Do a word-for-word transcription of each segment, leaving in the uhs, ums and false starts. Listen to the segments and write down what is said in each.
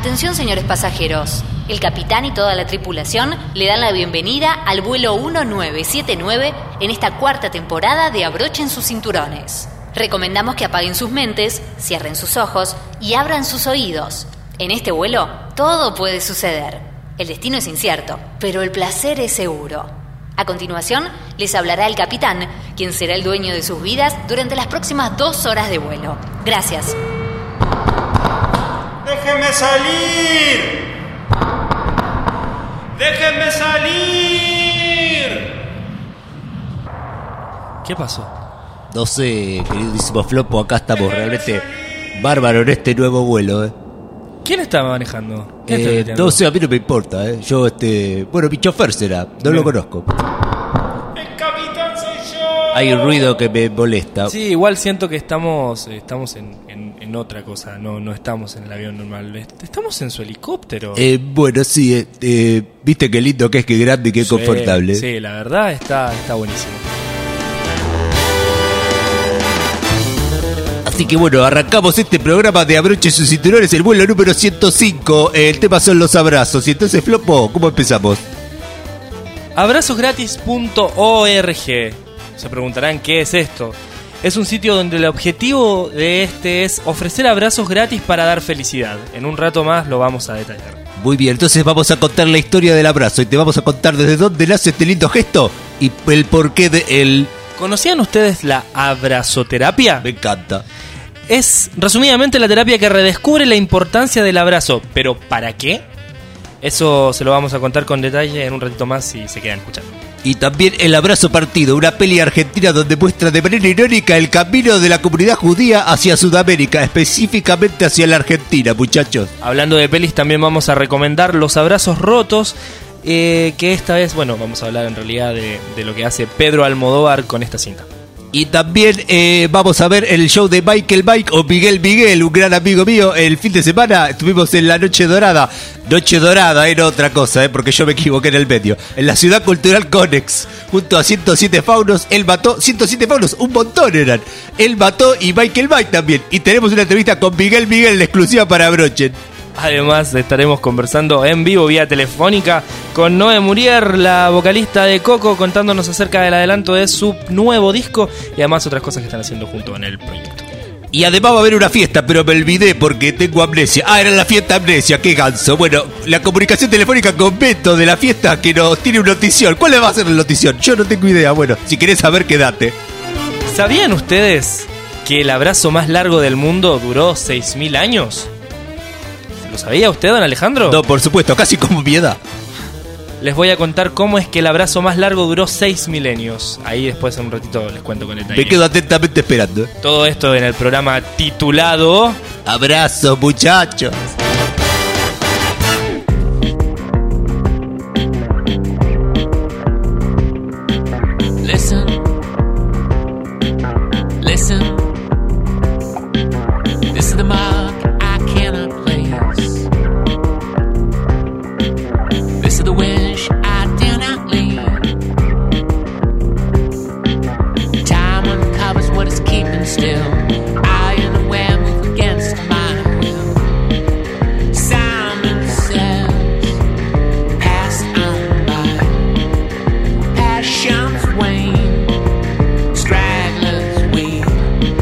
Atención, señores pasajeros. El capitán y toda la tripulación le dan la bienvenida al vuelo mil novecientos setenta y nueve en esta cuarta temporada de Abrochen sus cinturones. Recomendamos que apaguen sus mentes, cierren sus ojos y abran sus oídos. En este vuelo, todo puede suceder. El destino es incierto, pero el placer es seguro. A continuación, les hablará el capitán, quien será el dueño de sus vidas durante las próximas dos horas de vuelo. Gracias. ¡Déjenme salir! ¡Déjenme salir! ¿Qué pasó? No sé, queridísimo Flopo, acá estamos realmente bárbaros en este nuevo vuelo, ¿eh? ¿Quién estaba manejando? ¿Quién Eh, está no sé, a mí no me importa, ¿eh? Yo, este... Bueno, mi chofer será, no Bien. lo conozco. ¡El capitán soy yo! Hay un ruido que me molesta. Sí, igual siento que estamos estamos en, en, en otra cosa, no no estamos en el avión normal, estamos en su helicóptero. Eh, bueno, sí, eh, eh, viste qué lindo que es, qué grande y qué Sí, confortable. Sí, la verdad está, está buenísimo. Así que bueno, arrancamos este programa de Abroche sus cinturones, el vuelo número ciento cinco. El tema son los abrazos. Y entonces, Flopo, ¿cómo empezamos? abrazos gratis punto org. Se preguntarán qué es esto. Es un sitio donde el objetivo de este es ofrecer abrazos gratis para dar felicidad. En un rato más lo vamos a detallar. Muy bien, entonces vamos a contar la historia del abrazo y te vamos a contar desde dónde nace este lindo gesto y el porqué de él. ¿Conocían ustedes la abrazoterapia? Me encanta. Es, resumidamente, la terapia que redescubre la importancia del abrazo. ¿Pero para qué? Eso se lo vamos a contar con detalle en un ratito más si se quedan escuchando. Y también El abrazo partido, una peli argentina donde muestra de manera irónica el camino de la comunidad judía hacia Sudamérica, específicamente hacia la Argentina, muchachos. Hablando de pelis, también vamos a recomendar Los abrazos rotos, eh, que esta vez, bueno, vamos a hablar en realidad de, de lo que hace Pedro Almodóvar con esta cinta. Y también eh, vamos a ver el show de Michael Mike o Miguel Miguel, un gran amigo mío. El fin de semana estuvimos en la Noche Dorada. Noche Dorada era otra cosa, eh, porque yo me equivoqué en el medio. En la Ciudad Cultural Conex, junto a ciento siete faunos. Él mató, ciento siete faunos, un montón eran. Él mató y Michael Mike también. Y tenemos una entrevista con Miguel Miguel, la exclusiva para Abrochen. Además, estaremos conversando en vivo vía telefónica con Noé Murier, la vocalista de Coco, contándonos acerca del adelanto de su nuevo disco y además otras cosas que están haciendo junto en el proyecto. Y además va a haber una fiesta, pero me olvidé porque tengo amnesia. Ah, era la fiesta amnesia, qué ganso. Bueno, la comunicación telefónica con Beto de la fiesta que nos tiene una notición. ¿Cuál le va a ser la notición? Yo no tengo idea. Bueno, si querés saber, quédate. ¿Sabían ustedes que el abrazo más largo del mundo duró seis mil años? ¿Lo sabía usted, don Alejandro? No, por supuesto, casi como mi edad. Les voy a contar cómo es que el abrazo más largo duró seis milenios. Ahí después en un ratito les cuento con detalle. Me quedo atentamente esperando. Todo esto en el programa titulado Abrazo, muchachos. Listen, listen. This is the mark I cannot place. This is the wish I dare not leave. Time uncovers what is keeping still. I unaware move against my will. Simon says, pass on by. Passions wane, stragglers weep.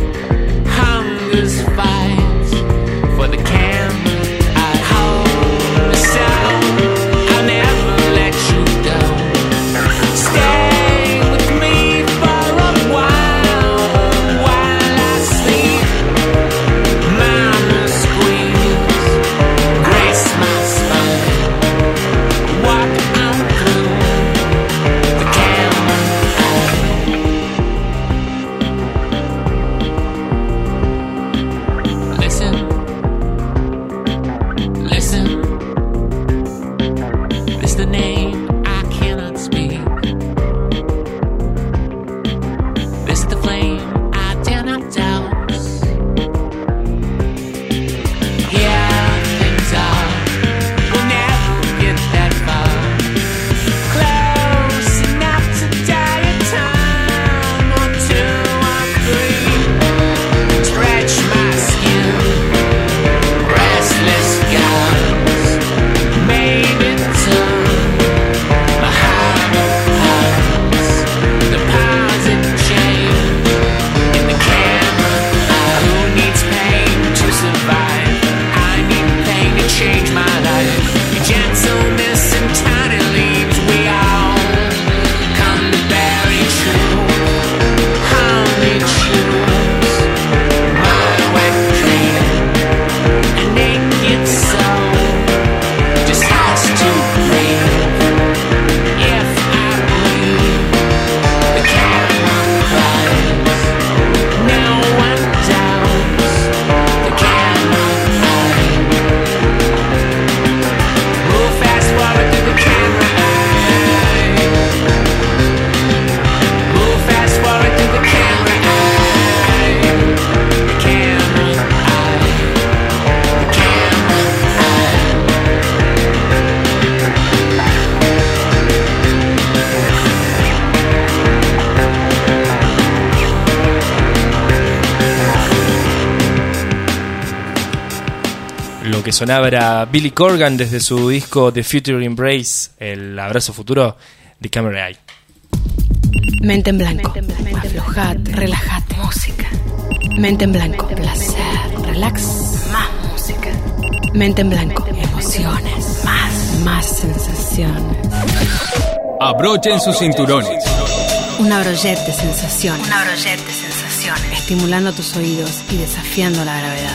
Lo que sonaba era Billy Corgan desde su disco The Future Embrace, el abrazo futuro de Camera Eye. Mente en blanco, aflojate, relájate. Música. Mente en blanco, placer, relax, más música. Mente en blanco, emociones, más, más sensaciones. Abrochen sus cinturones. Una brochette de sensaciones. Una brochette de sensaciones. Estimulando tus oídos y desafiando la gravedad.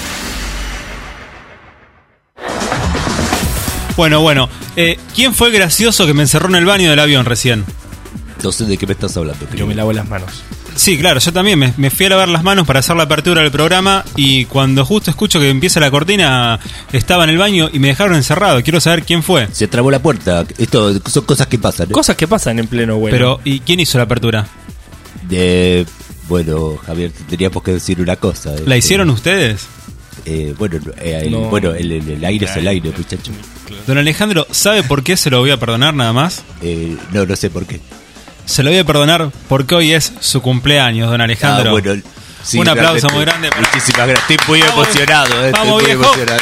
Bueno, bueno. Eh, ¿Quién fue el gracioso que me encerró en el baño del avión recién? No sé de qué me estás hablando. Yo me lavo las manos. Sí, claro, yo también me, me fui a lavar las manos para hacer la apertura del programa y cuando justo escucho que empieza la cortina estaba en el baño y me dejaron encerrado. Quiero saber quién fue. Se trabó la puerta. Esto son cosas que pasan, ¿eh? Cosas que pasan en pleno vuelo. Pero, ¿y quién hizo la apertura? Eh, bueno, Javier, teníamos que decir una cosa. ¿La este, hicieron ustedes? Eh, bueno, eh, el, No. bueno el, el- el aire es el aire, muchacho. Don Alejandro, ¿sabe por qué se lo voy a perdonar nada más? Eh, no, no sé por qué. Se lo voy a perdonar porque hoy es su cumpleaños, don Alejandro. Ah, bueno, sí, Un aplauso realmente. muy grande para- Muchísimas gracias. Estoy muy Vamos, emocionado. Eh, vamos, estoy muy viejo. emocionado.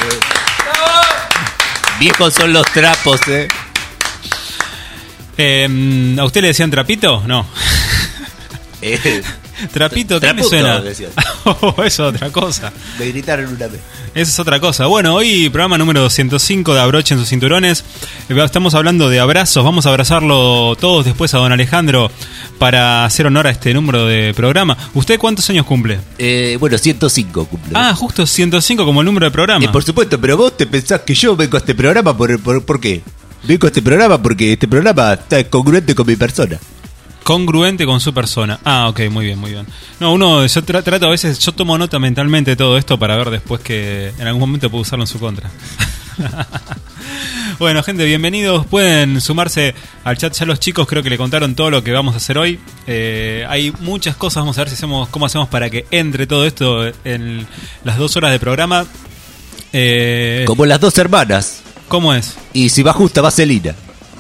Viejos son los trapos, eh. Eh, ¿A usted le decían trapito? No. Eh, ¿Trapito? ¿Qué me Traputo, suena? decían. Oh, eso es otra cosa. me gritaron una vez. Esa es otra cosa. Bueno, hoy programa número doscientos cinco de Abrochen sus cinturones. Eh, Estamos hablando de abrazos. Vamos a abrazarlo todos después a don Alejandro para hacer honor a este número de programa. ¿Usted cuántos años cumple? Eh, bueno, ciento cinco cumple. Ah, justo ciento cinco como el número de programa. Eh, por supuesto, pero vos te pensás que yo vengo a este programa por, por, ¿por qué? Vengo a este programa porque este programa está congruente con mi persona. Congruente con su persona. Ah, ok, muy bien, muy bien. No, uno, yo tra- trato a veces, yo tomo nota mentalmente de todo esto para ver después que en algún momento puedo usarlo en su contra. Bueno, gente, bienvenidos. Pueden sumarse al chat. Ya los chicos creo que le contaron todo lo que vamos a hacer hoy. Eh, hay muchas cosas. Vamos a ver si hacemos, cómo hacemos para que entre todo esto en las dos horas de programa. Eh, Como las dos hermanas. ¿Cómo es? Y si va justa, va Celina.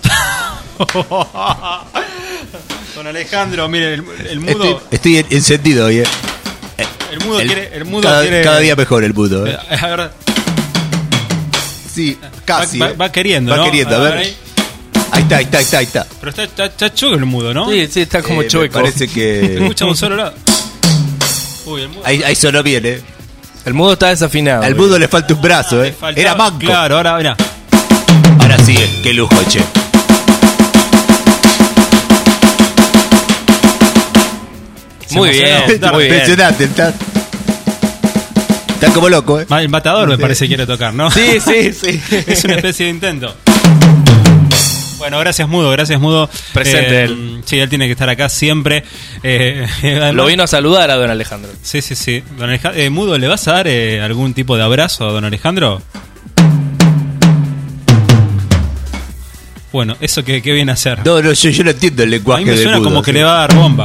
Don Alejandro, mire, el, el mudo, Estoy, estoy en- encendido hoy, eh. el mudo El- quiere, el mudo cada, quiere, cada día mejor el mudo, eh, eh. a ver, Sí, casi. va, eh. va queriendo, Va ¿no? queriendo, a ver. ahí. Ahí está, ahí está, ahí está, ahí está. Pero está, está, está chueco el mudo, ¿no? Sí, sí, está como Eh, me chueco. parece Se que... escucha un solo lado. Uy, el mudo. Ahí, ahí sonó bien, eh. El mudo está desafinado. Al mudo le falta un brazo, Le eh. faltaba- Era manco. Claro, ahora, mira. Ahora sí, eh. Qué lujo, che. Muy Se bien, emocionó. muy bien. Impresionante, está... Está como loco, eh. El matador me parece que quiere tocar, ¿no? Sí, sí, sí. Es una especie de intento. Bueno, gracias Mudo, gracias Mudo. Presente Eh, él. Sí, él tiene que estar acá siempre. Eh, además- Lo vino a saludar a don Alejandro. Sí, sí, sí. Don Aleja- eh, Mudo, ¿le vas a dar eh, algún tipo de abrazo a don Alejandro? Bueno, ¿eso qué, qué viene a hacer? No, no, yo, yo no entiendo el A lenguaje mí me del suena mudo, como que sí. le va a dar bomba.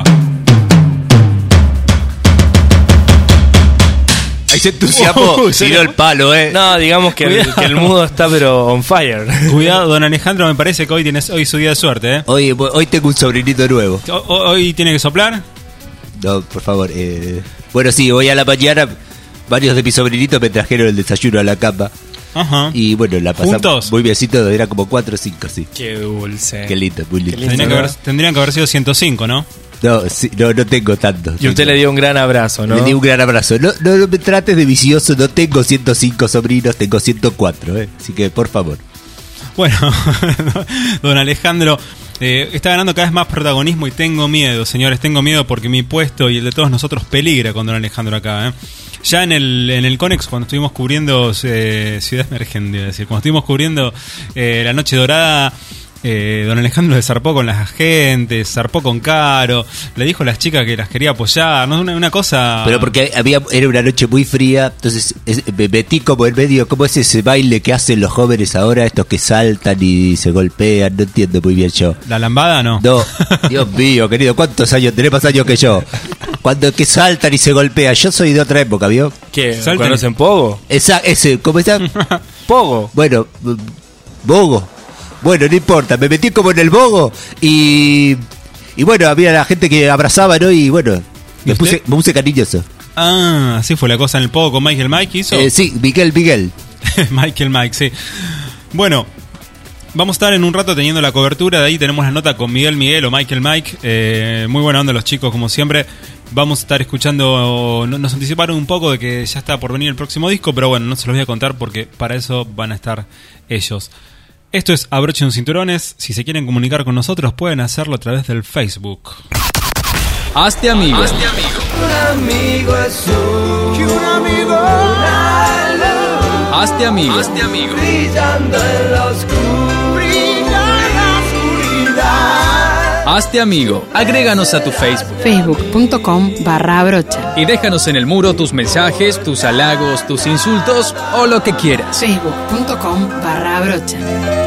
Ahí se entusiasmó, Uh, se tiró le- el palo, eh. No, digamos que el, Cuidado. que el mudo está pero on fire. Cuidado, don Alejandro, me parece que hoy tienes hoy su día de suerte, ¿eh? Hoy, hoy tengo un sobrinito nuevo. O- o- Hoy tiene que soplar. No, por favor. Eh... Bueno, sí, hoy a la mañana varios de mis sobrinitos me trajeron el desayuno a la cama. Ajá. Y bueno, la pasamos ¿Juntos? muy biencito, era como cuatro o cinco, sí. Qué dulce. Qué lindo, muy lindo. Qué lindo. Tendrían que, haber, tendrían que haber sido ciento cinco, ¿no? No, sí, no, no tengo tanto. Y usted le dio un gran abrazo, ¿no? Le di un gran abrazo. No, no, no me trates de vicioso, no tengo ciento cinco sobrinos, tengo ciento cuatro, ¿eh? Así que, por favor. Bueno, don Alejandro eh, está ganando cada vez más protagonismo y tengo miedo, señores, tengo miedo porque mi puesto y el de todos nosotros peligra con don Alejandro acá. ¿eh? Ya en el, en el Conex, cuando estuvimos cubriendo eh, Ciudad Emergente, es decir, cuando estuvimos cubriendo eh, La Noche Dorada, eh, don Alejandro se zarpó con la gente, zarpó con Caro, le dijo a las chicas que las quería apoyar, ¿no? una, una cosa... Pero porque había era una noche muy fría, entonces es- me metí como en medio, ¿cómo es ese baile que hacen los jóvenes ahora, estos que saltan y se golpean? No entiendo muy bien yo. ¿La lambada no? No, Dios mío, querido, ¿cuántos años? Tenés más años que yo. Cuando que saltan y se golpean, yo soy de otra época, ¿vio? ¿Qué? Salten. ¿Conocen Pogo? Esa, ese, ¿cómo está? Pogo. Bueno, b- bogo. Bueno, no importa, me metí como en el bogo y... Y bueno, había la gente que abrazaba, ¿no? Y bueno, ¿Y me usted? puse, me puse cariñoso. Ah, así fue la cosa en el pogo con Michael Mike, ¿hizo? Eh, sí, Miguel Miguel. Michael Mike, sí. Bueno, vamos a estar en un rato teniendo la cobertura. De ahí tenemos la nota con Miguel Miguel o Michael Mike. Eh, muy buena onda los chicos, como siempre. Vamos a estar escuchando. Nos anticiparon un poco de que ya está por venir el próximo disco, pero bueno, no se los voy a contar porque para eso van a estar ellos. Esto es Abrochen Cinturones. Si se quieren comunicar con nosotros, pueden hacerlo a través del Facebook. Hazte amigo. Hazte amigo. Un amigo es un, un amigo, una luz. Hazte amigo. Hazte amigo. Brillando en la oscuridad. Brilla en la oscuridad. Hazte amigo. Agréganos a tu Facebook. Facebook.com barra abrocha. Y déjanos en el muro tus mensajes, tus halagos, tus insultos o lo que quieras. Facebook.com barra abrocha.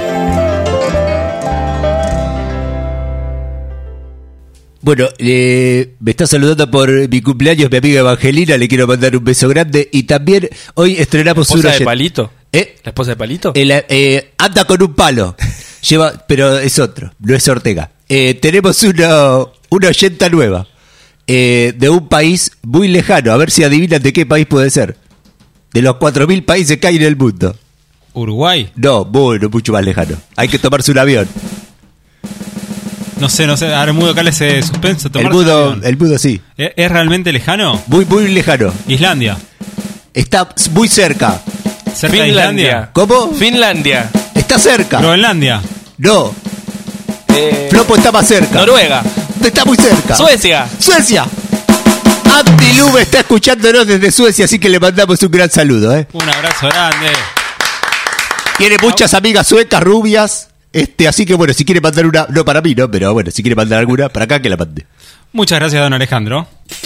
Bueno, eh, me está saludando por mi cumpleaños mi amiga Evangelina, le quiero mandar un beso grande. Y también hoy estrenamos ¿La esposa una... de Palito? ¿Eh? ¿La esposa de Palito? El, eh, anda con un palo, lleva, pero es otro, no es Ortega. Eh, tenemos uno, una oyenta nueva, eh, de un país muy lejano, a ver si adivinan de qué país puede ser. De los cuatro mil países que hay en el mundo. ¿Uruguay? No, bueno, mucho más lejano. Hay que tomarse un avión. No sé, no sé, ahora el mudo acá le hace suspenso. El mudo, el mudo sí. ¿Es, ¿Es realmente lejano? Muy, muy lejano. Islandia. Está muy cerca. ¿Cerca Finlandia. de Islandia? ¿Cómo? Finlandia. Está cerca. Groenlandia. No. Eh, Flopo está más cerca. Noruega. Está muy cerca. Suecia. Suecia. Andy Lube está escuchándonos desde Suecia, así que le mandamos un gran saludo, ¿eh? Un abrazo grande. Tiene muchas amigas suecas, rubias. Este, así que bueno, si quiere mandar una, no para mí, no, pero bueno, si quiere mandar alguna, para acá que la mande. Muchas gracias, don Alejandro.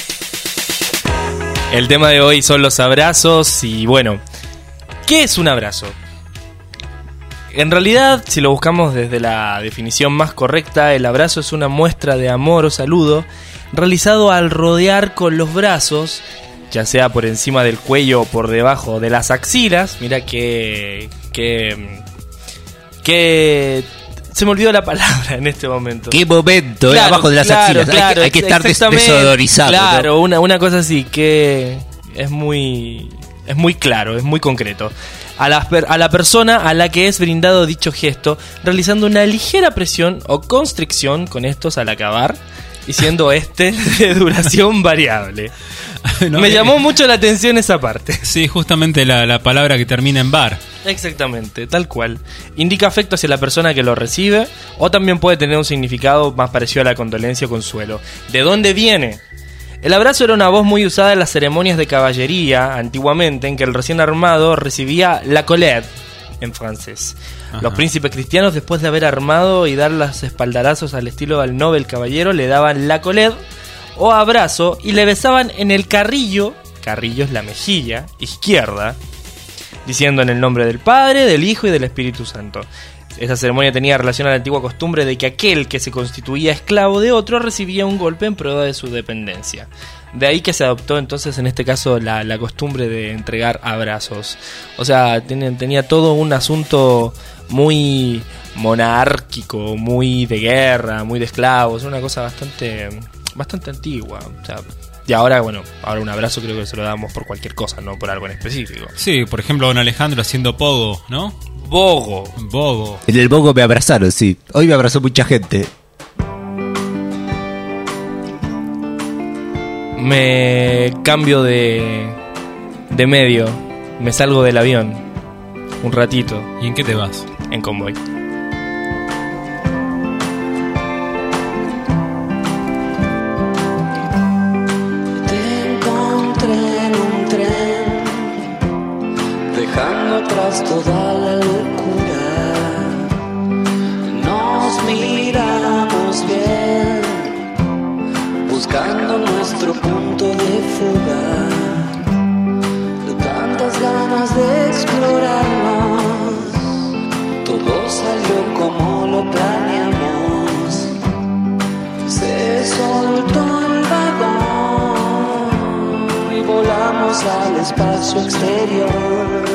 El tema de hoy son los abrazos y bueno, ¿qué es un abrazo? En realidad, si lo buscamos desde la definición más correcta, el abrazo es una muestra de amor o saludo realizado al rodear con los brazos, ya sea por encima del cuello o por debajo de las axilas. Mira que... que que se me olvidó la palabra en este momento. ¿Qué momento? Claro, eh, abajo de las claro, axilas. claro, hay, que, hay que estar des- exactamente, desodorizado. Claro, ¿no? una, una cosa así que es muy es muy claro, es muy concreto. A la, a la persona a la que es brindado dicho gesto, realizando una ligera presión o constricción con estos al acabar, y siendo este de duración variable. No, Me eh, llamó mucho la atención esa parte. Sí, justamente la, la palabra que termina en bar. Exactamente, tal cual. Indica afecto hacia la persona que lo recibe, o también puede tener un significado más parecido a la condolencia o consuelo. ¿De dónde viene? El abrazo era una voz muy usada en las ceremonias de caballería antiguamente, en que el recién armado recibía la colère en francés. Ajá. Los príncipes cristianos, después de haber armado y dar los espaldarazos al estilo del Nobel caballero, le daban la colère o abrazo y le besaban en el carrillo, carrillo es la mejilla izquierda, diciendo en el nombre del Padre, del Hijo y del Espíritu Santo. Esta ceremonia tenía relación a la antigua costumbre de que aquel que se constituía esclavo de otro recibía un golpe en prueba de su dependencia. De ahí que se adoptó entonces en este caso la, la costumbre de entregar abrazos. O sea, ten, tenía todo un asunto muy monárquico, muy de guerra, muy de esclavos, una cosa bastante, bastante antigua. O sea, y ahora, bueno, ahora un abrazo creo que se lo damos por cualquier cosa, no por algo en específico. Sí, por ejemplo, don Alejandro haciendo pogo, ¿no? Bogo. Bogo. En el Bogo me abrazaron, sí. Hoy me abrazó mucha gente. Me cambio de, de medio, me salgo del avión un ratito. ¿Y en qué te vas? En convoy. Te encontré en un tren, dejando atrás toda la locura. Nos miramos bien, buscando nuestro punto de fuga. De tantas ganas de explorarnos, todo salió como lo planeamos. Se soltó el vagón y volamos al espacio exterior.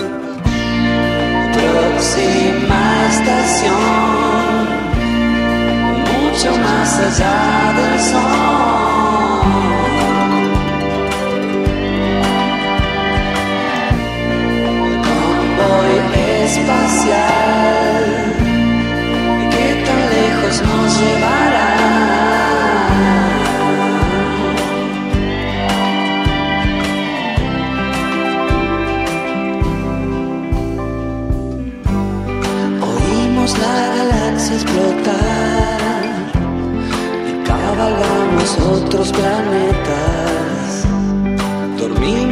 Próxima estación, mucho más allá del sol.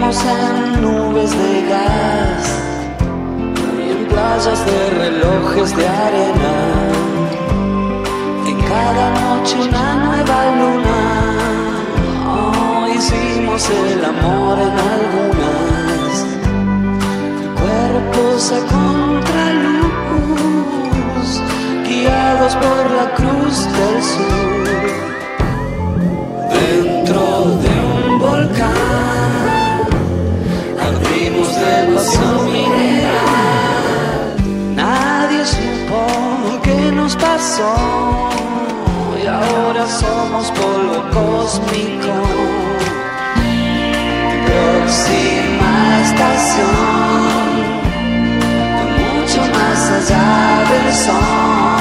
Vivimos en nubes de gas y en playas de relojes de arena. En cada noche una nueva luna. Oh, hicimos el amor en algunas. Cuerpos a contraluz, guiados por la cruz del sur. Dentro de un volcán abrimos del vaso mineral. Nadie supo qué nos pasó y ahora somos polvo cósmico. Próxima estación, mucho más allá del sol.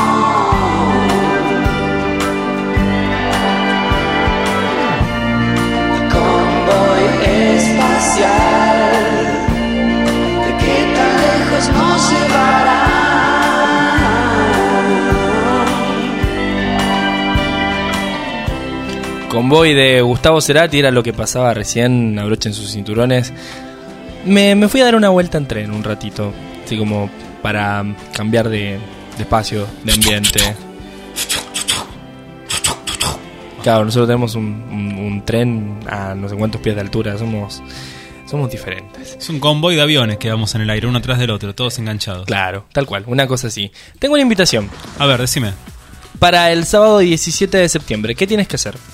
Espacial, ¿de qué tan lejos nos llevará? Convoy de Gustavo Cerati era lo que pasaba recién. Abrochen sus cinturones. Me, me fui a dar una vuelta en tren un ratito, así como para cambiar de, de espacio, de ambiente. Claro, nosotros tenemos un, un, un tren a no sé cuántos pies de altura, somos somos diferentes. Es un convoy de aviones que vamos en el aire, uno tras del otro, todos enganchados. Claro, tal cual, una cosa así. Tengo una invitación. A ver, decime. Para el sábado diecisiete de septiembre, ¿qué tienes que hacer?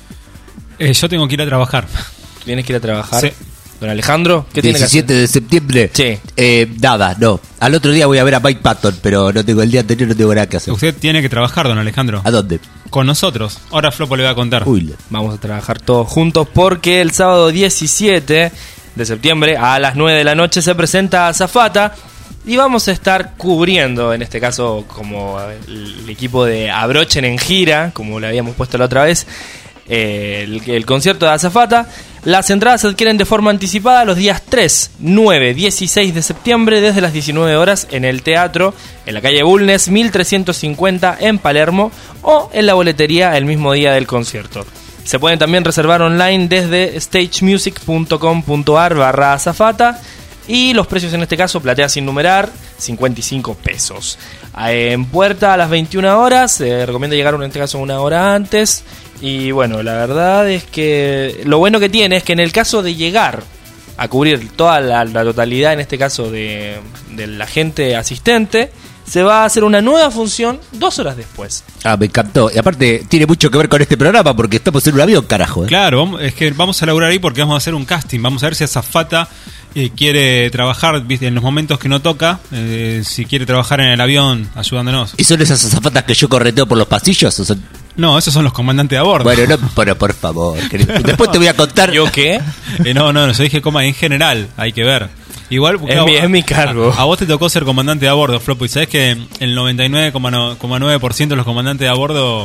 Eh, yo tengo que ir a trabajar. ¿Tienes que ir a trabajar? Sí. Don Alejandro, ¿qué tiene que hacer? diecisiete de septiembre. Sí. Eh, nada, no. Al otro día voy a ver a Mike Patton, pero no tengo el día anterior, no tengo nada que hacer. Usted tiene que trabajar, don Alejandro. ¿A dónde? Con nosotros. Ahora Flopo le va a contar. Uy, vamos a trabajar todos juntos porque el sábado diecisiete de septiembre a las nueve de la noche se presenta Azafata y vamos a estar cubriendo, en este caso como el equipo de Abrochen en gira, como le habíamos puesto la otra vez, eh, el, el concierto de Azafata. Las entradas se adquieren de forma anticipada los días tres, nueve, dieciséis de septiembre desde las diecinueve horas en el teatro, en la calle Bulnes mil trescientos cincuenta en Palermo, o en la boletería el mismo día del concierto. Se pueden también reservar online desde stagemusic.com.ar barra azafata y los precios en este caso, platea sin numerar, cincuenta y cinco pesos. En puerta a las veintiuna horas, se recomienda llegar en este caso una hora antes. Y bueno, la verdad es que lo bueno que tiene es que en el caso de llegar a cubrir toda la, la totalidad, en este caso de, de la gente asistente, se va a hacer una nueva función dos horas después. Ah, me encantó. Y aparte tiene mucho que ver con este programa porque estamos en un avión, carajo. ¿eh? Claro, es que vamos a laburar ahí porque vamos a hacer un casting. Vamos a ver si Azafata eh, quiere trabajar, ¿viste? En los momentos que no toca, eh, si quiere trabajar en el avión ayudándonos. ¿Y son esas azafatas que yo correteo por los pasillos? ¿O son... No, esos son los comandantes de a bordo. Bueno, no, pero por favor. Después te voy a contar. ¿Yo qué? Eh, no, no, no, yo dije coma en general, hay que ver. Igual, es, a, mi, es mi cargo. A, a vos te tocó ser comandante de a bordo, Flopo, y sabés que el noventa y nueve coma nueve por ciento de los comandantes de a bordo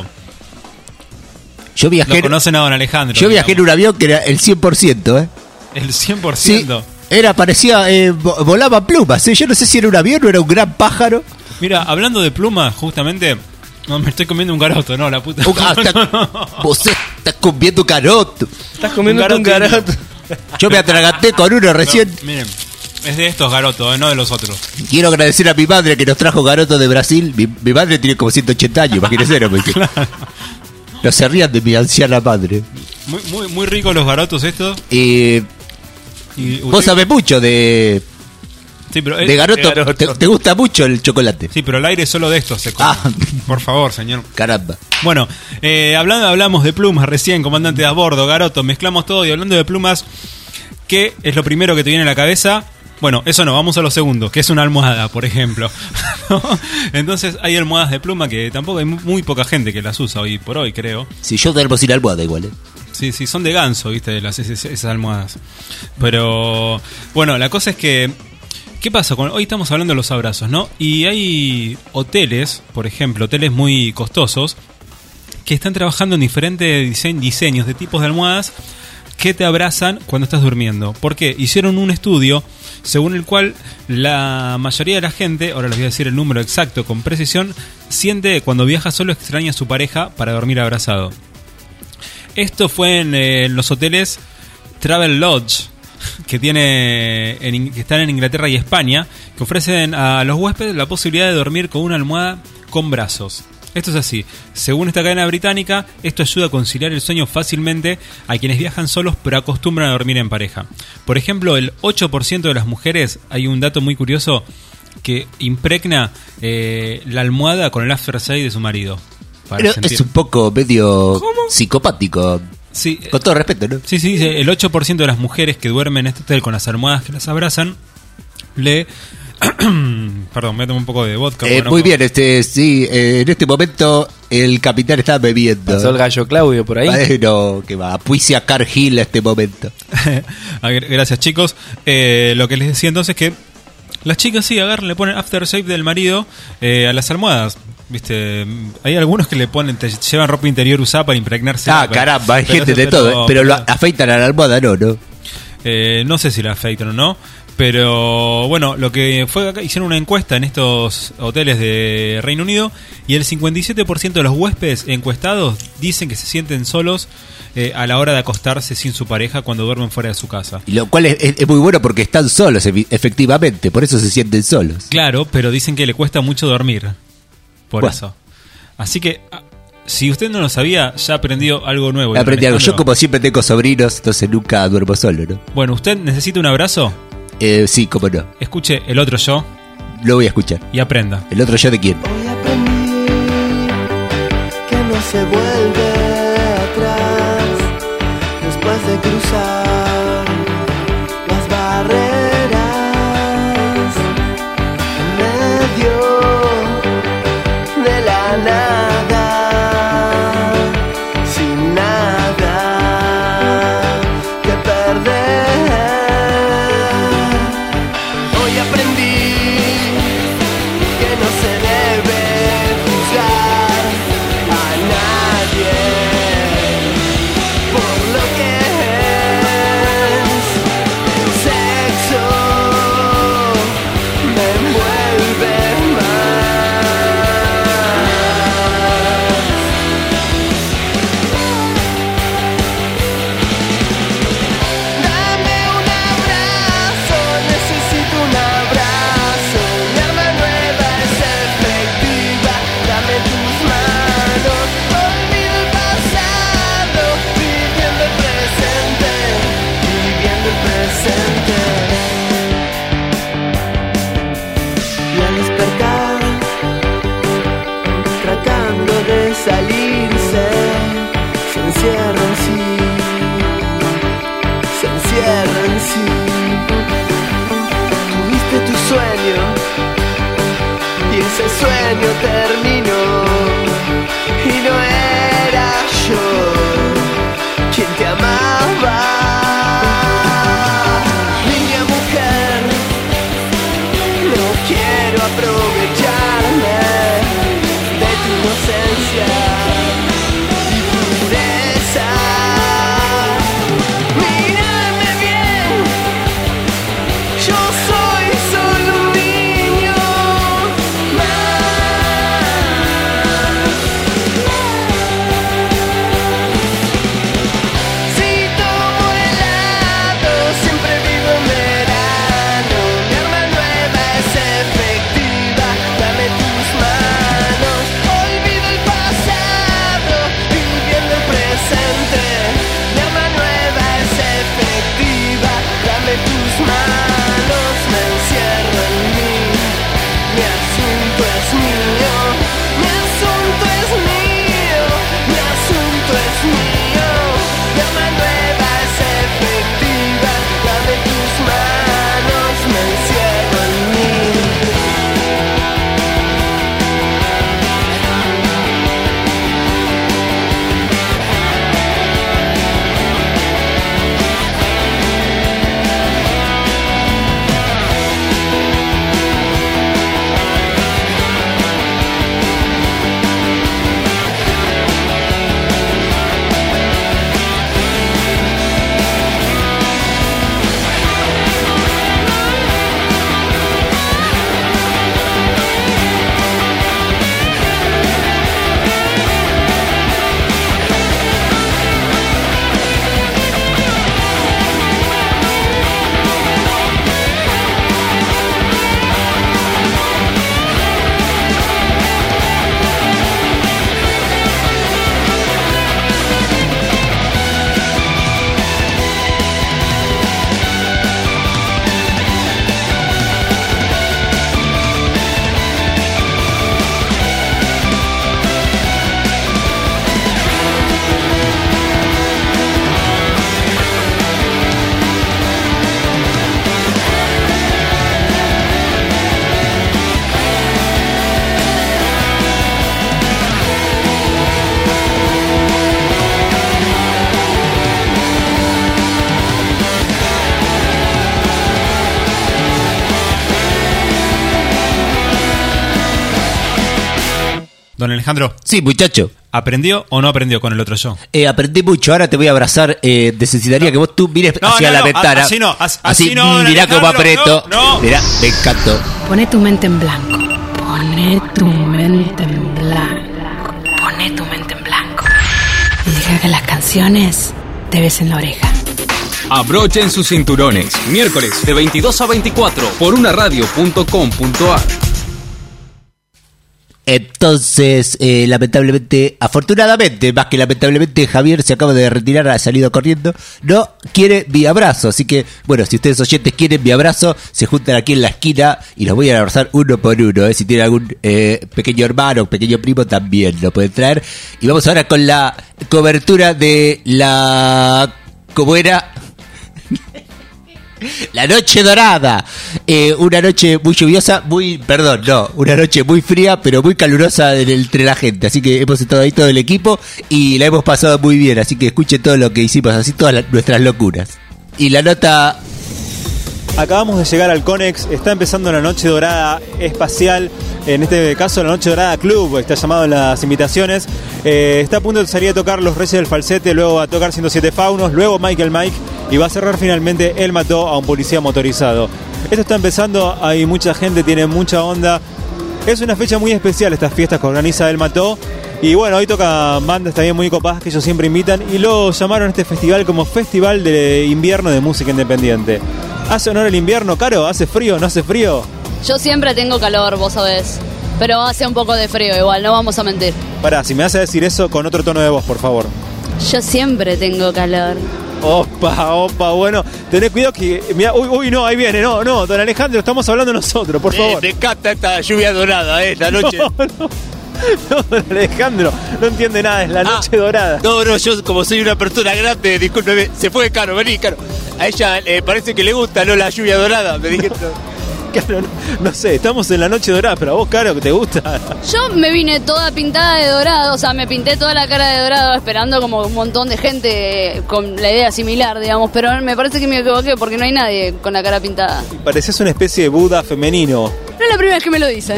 yo viajé, lo conocen a don Alejandro. Yo viajé digamos. en un avión que era el cien por ciento, ¿eh? El cien por ciento. Sí, era, parecía, eh, volaba plumas, ¿eh? Yo no sé si era un avión o era un gran pájaro. Mira, hablando de plumas, justamente... No, me estoy comiendo un garoto, no, la puta. Uh, ah, está, vos estás comiendo un garoto. Estás comiendo un garoto. Un garoto. Yo me atraganté con uno recién. No, miren, es de estos garotos, eh, no de los otros. Quiero agradecer a mi madre que nos trajo garotos de Brasil. Mi, mi madre tiene como ciento ochenta años, imagínense. No, claro. No se rían de mi anciana madre. Muy, muy, muy ricos los garotos estos. Eh, y usted... Vos sabés mucho de... Sí, pero el, de garoto, de garoto. Te, te gusta mucho el chocolate. Sí, pero el aire solo de esto se come. Ah. Por favor, señor. Caramba. Bueno, eh, hablando, hablamos de plumas recién, comandante de a bordo, garoto, mezclamos todo y hablando de plumas, ¿qué es lo primero que te viene a la cabeza? Bueno, eso no, vamos a lo segundo, que es una almohada, por ejemplo. ¿No? Entonces hay almohadas de pluma que tampoco hay muy poca gente que las usa hoy por hoy, creo. Si yo duermo sin almohada igual, ¿eh? Sí, sí, son de ganso, viste, las, esas, esas almohadas. Pero, bueno, la cosa es que... ¿Qué pasa? Con, hoy estamos hablando de los abrazos, ¿no? Y hay hoteles, por ejemplo, hoteles muy costosos, que están trabajando en diferentes dise- diseños de tipos de almohadas que te abrazan cuando estás durmiendo. ¿Por qué? Hicieron un estudio según el cual la mayoría de la gente, ahora les voy a decir el número exacto con precisión, siente cuando viaja solo extraña a su pareja para dormir abrazado. Esto fue en eh, los hoteles Travel Lodge. que tiene en, que están en Inglaterra y España, que ofrecen a los huéspedes la posibilidad de dormir con una almohada con brazos. Esto es así. Según esta cadena británica, esto ayuda a conciliar el sueño fácilmente a quienes viajan solos pero acostumbran a dormir en pareja. Por ejemplo, el ocho por ciento de las mujeres, hay un dato muy curioso, que impregna eh, la almohada con el after shave de su marido. Pero sentir... es un poco medio ¿Cómo? psicopático. Sí, con todo respeto, ¿no? Sí, sí, el ocho por ciento de las mujeres que duermen en este hotel con las almohadas que las abrazan, le... Perdón, me tomo un poco de vodka. Eh, bueno, muy bien, este sí, eh, en este momento el capitán está bebiendo. ¿Pasó el gallo Claudio por ahí? Bueno, que va, apuicia a Cargill a este momento. Gracias, chicos. Eh, lo que les decía entonces es que las chicas sí agarran, le ponen aftershave del marido eh, a las almohadas. Viste, hay algunos que le ponen, te llevan ropa interior usada para impregnarse. Ah, pero, caramba, hay gente de pero, todo, pero, pero lo afeitan a la almohada, no, ¿no? Eh, no sé si la afeitan o no. Pero bueno, lo que fue acá, hicieron una encuesta en estos hoteles de Reino Unido y el cincuenta y siete por ciento de los huéspedes encuestados dicen que se sienten solos eh, a la hora de acostarse sin su pareja cuando duermen fuera de su casa. Y lo cual es, es, es muy bueno porque están solos, efectivamente, por eso se sienten solos. Claro, pero dicen que le cuesta mucho dormir, por bueno. eso. Así que... si usted no lo sabía, ya aprendió algo nuevo. Aprendí algo. Yo como siempre tengo sobrinos, entonces nunca duermo solo, ¿no? Bueno, ¿usted necesita un abrazo? Eh, sí, cómo no. Escuche El Otro Yo. Lo voy a escuchar. Y aprenda. ¿El otro yo de quién? Hoy aprendí que no se vuelve atrás después de cruzar las barreras en medio de la nada, sin nada que perder. Hoy aprendí que no se debe juzgar a nadie por lo que es. don Alejandro. Sí, muchacho. ¿Aprendió o no aprendió con el otro yo? Eh, aprendí mucho, ahora te voy a abrazar. Eh, necesitaría no. que vos tú mires no, hacia no, la no, ventana. Así no, así, así no. Mirá cómo aprieto. No, no. Mirá, me encantó. Poné tu mente en blanco. Poné tu mente en blanco. Poné tu mente en blanco. Y deja que las canciones te besen la oreja. Abrochen sus cinturones. Miércoles de veintidós a veinticuatro por una radio punto com punto a r. Entonces, eh, lamentablemente, afortunadamente, más que lamentablemente, Javier se acaba de retirar, ha salido corriendo, no quiere mi abrazo. Así que, bueno, si ustedes oyentes quieren mi abrazo, se juntan aquí en la esquina y los voy a abrazar uno por uno. Eh. Si tienen algún eh, pequeño hermano, pequeño primo, también lo pueden traer. Y vamos ahora con la cobertura de la... ¿Cómo era? La noche dorada, eh, una noche muy lluviosa, muy, perdón, no, una noche muy fría, pero muy calurosa entre la gente, así que hemos estado ahí todo el equipo y la hemos pasado muy bien, así que escuchen todo lo que hicimos, así todas las, nuestras locuras. Y la nota... Acabamos de llegar al Conex, está empezando la noche dorada espacial, en este caso la noche dorada club, está llamado en las invitaciones, eh, está a punto de salir a tocar Los Reyes del Falsete, luego va a tocar ciento siete Faunos, luego Michael Mike y va a cerrar finalmente Él Mató a un Policía Motorizado. Esto está empezando, hay mucha gente, tiene mucha onda, es una fecha muy especial estas fiestas que organiza Él Mató. Y bueno, hoy tocan bandas también muy copadas que ellos siempre invitan y lo llamaron a este festival como Festival de Invierno de Música Independiente. ¿Hace honor el invierno, Caro? ¿Hace frío? ¿No hace frío? Yo siempre tengo calor, vos sabés, pero hace un poco de frío igual, no vamos a mentir. Pará, si me vas a decir eso con otro tono de voz, por favor. Yo siempre tengo calor. Opa, opa, bueno, tenés cuidado que... Mirá, uy, uy, no, ahí viene, no, no, don Alejandro, estamos hablando nosotros, por favor. Eh, me encanta esta lluvia dorada, eh, esta noche. No, no. No, don Alejandro, no entiende nada, es la noche ah, dorada. No, no, yo como soy una persona grande, discúlpeme, se fue Caro, vení, Caro. A ella eh, parece que le gusta, ¿no? La lluvia dorada, me dije. Caro, no, no sé, estamos en la noche dorada, pero a vos, Caro, que te gusta. Yo me vine toda pintada de dorado, o sea, me pinté toda la cara de dorado esperando como un montón de gente con la idea similar, digamos, pero me parece que me equivoqué porque no hay nadie con la cara pintada. Pareces una especie de Buda femenino. No es la primera vez que me lo dicen.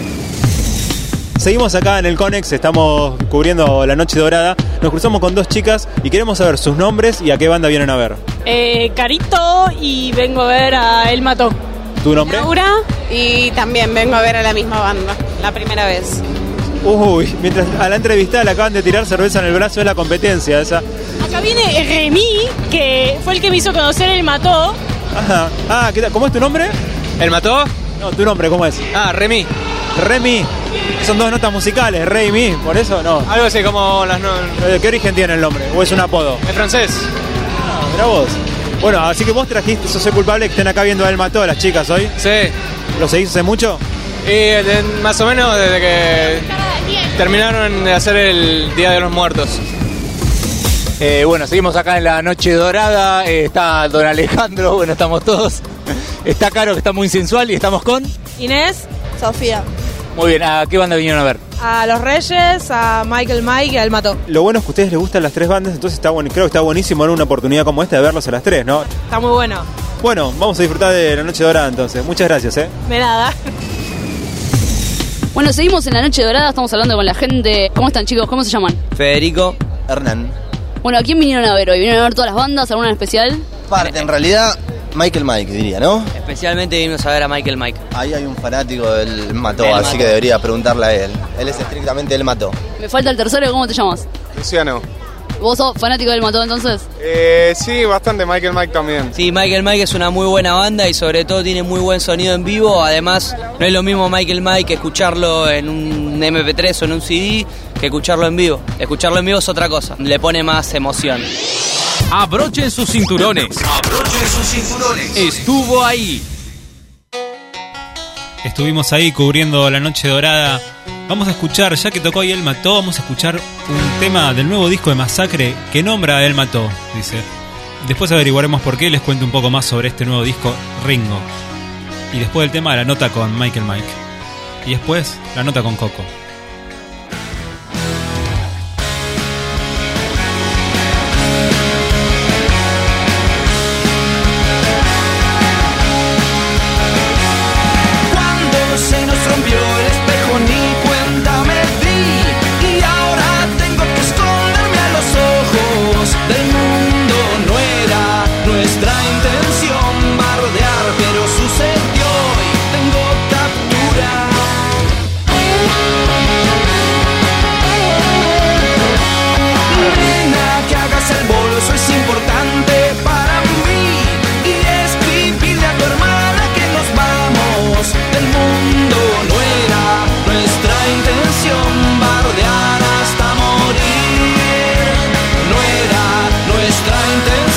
Seguimos acá en el Conex, estamos cubriendo la noche dorada. Nos cruzamos con dos chicas y queremos saber sus nombres y a qué banda vienen a ver. Eh, Carito y vengo a ver a Él Mató. ¿Tu nombre? Laura y también vengo a ver a la misma banda, la primera vez. Uy, mientras a la entrevistada le acaban de tirar cerveza en el brazo, es la competencia esa. Acá viene Remy, que fue el que me hizo conocer Él Mató. Ajá. Ah, ¿qué tal? ¿Cómo es tu nombre? ¿Él Mató? No, tu nombre, ¿cómo es? Ah, Remy. Remy. Son dos notas musicales, Rey y Mi, por eso no. Algo así como las no... ¿Qué origen tiene el nombre? ¿O es un apodo? Es francés. Ah, mirá vos. Bueno, así que vos trajiste, sos el culpable que estén acá viendo a Él Mató a las chicas hoy. Sí. ¿Lo seguís hace mucho? Y de, más o menos desde que terminaron de hacer el Día de los Muertos. Eh, bueno, seguimos acá en la noche dorada. Eh, está don Alejandro, bueno, estamos todos. Está Caro, que está muy sensual, y estamos con... Inés. Sofía. Muy bien, ¿a qué banda vinieron a ver? A Los Reyes, a Michael Mike y a Él Mató. Lo bueno es que a ustedes les gustan las tres bandas, entonces está bueno, creo que está buenísimo en una oportunidad como esta de verlos a las tres, ¿no? Está muy bueno. Bueno, vamos a disfrutar de la noche dorada entonces. Muchas gracias, ¿eh? De nada. Bueno, seguimos en la noche dorada, estamos hablando con la gente. ¿Cómo están, chicos? ¿Cómo se llaman? Federico Hernán. Bueno, ¿a quién vinieron a ver hoy? ¿Vinieron a ver todas las bandas? ¿Alguna en especial? Parte, en realidad, Michael Mike, diría, ¿no? Especialmente vinimos a ver a Michael Mike. Ahí hay un fanático del Mató, Él así Mató. que debería preguntarle a él. Él es estrictamente Él Mató. Me falta el tercero, ¿cómo te llamas? Luciano. ¿Vos sos fanático del Mató entonces? Eh, sí, bastante. Michael Mike también. Sí, Michael Mike es una muy buena banda y sobre todo tiene muy buen sonido en vivo. Además, no es lo mismo Michael Mike que escucharlo en un eme pe tres o en un ce de que escucharlo en vivo. Escucharlo en vivo es otra cosa, le pone más emoción. Abrochen sus cinturones. Abrochen sus cinturones. Estuvo ahí. Estuvimos ahí cubriendo la noche dorada. Vamos a escuchar, ya que tocó ahí Él Mató, vamos a escuchar un tema del nuevo disco de Masacre que nombra a Él Mató, dice. Después averiguaremos por qué, les cuento un poco más sobre este nuevo disco, Ringo. Y después del tema, la nota con Michael Mike. Y después, la nota con Coco. Cuando se nos rompió el espejo, ni cuenta me di.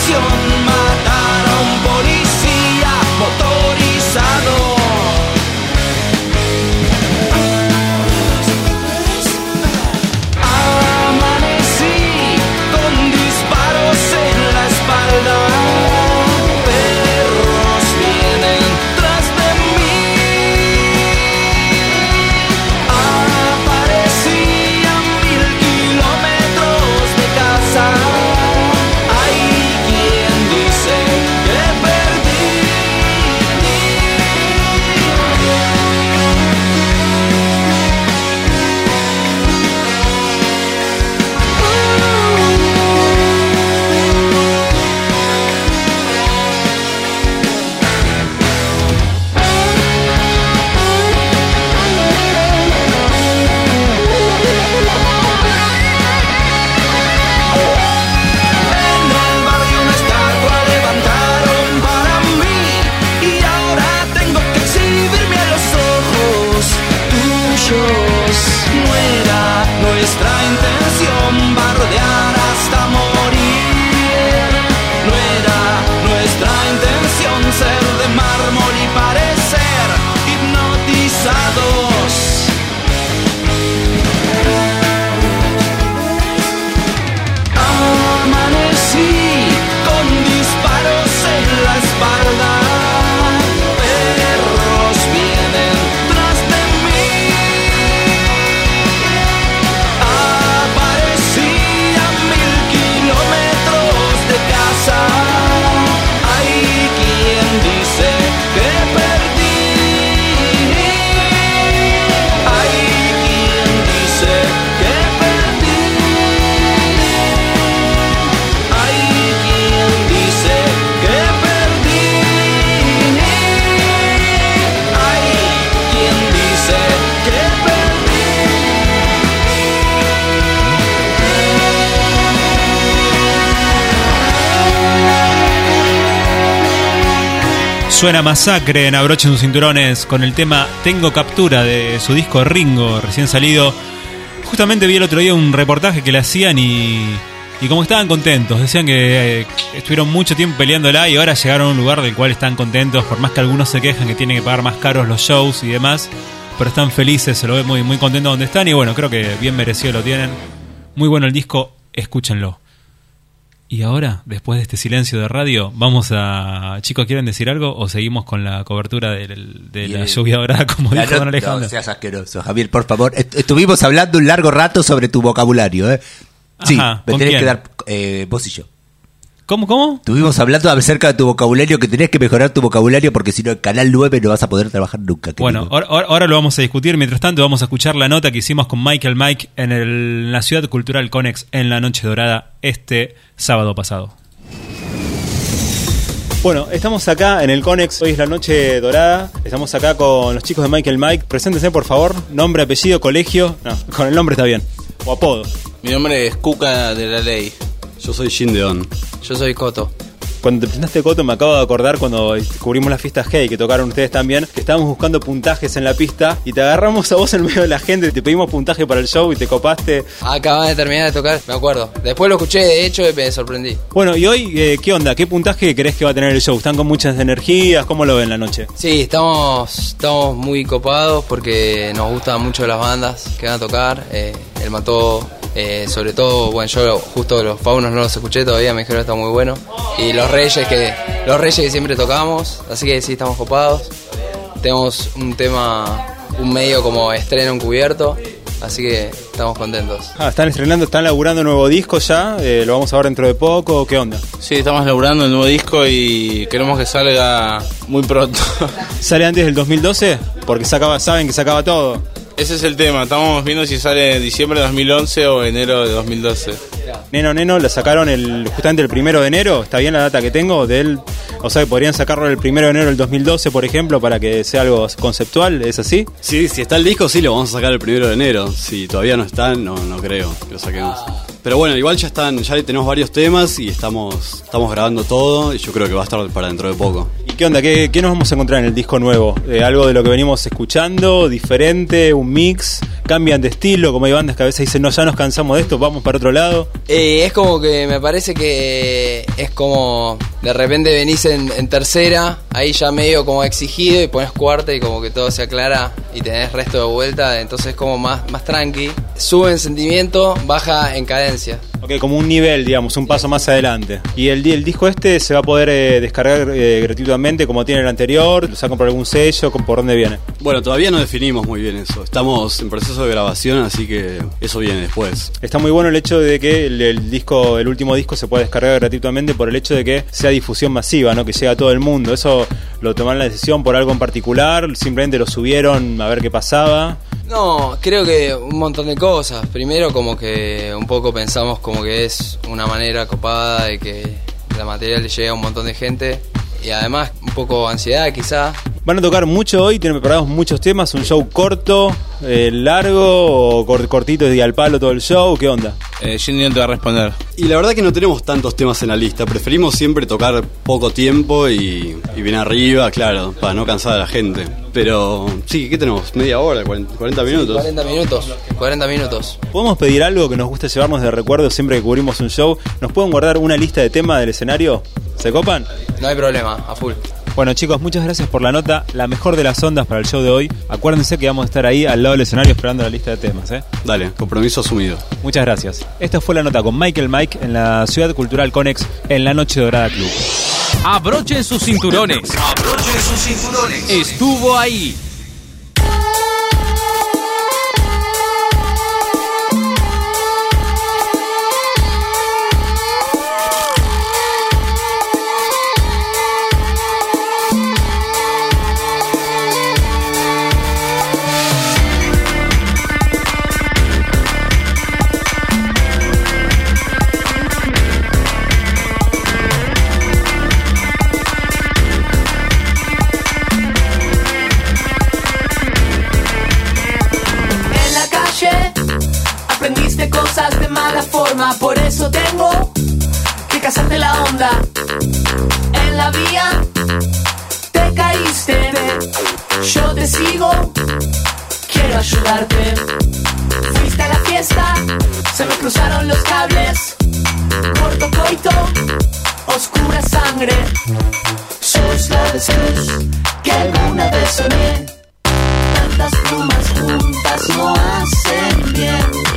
intención matar a un policía motorizado. Amanecí con disparos en la espalda. Perros vienen tras de mí. Aparecí a mil kilómetros de casa. Hay quien dice que perdí. En el barrio una estatua levantaron para mí y ahora tengo que exhibirme a los ojos tuyos. No era nuestra intención bardear hasta morir. No era nuestra intención ser de mármol y parecer hipnotizados. Amanecí con disparos en la espalda. Perros vienen tras de mí. Aparecí a mil kilómetros de casa. Hay quien dice que perdí. Hay quien dice que perdí. Hay quien dice que perdí. Hay quien dice que Suena Masacre en Abrochen sus cinturones con el tema Tengo Captura de su disco Ringo, recién salido. Justamente vi el otro día un reportaje que le hacían y, y como estaban contentos, decían que eh, estuvieron mucho tiempo peleándola y ahora llegaron a un lugar del cual están contentos, por más que algunos se quejan que tienen que pagar más caros los shows y demás, pero están felices, se lo ve muy, muy contentos donde están y bueno, creo que bien merecido lo tienen. Muy bueno el disco, escúchenlo. Y ahora, después de este silencio de radio, vamos a... Chicos, ¿quieren decir algo o seguimos con la cobertura del- de la Bien. lluvia dorada, como La dijo no- don Alejandro? No seas asqueroso, Javier, por favor. Est- Estuvimos hablando un largo rato sobre tu vocabulario, ¿eh? Sí, Ajá, me ¿con tenés quién? que dar eh, vos y yo. ¿Cómo, cómo? Estuvimos hablando acerca de tu vocabulario, que tenés que mejorar tu vocabulario porque si no, en Canal nueve no vas a poder trabajar nunca. querido. Bueno, ahora, ahora- ahora lo vamos a discutir. Mientras tanto, vamos a escuchar la nota que hicimos con Michael Mike en, el- en la Ciudad Cultural Conex en la Noche Dorada este sábado pasado. Bueno, estamos acá en el Conex, hoy es la noche dorada, estamos acá con los chicos de Michael Mike, preséntense por favor, nombre, apellido, colegio, no, con el nombre está bien, o apodo. Mi nombre es Cuca de la Ley. Yo soy Jin Deon. Yo soy Coto. Cuando te presentaste, Coto, me acabo de acordar cuando cubrimos las fiestas Hey, que tocaron ustedes también, que estábamos buscando puntajes en la pista y te agarramos a vos en medio de la gente, te pedimos puntaje para el show y te copaste. Acabas de terminar de tocar, me acuerdo. Después lo escuché, de hecho, y me sorprendí. Bueno, y hoy, eh, ¿qué onda? ¿Qué puntaje crees que va a tener el show? ¿Están con muchas energías? ¿Cómo lo ven la noche? Sí, estamos, estamos muy copados porque nos gustan mucho las bandas que van a tocar. Eh, el Mató, eh, sobre todo, bueno, yo justo los Faunos no los escuché todavía, me dijeron que está muy bueno. Y los Reyes que los Reyes que siempre tocamos, así que sí, estamos copados. Tenemos un tema, un medio como estreno encubierto, así que estamos contentos. Ah, están estrenando, están laburando un nuevo disco ya, eh, lo vamos a ver dentro de poco, ¿qué onda? Sí, estamos laburando el nuevo disco y queremos que salga muy pronto. ¿Sale antes del dos mil doce? Porque se acaba, saben que se acaba todo. Ese es el tema, estamos viendo si sale en diciembre de dos mil once o enero de dos mil doce. Neno Neno la sacaron el justamente el primero de enero, está bien la data que tengo de él, o sea que podrían sacarlo el primero de enero del dos mil doce, por ejemplo, para que sea algo conceptual, ¿es así? Sí, si está el disco, sí, lo vamos a sacar el primero de enero. Si todavía no está, no, no creo que lo saquemos. Pero bueno, igual ya están, ya tenemos varios temas y estamos, estamos grabando todo y yo creo que va a estar para dentro de poco. ¿Y qué onda? ¿Qué, qué nos vamos a encontrar en el disco nuevo? Eh, ¿Algo de lo que venimos escuchando? ¿Diferente? ¿Un mix? cambian de estilo, como hay bandas que a veces dicen, no, ya nos cansamos de esto, vamos para otro lado? Eh, es como que me parece que es como de repente venís en, en tercera, ahí ya medio como exigido y pones cuarta y como que todo se aclara y tenés resto de vuelta, entonces es como más, más tranqui. Sube en sentimiento, baja en cadencia. Ok, como un nivel, digamos, un paso más adelante. ¿Y el, el disco este se va a poder eh, descargar eh, gratuitamente como tiene el anterior? ¿Lo sacan por algún sello? ¿Por dónde viene? Bueno, todavía no definimos muy bien eso. Estamos en proceso de grabación, así que eso viene después. Está muy bueno el hecho de que el, el disco, el último disco se pueda descargar gratuitamente por el hecho de que sea difusión masiva, ¿no? Que llegue a todo el mundo. ¿Eso lo tomaron la decisión por algo en particular? ¿Simplemente lo subieron a ver qué pasaba? No, creo que un montón de cosas. Primero como que un poco pensamos como que es una manera copada de que la material le llegue a un montón de gente. Y además un poco ansiedad quizá. Van a tocar mucho hoy, tienen preparados muchos temas, un show corto, eh, largo o cort- cortito y al palo todo el show, ¿qué onda? Eh, Jenny no te va a responder. Y la verdad que no tenemos tantos temas en la lista, preferimos siempre tocar poco tiempo y, y bien arriba, claro, para no cansar a la gente. Pero sí, ¿qué tenemos? ¿Media hora? ¿cuarenta minutos? Sí, cuarenta minutos, cuarenta minutos. ¿Podemos pedir algo que nos guste llevarnos de recuerdo siempre que cubrimos un show? ¿Nos pueden guardar una lista de temas del escenario? ¿Se copan? No hay problema, a full. Bueno chicos, muchas gracias por la nota, la mejor de las ondas para el show de hoy. Acuérdense que vamos a estar ahí al lado del escenario esperando la lista de temas, ¿eh? Dale, compromiso asumido. Muchas gracias. Esta fue la nota con Michael Mike en la Ciudad Cultural Conex en la Noche Dorada Club. Abrochen sus cinturones. Abrochen sus cinturones. Estuvo ahí. Cosas de mala forma, por eso tengo que cazarte la onda. En la vía te caíste, yo te sigo, quiero ayudarte. Fuiste a la fiesta, se me cruzaron los cables. Corto coito, oscura sangre. Sos la avestruz que alguna vez soñé. Tantas plumas juntas no hacen bien.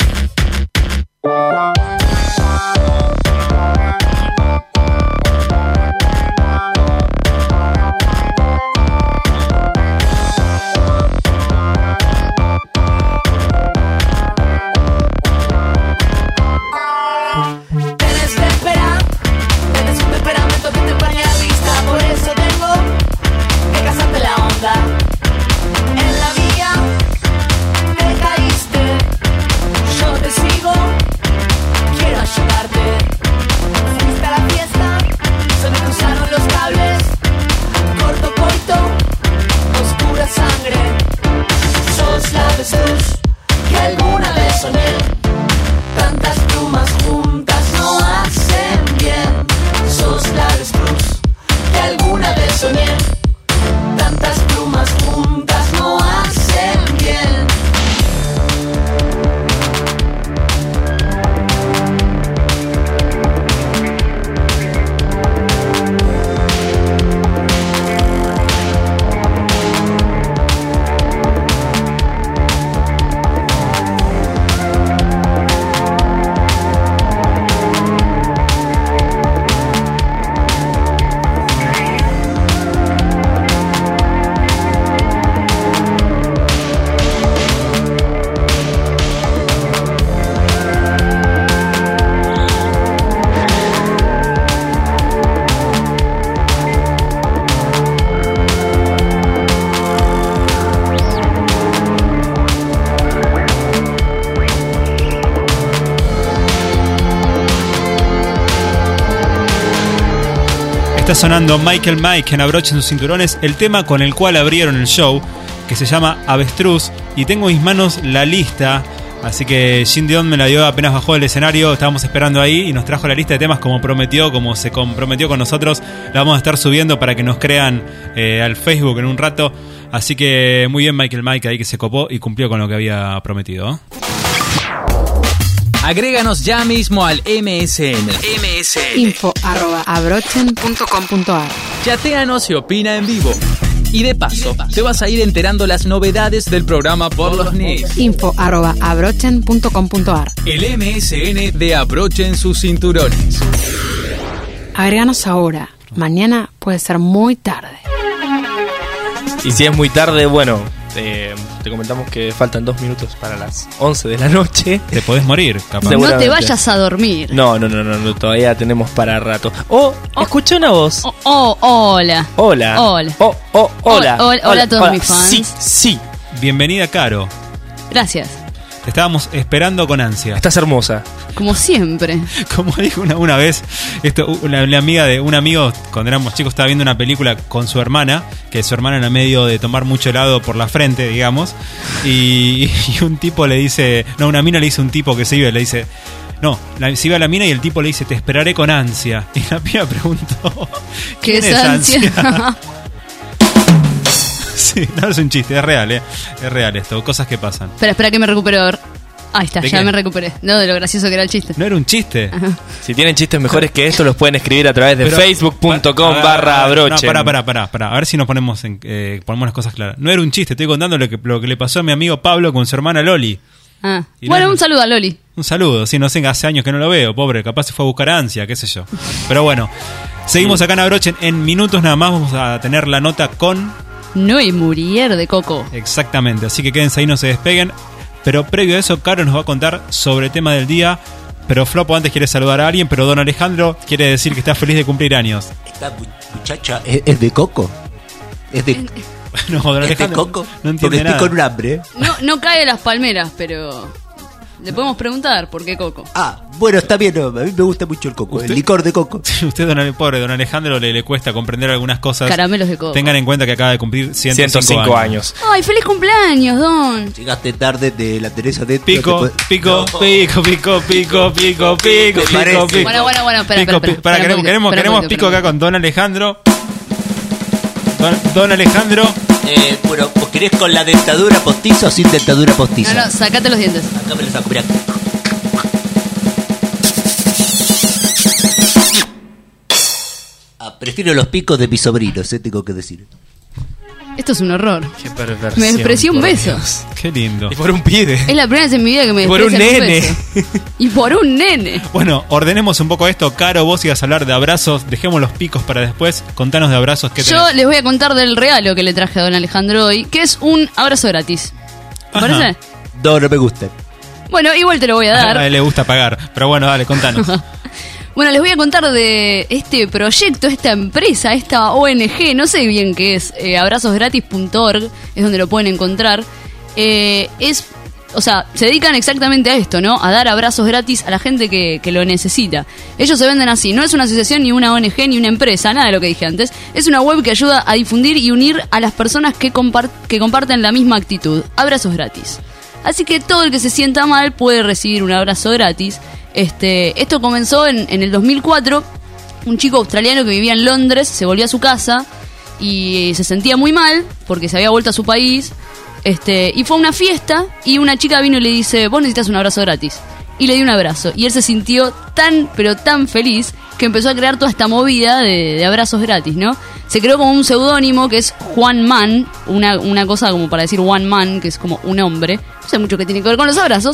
Está sonando Michael Mike en Abrochen sus cinturones, el tema con el cual abrieron el show, que se llama Avestruz, y tengo en mis manos la lista Así que Jim Dion me la dio apenas bajó del escenario. Estábamos esperando ahí y nos trajo la lista de temas como prometió, como se comprometió con nosotros. La vamos a estar subiendo para que nos crean eh, al Facebook en un rato. Así que muy bien Michael Mike ahí, que se copó y cumplió con lo que había prometido, ¿eh? Agréganos ya mismo al M S N. M S N. Info arroba abrochen punto com punto ar. Chatéanos y opina en vivo. Y de paso, te vas a ir enterando las novedades del programa por los N I S. Info arroba abrochen punto com punto ar. El M S N de Abrochen sus cinturones. Agréganos ahora. Mañana puede ser muy tarde. Y si es muy tarde, bueno, eh, te comentamos que faltan dos minutos para las once de la noche. Te podés morir, capaz. No te vayas a dormir. No, no, no, no, no, todavía tenemos para rato. Oh, oh, escuché una voz. Oh, oh, hola. Hola. Hola. Oh, oh, hola. Hola, hola, hola a todos hola. mis fans. Sí, sí. Bienvenida, Caro. Gracias. Te estábamos esperando con ansia. Estás hermosa. Como siempre. Como dijo una, una vez, esto, una, una amiga de un amigo, cuando éramos chicos, estaba viendo una película con su hermana, que su hermana era medio de tomar mucho helado por la frente, digamos, y, y un tipo le dice, no, una mina le dice a un tipo que se iba, le dice, no, la, se iba a la mina y el tipo le dice, te esperaré con ansia. Y la piba preguntó, ¿qué ¿quién es ansia? ansia? Sí, no es un chiste, es real, ¿eh? Es real esto, cosas que pasan. Espera, espera que me recupero. Ahí está, ya qué? me recuperé. No, de lo gracioso que era el chiste. No era un chiste. Ajá. Si tienen chistes mejores que esto, los pueden escribir a través de Pero, facebook punto com pa- barra a ver, abrochen. No, pará, pará, pará, pará. A ver si nos ponemos en, eh, ponemos las cosas claras. No era un chiste, estoy contando lo que, lo que le pasó a mi amigo Pablo con su hermana Loli. Ah. Y Bueno, no- un saludo a Loli. Un saludo, sí, no sé, hace años que no lo veo, pobre, capaz se fue a buscar ansia, qué sé yo. Pero bueno, seguimos acá en Abrochen. En minutos nada más vamos a tener la nota con... Noé Murier de Coco. Exactamente, así que quédense ahí, no se despeguen. Pero previo a eso, Caro nos va a contar sobre el tema del día. Pero Flopo antes quiere saludar a alguien, pero Don Alejandro quiere decir que está feliz de cumplir años. Esta muchacha es, es de Coco. Es de, No, Don es de Alejandro Coco. no entiende Porque nada. estoy con un hambre. No, no cae de las palmeras, pero le podemos preguntar por qué Coco. Ah, bueno, está bien. No, a mí me gusta mucho el coco. ¿Usted? El licor de coco. Usted, don Ale- pobre Don Alejandro, le, le cuesta comprender algunas cosas. Caramelos de coco. Tengan en cuenta que acaba de cumplir ciento cinco, ciento cinco años. años. Ay, feliz cumpleaños, Don. Llegaste tarde de la Teresa de... Pico, pico, pico, pico, pico, pico, pico, pico, parece? pico. Bueno, bueno, bueno, espera, Pico, espera, pi- espera. para, espera queremos, un queremos, poquito, queremos espera un pico poquito, acá con Don Alejandro. Don, don Alejandro. Eh, bueno, ¿vos querés con la dentadura postiza o sin dentadura postiza? No, no, sacate los dientes. Acá me lo saco, mirá. Ah, prefiero los picos de mis sobrinos, eh, tengo que decir. Esto es un horror. Qué perversión. Me despreció un por beso. Dios. Qué lindo. Y por un pibe. Es la primera vez en mi vida que me Y por un desprecian nene. beso. Y por un nene. Bueno, ordenemos un poco esto. Caro, vos ibas a hablar de abrazos. Dejemos los picos para después. Contanos de abrazos que Yo les voy a contar del regalo que le traje a Don Alejandro hoy, que es un abrazo gratis. ¿Te Ajá. parece? No, no me gustan. Bueno, igual te lo voy a dar. A él le gusta pagar. Pero bueno, dale, contanos. Bueno, les voy a contar de este proyecto, esta empresa, esta O N G, no sé bien qué es, eh, abrazos gratis punto org, es donde lo pueden encontrar. Eh, es, o sea, se dedican exactamente a esto, ¿no? A dar abrazos gratis a la gente que, que lo necesita. Ellos se venden así, no es una asociación, ni una O N G, ni una empresa, nada de lo que dije antes. Es una web que ayuda a difundir y unir a las personas que, compart- que comparten la misma actitud. Abrazos gratis. Así que todo el que se sienta mal puede recibir un abrazo gratis. Este, esto comenzó en, en el dos mil cuatro. Un chico australiano que vivía en Londres se volvió a su casa y se sentía muy mal porque se había vuelto a su país. Este, y fue a una fiesta y una chica vino y le dice: vos necesitas un abrazo gratis. Y le dio un abrazo. Y él se sintió tan, pero tan feliz que empezó a crear toda esta movida de, de abrazos gratis, ¿no? Se creó como un seudónimo que es Juan Man, una, una cosa como para decir One Man, que es como un hombre. No sé mucho que tiene que ver con los abrazos.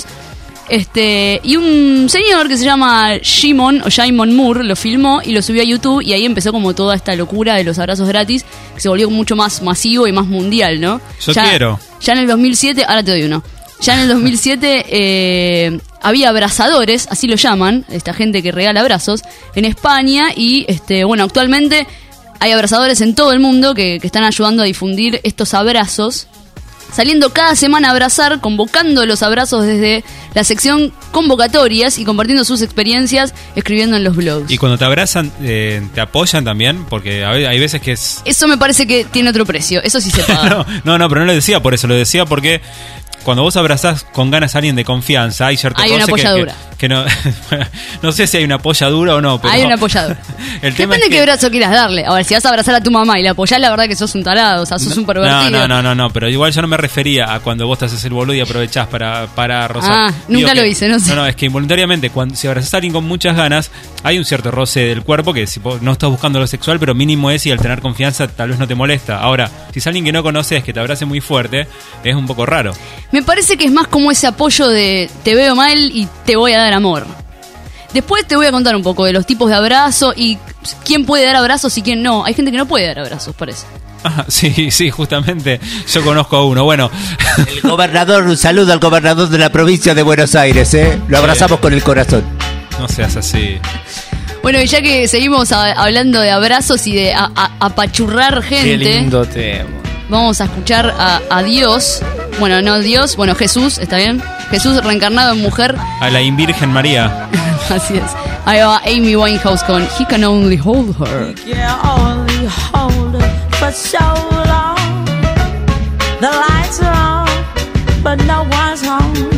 Este, y un señor que se llama Shimon o Shimon Moore lo filmó y lo subió a YouTube, y ahí empezó como toda esta locura de los abrazos gratis, que se volvió mucho más masivo y más mundial, ¿no? Yo ya, quiero. Ya en el dos mil siete, ahora te doy uno. Ya en el dos mil siete eh, había abrazadores, así lo llaman, esta gente que regala abrazos, en España, y este, bueno, actualmente hay abrazadores en todo el mundo que, que están ayudando a difundir estos abrazos, saliendo cada semana a abrazar, convocando los abrazos desde la sección convocatorias y compartiendo sus experiencias, escribiendo en los blogs. Y cuando te abrazan, eh, ¿te apoyan también? Porque a ve- hay veces que es... Eso me parece que tiene otro precio, eso sí se paga. no, no, no, pero no lo decía por eso, lo decía porque cuando vos abrazás con ganas a alguien de confianza, hay cierto Hay una apoyadura. Que, que, que no, no sé si hay una apoyadura o no, pero hay una apoyadura. El tema Depende es qué que, brazo quieras darle. A ver, si vas a abrazar a tu mamá y la apoyás, la verdad que sos un tarado, o sea, sos un pervertido. No, no, no, no, no, pero igual yo no me refería a cuando vos te haces el boludo y aprovechás para, para rozar. Ah, Digo nunca que, lo hice, no sé. No, no, es que involuntariamente, cuando, si abrazás a alguien con muchas ganas, hay un cierto roce del cuerpo que si vos no estás buscando lo sexual, pero mínimo es y al tener confianza tal vez no te molesta. Ahora, si es alguien que no conoces, que te abrace muy fuerte, es un poco raro. Me parece que es más como ese apoyo de te veo mal y te voy a dar amor. Después te voy a contar un poco de los tipos de abrazo y quién puede dar abrazos y quién no. Hay gente que no puede dar abrazos, parece. Ah, sí, sí, justamente yo conozco a uno. Bueno, el gobernador, un saludo al gobernador de la provincia de Buenos Aires, ¿eh? Lo abrazamos con el corazón. No seas así. Bueno, y ya que seguimos a, hablando de abrazos y de a, a, apachurrar gente, qué lindo tema. Vamos a escuchar a, a Dios. Bueno, no Dios, bueno, Jesús, ¿está bien? Jesús reencarnado en mujer. A la Invirgen María. Así es. Ahí va Amy Winehouse con He Can Only Hold Her. He can only hold her for so long. The lights are on, but no one's home.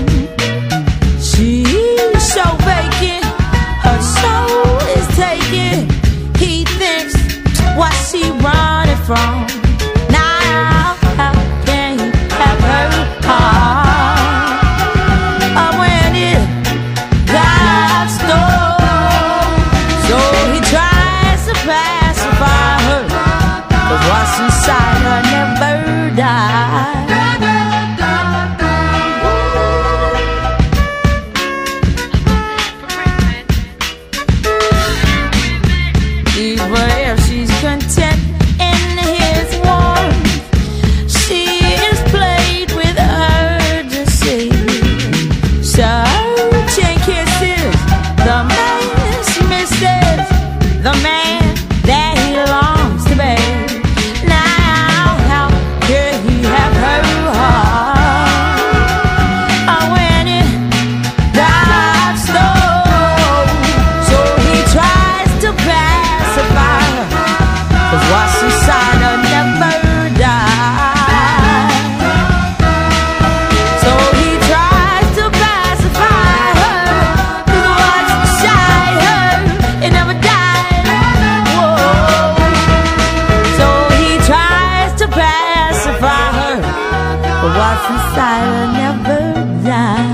She's so vacant, her soul is taken. He thinks, what's she running from? Now, how can he have her heart? Oh, when it got stole, so he tries to pacify her, but what's inside her never dies. Even if she's content in his warmth, she is played with urgency. Searching kisses, the man's misses, the man that he longs to be. Now, how could he have her heart? Oh, when it got stole, so he tries to pacify her, 'cause what's inside her never dies. So he tries to pacify her, 'cause what's inside her, it never dies. Whoa. So he tries to pacify her, but what's inside her never dies.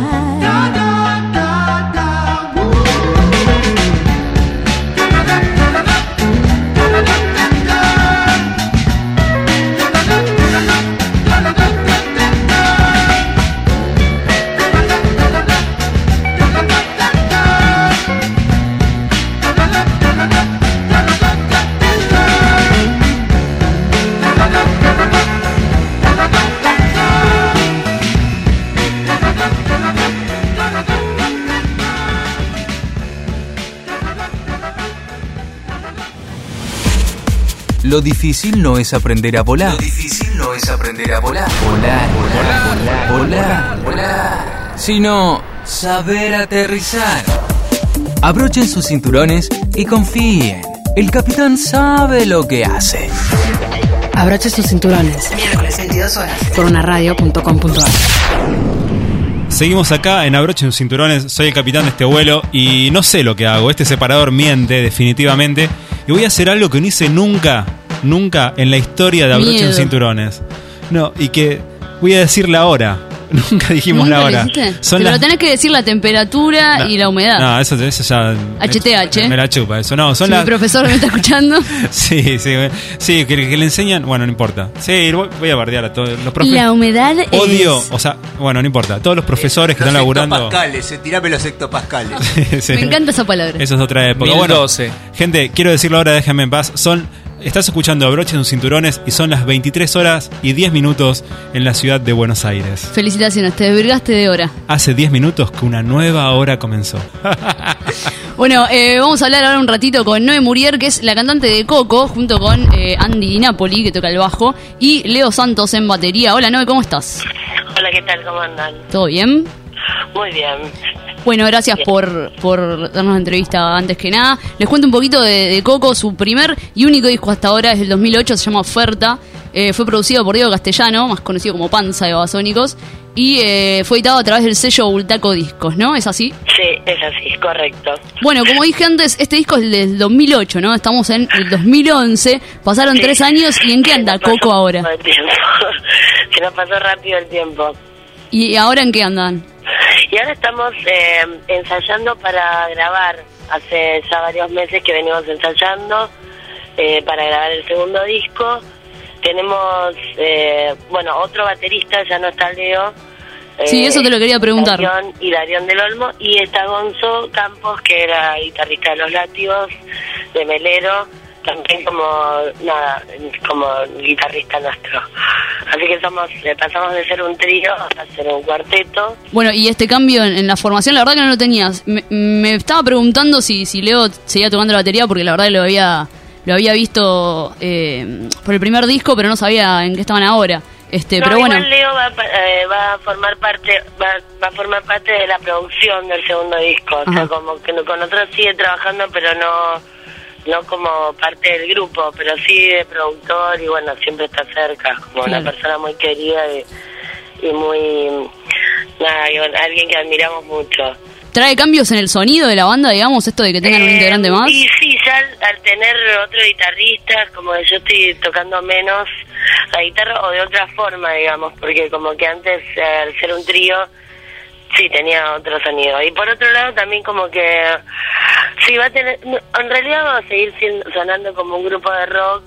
Lo difícil no es aprender a volar. Lo difícil no es aprender a volar. Volar, volar, volar, volar, volar. Sino saber aterrizar. Abrochen sus cinturones y confíen. El capitán sabe lo que hace. Abrochen sus cinturones. Miércoles veintidós horas. Por una radio punto com punto a r. Seguimos acá en Abrochen sus cinturones. Soy el capitán de este vuelo y no sé lo que hago. Este separador miente definitivamente. Y voy a hacer algo que no hice nunca, nunca en la historia de Abrochen Miedo. sus cinturones. No, y que voy a decir la hora. Nunca dijimos ¿Nunca la lo hora. hiciste? Son Pero las... tenés que decir la temperatura No, y la humedad. No, eso, eso ya... H T H. Me la chupa eso. No, son Si las... mi profesor me está escuchando. Sí, sí, sí, que, que le enseñan... Bueno, no importa. Sí, voy voy a bardear a todos los profesores. La humedad Odio, es... o sea, bueno, no importa. Todos los profesores que Los están laburando... hectopascales, eh, tirame los hectopascales. Sí. Me encanta esa palabra. Eso es otra época. mil doce. Bueno, gente, quiero decirlo ahora, déjenme en paz. Son... Estás escuchando Abrochen sus cinturones y son las veintitrés horas y diez minutos en la ciudad de Buenos Aires. Felicitaciones, te desvirgaste de hora. Hace diez minutos que una nueva hora comenzó. Bueno, eh, vamos a hablar ahora un ratito con Noé Murier, que es la cantante de Coco, junto con eh, Andy Di Napoli, que toca el bajo, y Leo Santos en batería. Hola Noé, ¿cómo estás? Hola, ¿qué tal? ¿Cómo andan? ¿Todo bien? Muy bien. Bueno, gracias por, por darnos la entrevista antes que nada. Les cuento un poquito de, de Coco. Su primer y único disco hasta ahora es del dos mil ocho, se llama Oferta. Eh, fue producido por Diego Castellano, más conocido como Panza de Babasónicos. Y eh, fue editado a través del sello Bultaco Discos, ¿no? ¿Es así? Sí, es así, correcto. Bueno, como dije antes, este disco es del dos mil ocho, ¿no? Estamos en el dos mil once. Pasaron Sí. tres años. ¿Y en qué anda Coco ahora? Todo el tiempo. Se nos pasó rápido el tiempo. ¿Y ahora en qué andan? Y ahora estamos eh, ensayando para grabar. Hace ya varios meses que venimos ensayando eh, para grabar el segundo disco. Tenemos, eh, bueno, otro baterista, ya no está Leo. Eh, Sí, eso te lo quería preguntar. Darión y Darión del Olmo. Y está Gonzo Campos, que era guitarrista de Los Látigos, de Melero. También como, nada, como guitarrista nuestro. Así que somos, eh, pasamos de ser un trío a ser un cuarteto. Bueno, y este cambio en, en la formación, la verdad que no lo tenías. Me, me estaba preguntando si, si Leo seguía tocando la batería, porque la verdad que lo había lo había visto eh, por el primer disco, pero no sabía en qué estaban ahora. Este, No, pero bueno, igual Leo va, a pa- eh, va a formar parte va, va a formar parte de la producción del segundo disco. O sea, Ajá. como que no- con nosotros sigue trabajando, pero no no como parte del grupo, pero sí de productor y bueno, siempre está cerca, como Claro. una persona muy querida y, y muy, nada, y bueno, alguien que admiramos mucho. ¿trae cambios en el sonido de la banda, digamos, esto de que tengan un Eh, integrante más? Y sí, ya al, al tener otro guitarrista, como que yo estoy tocando menos la guitarra o de otra forma, digamos, porque como que antes, eh, al ser un trío, sí tenía otro sonido. Y por otro lado también como que, sí, va a tener, no, en realidad va a seguir siendo, sonando como un grupo de rock,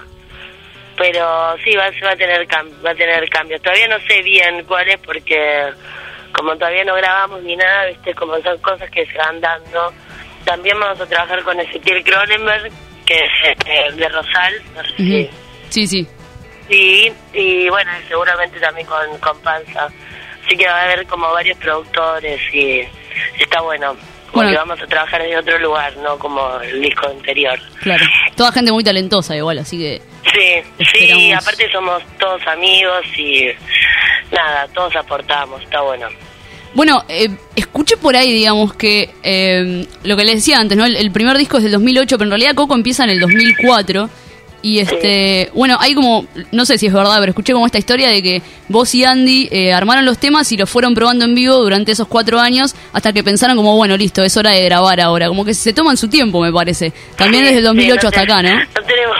pero sí, va, va a tener cam- va a tener cambios. Todavía no sé bien cuáles porque como todavía no grabamos ni nada, viste, como son cosas que se van dando. También vamos a trabajar con Ezequiel Cronenberg, que es eh, de Rosal, no sé si- Ujú. Sí, sí. Sí, y bueno, y seguramente también con, con Panza. Así que va a haber como varios productores y está bueno. Porque Bueno. vamos a trabajar desde otro lugar, no como el disco anterior. Claro. Toda gente muy talentosa igual, así que... Sí, sí, Esperamos. aparte somos todos amigos y nada, todos aportamos, está bueno. Bueno, eh, escuché por ahí, digamos, que eh, lo que les decía antes, ¿no? El, el primer disco es del dos mil ocho, pero en realidad Coco empieza en el dos mil cuatro. Y este, bueno, hay como, no sé si es verdad, pero escuché como esta historia de que vos y Andy eh, armaron los temas y los fueron probando en vivo durante esos cuatro años hasta que pensaron como, bueno, listo, es hora de grabar ahora. Como que se toman su tiempo, me parece. También desde el dos mil ocho Sí, hasta te- acá, ¿no? No tenemos,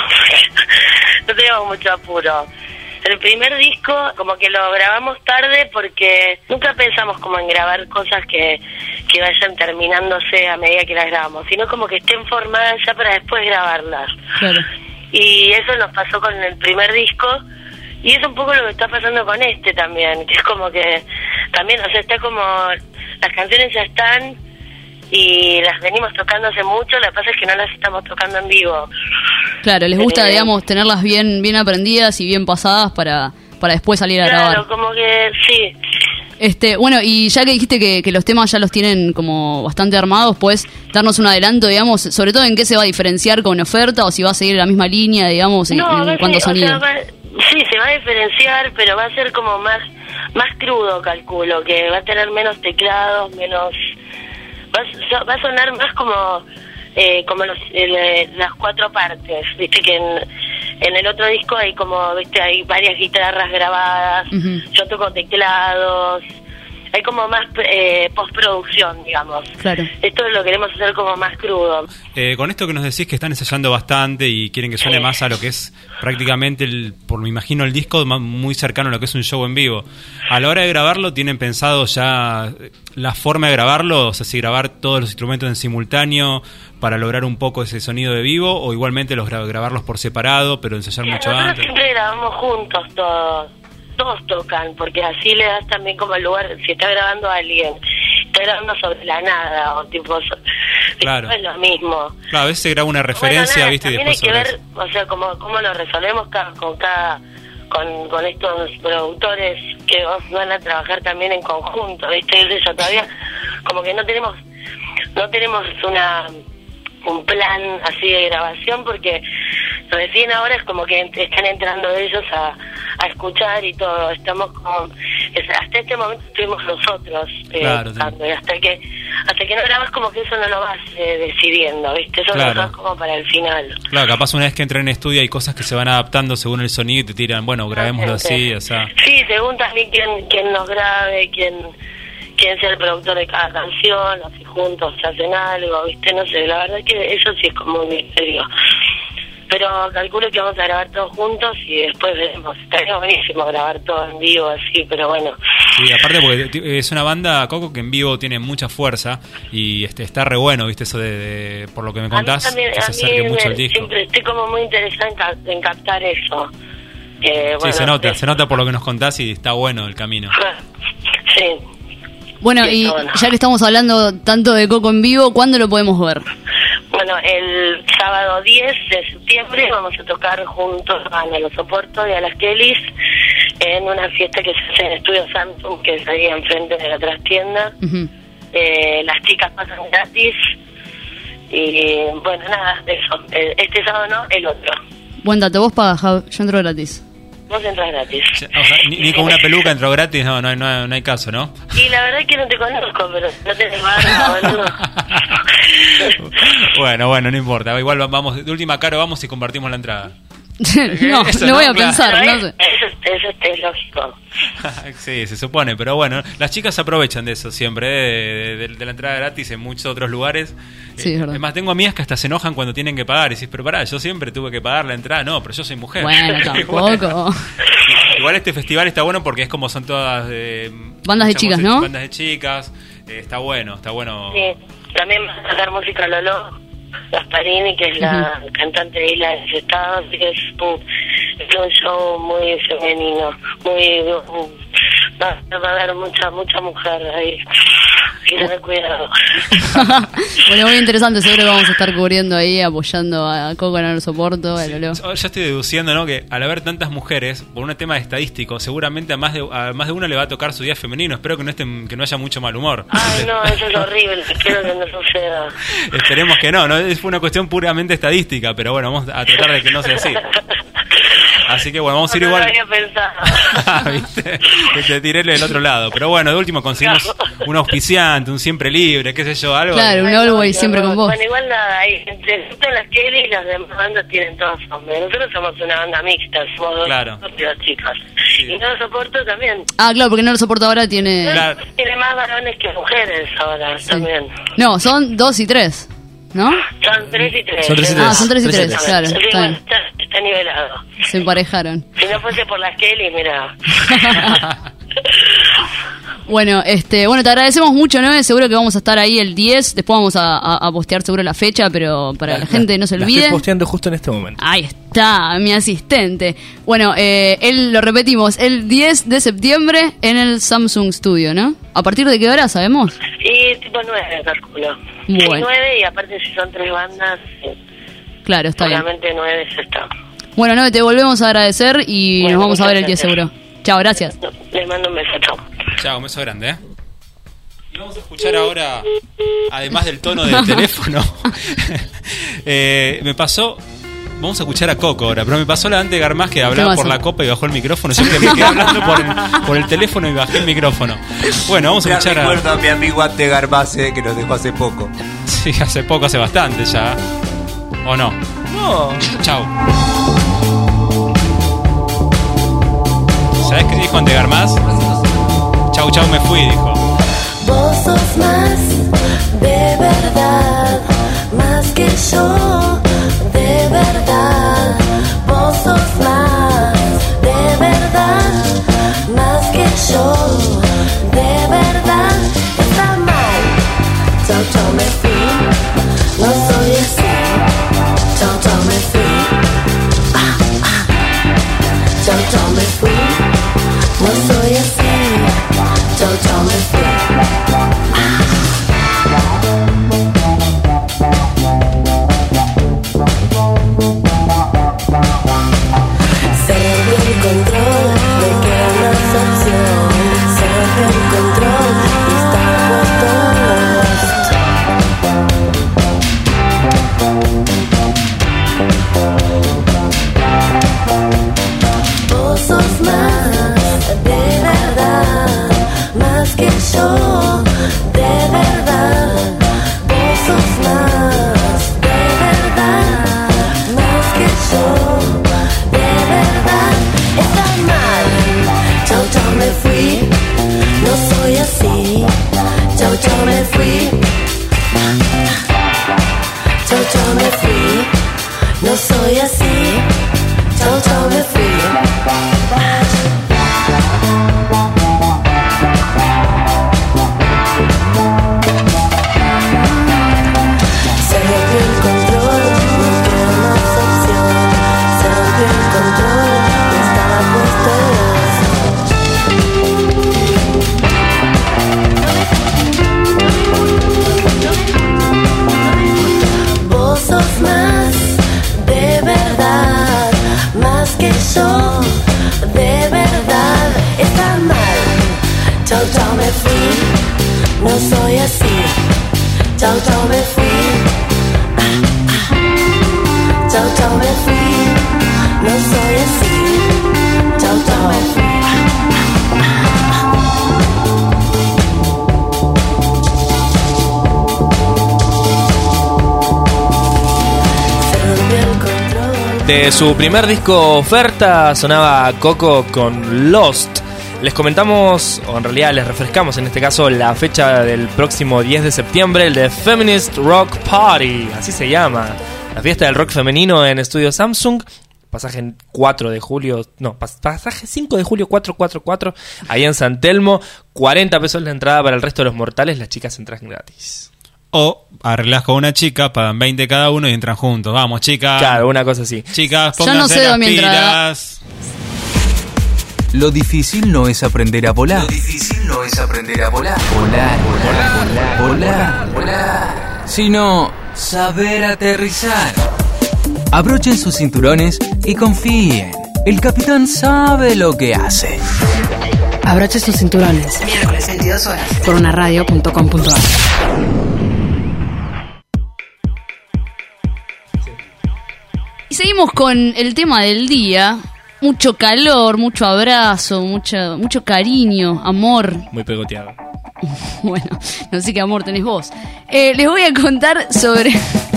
no tenemos mucho apuro. El primer disco como que lo grabamos tarde porque nunca pensamos como en grabar cosas que, que vayan terminándose a medida que las grabamos, sino como que estén formadas ya para después grabarlas. Claro. Y eso nos pasó con el primer disco y es un poco lo que está pasando con este también, que es como que también, o sea, está como las canciones ya están y las venimos tocando hace mucho, lo que pasa es que no las estamos tocando en vivo. Claro, les gusta, Eh, digamos, tenerlas bien bien aprendidas y bien pasadas para, para después salir a grabar. Claro, como que sí. Este, bueno, y ya que dijiste que, que los temas ya los tienen como bastante armados, ¿puedes darnos un adelanto, digamos, sobre todo en qué se va a diferenciar con Oferta o si va a seguir la misma línea, digamos, en, No, va en a cuanto a ser- o sea, sonido? va- sí, se va a diferenciar, pero va a ser como más más crudo, calculo, que va a tener menos teclados, menos... Va a, so- va a sonar más como eh, como los, el, eh, las cuatro partes, viste que en, en el otro disco hay como, viste, hay varias guitarras grabadas, Ujú. yo toco teclados, hay como más eh, postproducción, digamos. Claro. Esto lo queremos hacer como más crudo. Eh, con esto que nos decís que están ensayando bastante y quieren que suene Sí. más a lo que es prácticamente, el, por me imagino, el disco ma- muy cercano a lo que es un show en vivo. A la hora de grabarlo, ¿tienen pensado ya la forma de grabarlo? O sea, si grabar todos los instrumentos en simultáneo para lograr un poco ese sonido de vivo, o igualmente los gra- grabarlos por separado, pero ensayar mucho Nosotros antes. siempre grabamos juntos todos, todos tocan, porque así le das también como el lugar, si está grabando a alguien, está grabando sobre la nada, o tipo, so- Claro. no es lo mismo. Claro, a veces se graba una Bueno, referencia, nada, ¿viste? Y también después hay que sobre ver, o sea, cómo, cómo lo resolvemos ca- con cada, con, con estos productores que van a trabajar también en conjunto, ¿viste? Y eso todavía, como que no tenemos, no tenemos una un plan así de grabación porque recién ahora es como que ent- están entrando ellos a, a escuchar y todo, estamos como que hasta este momento estuvimos nosotros eh, Claro, tocando, y hasta que hasta que no grabas como que eso no lo vas eh, decidiendo, ¿viste? Eso Claro. lo vas como para el final. Claro, capaz una vez que entran en estudio hay cosas que se van adaptando según el sonido y te tiran, bueno, grabémoslo así, o sea. Sí, según también quién, quién nos grabe, quién, quién sea el productor de cada canción, o si juntos hacen algo, ¿viste? No sé, la verdad que eso sí es como un misterio. Pero calculo que vamos a grabar todos juntos y después veremos. Estaría buenísimo grabar todo en vivo así, pero bueno. Sí, aparte porque t- es una banda, Coco, que en vivo tiene mucha fuerza y este está re bueno, ¿viste? Eso de, de- por lo que me contás, a mí también, que se a mí acerque me- mucho al disco. siempre estoy como muy interesada en, cap- en captar eso. Eh, Sí, bueno, se nota, eh, se nota por lo que nos contás y está bueno el camino. Sí. Bueno, Sí, y está bueno. ya que estamos hablando tanto de Coco en vivo, ¿cuándo lo podemos ver? Bueno, el sábado diez de septiembre vamos a tocar juntos a Los Soporto y a las Kellys en una fiesta que se hace en Estudio Samsung, que es ahí enfrente de la trastienda. Ujú. Eh, las chicas pasan gratis y bueno, nada, eso. Eh, Este sábado no, el otro. Buen dato, vos pagas, Jav, yo entro gratis. Vos entras gratis. O sea, ni, ni con una peluca entró gratis, no, no, hay- no, hay- no hay caso, ¿no? Y la verdad es que no te conozco, pero no tenés barba, boludo. Bueno, bueno, no importa. Igual vamos, de última cara vamos y compartimos la entrada. no, Eso no no, voy a claro. pensar, Pero no es- sé. Eso, eso es lógico. Sí, se supone, pero bueno, las chicas aprovechan de eso siempre, ¿eh? de, de- de la entrada gratis en muchos otros lugares. Sí, es verdad. Además, tengo amigas que hasta se enojan cuando tienen que pagar. Y decís, pero pará, yo siempre tuve que pagar la entrada. No, pero yo soy mujer. Bueno, tampoco. Igual este festival está bueno porque es como son todas... eh, Bandas de muchas chicas, músicas- ¿no? Bandas de chicas. eh, está bueno, está bueno. Sí, también va a sacar música Lolo Gasparini, que es la cantante de Isla de los Estados, y es un, es un show muy femenino, muy... un- va, va a haber mucha mucha mujer ahí, hay que tener cuidado. Bueno, muy interesante, seguro que vamos a estar cubriendo ahí, apoyando a Coco en el soporto, a Lolo. Yo ya estoy deduciendo, ¿no? Que al haber tantas mujeres, por un tema estadístico, seguramente a más de a más de una le va a tocar su día femenino. Espero que no estén, que no haya mucho mal humor. Ay, no, eso es horrible, espero que no suceda. Esperemos que no, no es una cuestión puramente estadística, pero bueno, vamos a tratar de que no sea así. Así que bueno, vamos a ir No lo igual. había pensado. ¿Viste? Que te tiré del otro lado. Pero bueno, de último conseguimos un auspiciante, un siempre libre, qué sé yo, algo. Claro, un Always siempre con vos. Bueno, igual nada, ahí, entre entre las Kelly y las demás bandas tienen todos hombres. Nosotros somos una banda mixta, somos dos, Claro. dos chicas. Y no lo soporto también. Ah, claro, porque no lo soporto ahora, tiene... Tiene más varones que mujeres ahora también. No, son dos y tres, ¿no? Son tres y tres. Son tres y tres. Ah, son tres y tres, claro, Sí, está bueno, bien. está, está nivelado. Se emparejaron. Si no fuese por las Kelly, mira. Bueno, este, bueno, te agradecemos mucho, ¿no? Seguro que vamos a estar ahí el diez, después vamos a, a- a postear seguro la fecha, pero para que la, gente no se La olvide. estoy posteando justo en este momento. Ahí está, mi asistente. Bueno, eh, él lo repetimos, el diez de septiembre en el Samsung Studio, ¿no? ¿A partir de qué hora sabemos? Y tipo nueve, calculo. Sí, Bueno. nueve, y aparte si son tres bandas, eh, Claro, está bien. obviamente nueve se está. Bueno, no, te volvemos a agradecer y Bueno, nos vamos a muchas ver el diez gracias. seguro. Chao, gracias. Les mando un beso, chao. Chao, un beso grande, ¿eh? Y vamos a escuchar ahora, además del tono del teléfono, eh, me pasó... Vamos a escuchar a Coco ahora, pero me pasó la Dante Garmaz que hablaba pasó? por la copa y bajó el micrófono. Yo que me quedé hablando por el, por el teléfono y bajé el micrófono. Bueno, vamos a Me escuchar a... recuerdo a mi amigo Ante Garbace que nos dejó hace poco. Sí, hace poco, hace bastante ya. ¿O no? No. Chau. ¿Sabes qué dijo Ante Garmaz? Chau, chau, me fui, dijo. Vos sos más de verdad, más que yo, de verdad. Vos sos más de verdad, más que yo, de verdad. Está mal, chau, chau, me fui, no soy así. Chau, chau, me fui, ah, ah. Chau, chau, me fui, no soy así. Chau, chau, me fui. Ah. más que yo, de verdad está mal. Chau, chau, me fui, no soy así. Chau, chau, me fui. Ah, ah. Chau, chau, me fui, no soy así. Chau, chau, me fui. De su primer disco Oferta sonaba Coco con Lost. Les comentamos, o en realidad les refrescamos en este caso, la fecha del próximo diez de septiembre, el de Feminist Rock Party, así se llama. La fiesta del rock femenino en Estudio Samsung. Pasaje cuatro de julio, no, pasaje cinco de julio cuatrocientos cuarenta y cuatro, ahí en San Telmo. cuarenta pesos la entrada para el resto de los mortales, las chicas entran gratis. O arreglás con una chica, pagan veinte cada uno y entran juntos. Vamos, chicas. Claro, una cosa así. Chicas, Yo pónganse no sé las mientras- pilas. Lo difícil no es aprender a volar. Lo difícil no es aprender a volar. Volar, volar, volar, volar. Sino saber aterrizar. Abrochen sus cinturones y confíen. El capitán sabe lo que hace. Abroche sus cinturones. Miércoles veintidós horas. Por una radio punto com punto a r. Y seguimos con el tema del día. Mucho calor, mucho abrazo, mucho, mucho cariño, amor. Muy pegoteado. Bueno, no sé qué amor tenés vos. Eh, les voy a contar sobre...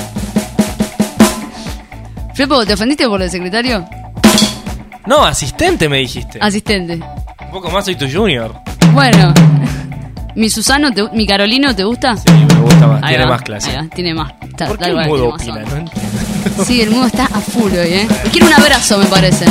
Flepo, ¿te ofendiste por el secretario? No, asistente me dijiste. Asistente. Un poco más soy tu junior. Bueno, mi Susano, te- mi Carolino, ¿te gusta? Sí, me gusta más, Ahí tiene va, más clase. ahí va, tiene más. Está- ¿Por qué tal el cual, mudo tiene más opina? onda. No entiendo. Sí, el mudo está a full hoy, ¿eh? Quiero un abrazo, me parece.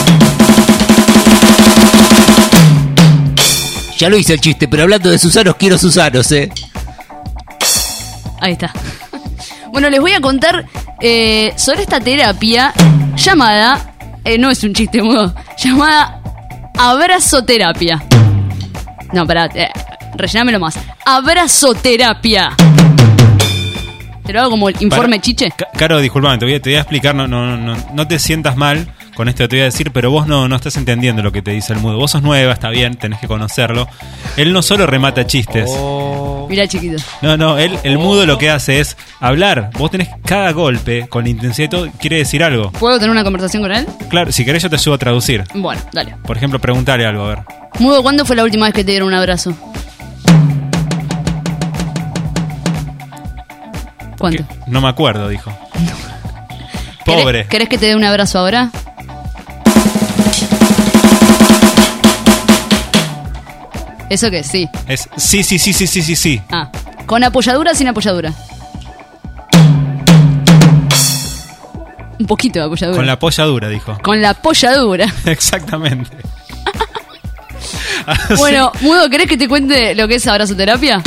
Ya lo hice el chiste, pero hablando de Susanos, quiero Susanos, eh. Ahí está. Bueno, les voy a contar eh, sobre esta terapia llamada, eh, no es un chiste mudo, llamada abrazoterapia. No, pará, eh, rellenámelo más. Abrazoterapia. ¿Te lo hago como el informe Para- chiche? Ca- Caro, disculpame, te voy a, te voy a explicar, no, no, no, no te sientas mal con esto que te voy a decir, pero vos no, no estás entendiendo lo que te dice el mudo. Vos sos nueva, está bien, tenés que conocerlo. Él no solo remata chistes. Mirá, chiquito. No, no, él, el mudo lo que hace es hablar. Vos tenés cada golpe, con la intensidad y todo, quiere decir algo. ¿Puedo tener una conversación con él? Claro, si querés yo te ayudo a traducir. Bueno, dale. Por ejemplo, preguntale algo, a ver. Mudo, ¿cuándo fue la última vez que te dieron un abrazo? ¿Cuánto? No me acuerdo, dijo. ¿Querés- Pobre. ¿Querés que te dé un abrazo ahora? ¿Eso qué? Sí. Es sí, sí, sí, sí, sí, sí, sí. Ah, ¿con apoyadura o sin apoyadura? Un poquito de apoyadura. Con la polla dura, dijo. Con la apoyadura. Exactamente. Bueno, Mudo, ¿querés que te cuente lo que es abrazoterapia?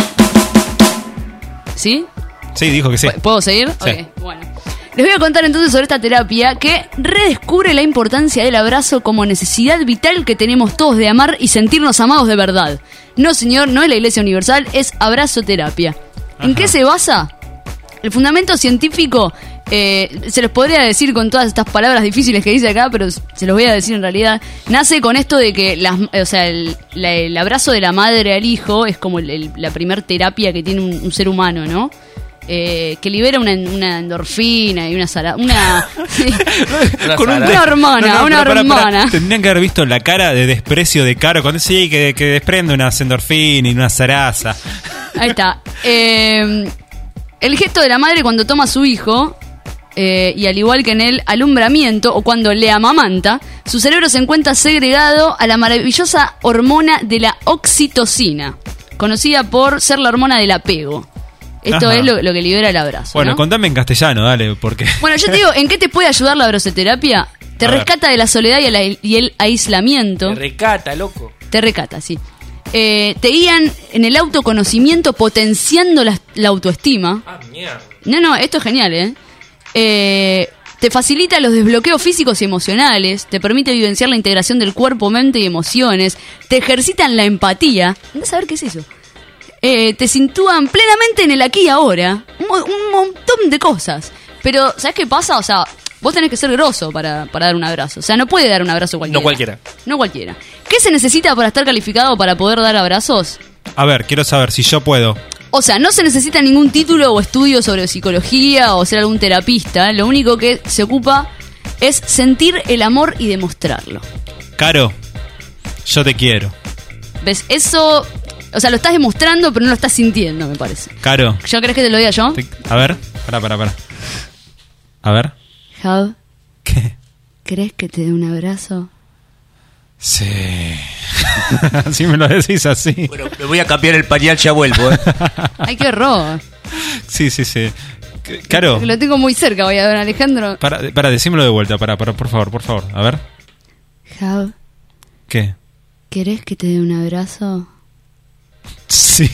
¿Sí? Sí, dijo que sí. ¿Puedo seguir? Sí. Ok, bueno. Les voy a contar entonces sobre esta terapia que redescubre la importancia del abrazo como necesidad vital que tenemos todos de amar y sentirnos amados de verdad. No, señor, no es la Iglesia Universal, es abrazoterapia. ¿En qué se basa? El fundamento científico, eh, se los podría decir con todas estas palabras difíciles que dice acá, pero se los voy a decir en realidad. Nace con esto de que las, o sea, el, la- el abrazo de la madre al hijo es como el- el- la primer terapia que tiene un, un ser humano, ¿no? Eh, que libera una, una endorfina y una sara, una, Con un- una hormona, No, no, una pero pará, pará. hormona. Tendrían que haber visto la cara de desprecio de Caro cuando sí, que, que desprende una endorfina y una zaraza. Ahí está. Eh, el gesto de la madre cuando toma a su hijo, eh, y al igual que en el alumbramiento o cuando le amamanta, su cerebro se encuentra segregado a la maravillosa hormona de la oxitocina, conocida por ser la hormona del apego. Esto Ajá. es lo, lo que libera el abrazo. Bueno, ¿no? contame en castellano, dale, porque... Bueno, yo te digo, ¿en qué te puede ayudar la abrazoterapia? Te A ver. rescata de la soledad y el, y el aislamiento. Te recata, loco. Te recata, sí. Eh, te guían en el autoconocimiento, potenciando la, la autoestima. Ah, mierda. No, no, esto es genial, ¿eh? Eh, Te facilita los desbloqueos físicos y emocionales, te permite vivenciar la integración del cuerpo, mente y emociones, te ejercitan la empatía. Andá a saber qué es eso. Eh, te sitúan plenamente en el aquí y ahora. Un, mo- un montón de cosas. Pero, ¿sabes qué pasa? O sea, Vos tenés que ser grosso para, para dar un abrazo. O sea, no puede dar un abrazo cualquiera. No cualquiera. No cualquiera. ¿Qué se necesita para estar calificado para poder dar abrazos? A ver, quiero saber si yo puedo. O sea, no se necesita ningún título o estudio sobre psicología o ser algún terapista. Lo único que se ocupa es sentir el amor y demostrarlo. Caro, yo te quiero. ¿Ves? Eso... O sea, lo estás demostrando, pero no lo estás sintiendo, me parece. Caro. ¿Yo crees que te lo diga yo? Te- a ver, pará, pará, pará. A ver. Jav. ¿Qué? ¿Crees que te dé un abrazo? Sí. Si me lo decís así. Bueno, me voy a cambiar el pañal, ya vuelvo. ¿eh? Ay, qué horror. Sí, sí, sí. Caro, Lo tengo muy cerca, voy a ver, Alejandro. para, para, decímelo de vuelta, para, para, por favor, por favor. A ver. Jav, ¿Qué? ¿querés que te dé un abrazo? Sí.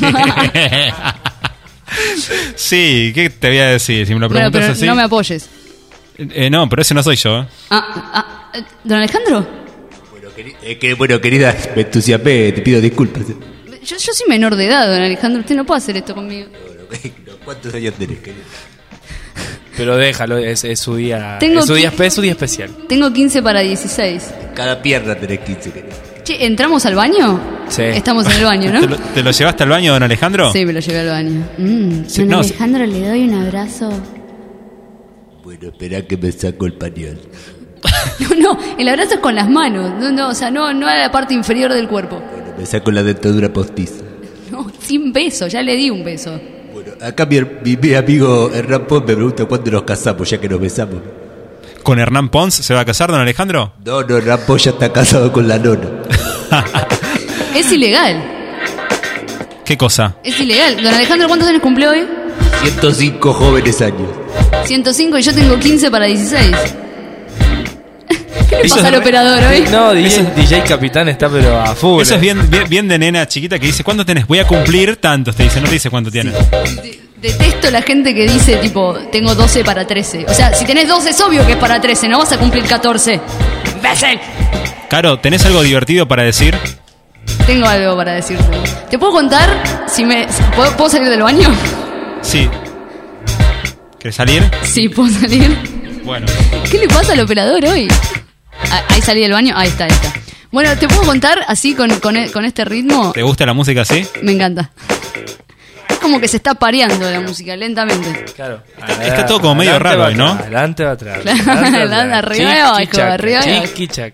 Sí, ¿qué te voy a decir? Si me lo Bueno, preguntas pero así. no me apoyes. Eh, no, pero ese no soy yo. ¿eh? Ah, ah, eh, ¿Don Alejandro? Eh, que, bueno, querida, me entusiasmé, te pido disculpas. Yo, yo soy menor de edad, don Alejandro. Usted no puede hacer esto conmigo. ¿Cuántos años tenés, querida? Pero déjalo, es, es su día. Tengo Es su día, qui- espe- es su día especial. Tengo quince para dieciséis. Cada pierna tenés quince, querida. Che, ¿entramos al baño? Sí. Estamos en el baño, ¿no? ¿Te lo, te lo llevaste al baño, don Alejandro? Sí, me lo llevé al baño. Mm, Sí, don no, Alejandro, le doy un abrazo. Bueno, espera que me saco el pañal. No, no, el abrazo es con las manos. No, no, o sea, no, no a la parte inferior del cuerpo. Me saco la dentadura postiza. No, sin beso, ya le di un beso. Acá mi, mi, mi amigo Hernán Pons me pregunta cuándo nos casamos, ya que nos besamos. ¿Con Hernán Pons se va a casar, don Alejandro? No, no, Hernán Pons ya está casado con la nona. Es ilegal, ¿Qué cosa? es ilegal. Don Alejandro, ¿cuántos años cumple hoy? ciento cinco jóvenes años. ciento cinco y yo tengo quince para dieciséis. ¿Qué le Eso pasa es al re- operador hoy? No, D J, D J Capitán está pero a full. Eso es bien, bien, bien de nena chiquita que dice, ¿cuánto tenés? Voy a cumplir tantos, te dice, no te dice cuánto tienes. Detesto la gente que dice, tipo, tengo doce para trece. O sea, si tenés doce es obvio que es para trece, no vas a cumplir catorce. ¡Imbécil! Caro, ¿tenés algo divertido para decir? Tengo algo para decirte. ¿Te puedo contar si me... si- ¿puedo, ¿Puedo salir del baño? Sí. ¿Querés salir? Sí, ¿puedo salir? Bueno. ¿Qué le pasa al operador hoy? Ah, ahí salí del baño. Ahí está, ahí está. Bueno, ¿te puedo contar así con, con, e- con este ritmo? ¿Te gusta la música así? Me encanta. Es como que se está pareando la música lentamente. Claro. Está todo como medio Adelante raro va hoy, ¿no? atrás, Adelante va atrás. Claro, adelante va adelante, atrás. arriba y abajo, Chiqui-chaca, arriba y abajo. chiqui-chaca.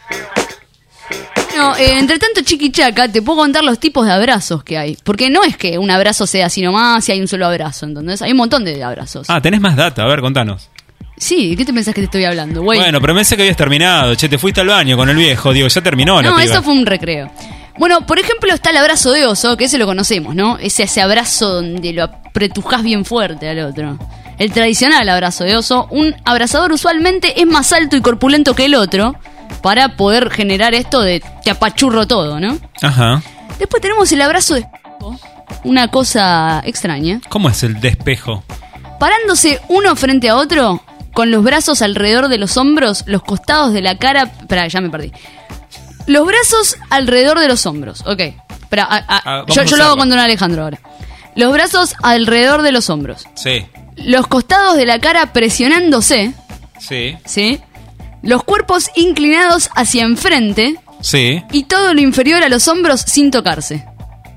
No, eh, entre tanto chiquichaca, te puedo contar los tipos de abrazos que hay. Porque no es que un abrazo sea así nomás y hay un solo abrazo, ¿entendés? Hay un montón de abrazos. Ah, tenés más data, a ver, contanos. Sí, ¿qué te pensás que te estoy hablando, güey? Bueno, pero pensé que habías terminado. Che, te fuiste al baño con el viejo, digo, ya terminó la No, piba. eso fue un recreo. Bueno, por ejemplo, está el abrazo de oso, que ese lo conocemos, ¿no? Ese, ese abrazo donde lo apretujás bien fuerte al otro. El tradicional abrazo de oso, un abrazador usualmente es más alto y corpulento que el otro para poder generar esto de te apachurro todo, ¿no? Ajá. Después tenemos el abrazo de espejo, una cosa extraña. ¿Cómo es el despejo? Parándose uno frente a otro, con los brazos alrededor de los hombros, los costados de la cara... Espera, ya me perdí. Los brazos alrededor de los hombros, ok. Espera, a- a- Ah, vamos yo, a yo lo hago hacerlo. con Don Alejandro ahora. Los brazos alrededor de los hombros. Sí. Los costados de la cara presionándose, Sí. ¿sí? Los cuerpos inclinados hacia enfrente Sí. y todo lo inferior a los hombros sin tocarse.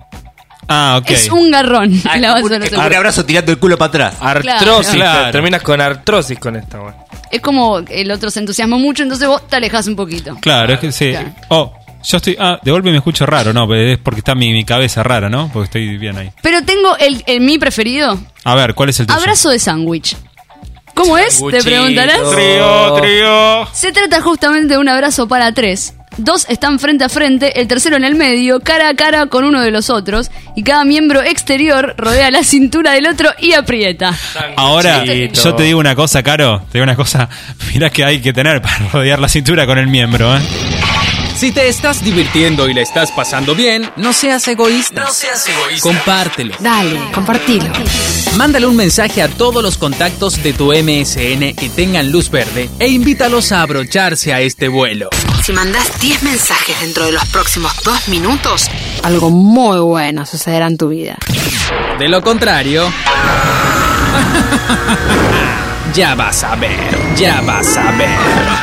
Ah, ok. Es un garrón. Ah, la un, base de los un hombros. abrazo tirando el culo para atrás. Artrosis, Claro. te- terminas con artrosis con esta, güey. Es como el otro se entusiasma mucho, entonces vos te alejás un poquito. Claro, es que sí. Claro. Oh, yo estoy... Ah, de golpe me escucho raro, ¿no? Pero es porque está mi, mi cabeza rara, ¿no? Porque estoy bien ahí. Pero tengo el, el mi preferido, A ver, ¿cuál es el tuyo? abrazo de sándwich. ¿Cómo es? Te Sanguchito. preguntarás. Trío, trío. Se trata justamente de un abrazo para tres. Dos están frente a frente, el tercero en el medio, cara a cara con uno de los otros, y cada miembro exterior rodea la cintura del otro y aprieta. Ahora, Sanguchito. yo te digo una cosa, Caro. Te digo una cosa. Mirá que hay que tener para rodear la cintura con el miembro, ¿eh? Si te estás divirtiendo y la estás pasando bien, no seas egoísta. No seas egoísta. Compártelo. Dale, compartilo. Mándale un mensaje a todos los contactos de tu M S N que tengan luz verde e invítalos a abrocharse a este vuelo. Si mandás diez mensajes dentro de los próximos dos minutos, algo muy bueno sucederá en tu vida. De lo contrario, Ya vas a ver, ya vas a ver.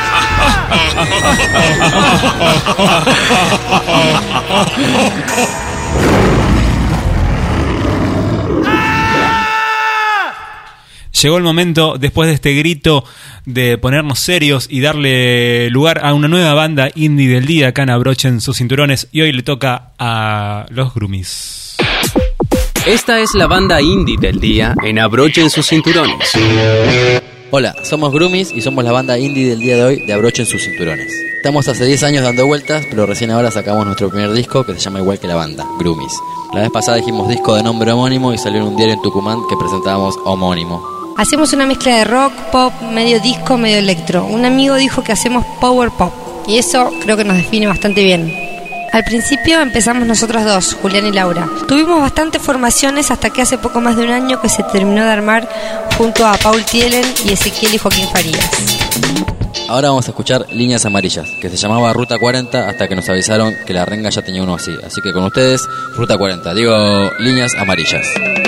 Llegó el momento, después de este grito, de ponernos serios y darle lugar a una nueva banda indie del día. Acá en Abrochen sus cinturones. Y hoy le toca a los Groomies. Esta es la banda indie del día en Abrochen sus cinturones. Hola, somos Groomies y somos la banda indie del día de hoy de Abrochen sus cinturones. Estamos hace diez años dando vueltas, pero recién ahora sacamos nuestro primer disco que se llama igual que la banda, Groomies. La vez pasada dijimos disco de nombre homónimo y salió en un diario en Tucumán que presentábamos homónimo. Hacemos una mezcla de rock, pop, medio disco, medio electro. Un amigo dijo que hacemos power pop y eso creo que nos define bastante bien. Al principio empezamos nosotros dos, Julián y Laura. Tuvimos bastantes formaciones hasta que hace poco más de un año que se terminó de armar junto a Paul Tielen y Ezequiel y Joaquín Farías. Ahora vamos a escuchar Líneas Amarillas, que se llamaba Ruta cuarenta hasta que nos avisaron que la renga ya tenía uno así. Así que con ustedes, Ruta cuarenta, digo Líneas Amarillas.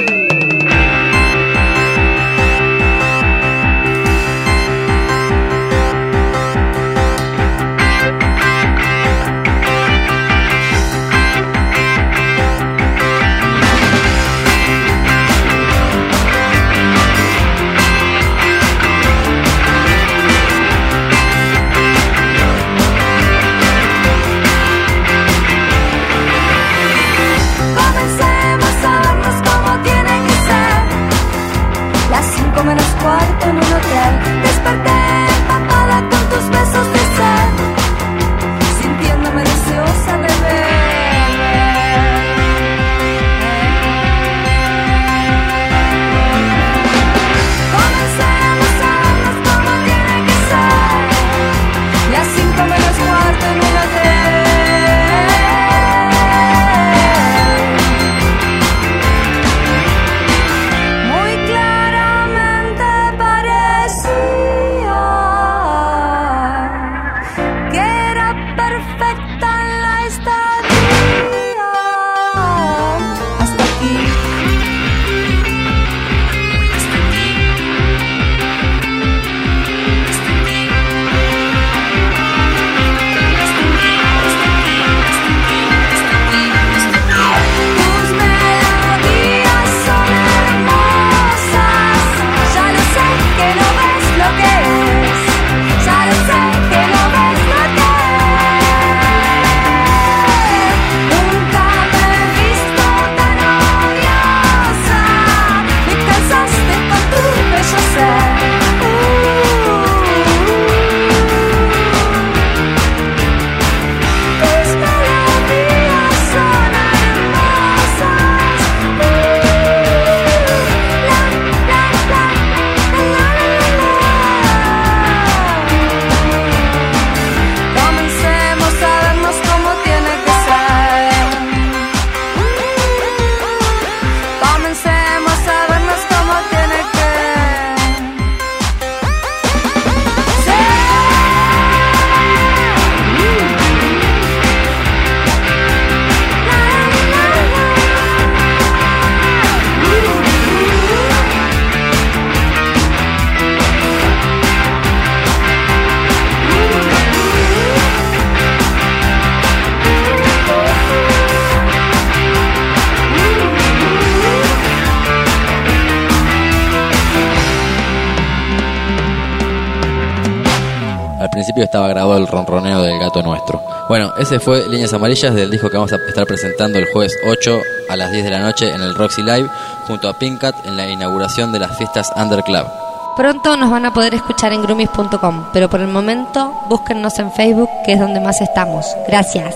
Estaba grabado el ronroneo del gato nuestro. Bueno, ese fue Líneas Amarillas del disco que vamos a estar presentando el jueves ocho a las diez de la noche en el Roxy Live junto a Pink Cat en la inauguración de las fiestas Under Club. Pronto nos van a poder escuchar en groomies punto com, pero por el momento búsquennos en Facebook, que es donde más estamos. Gracias.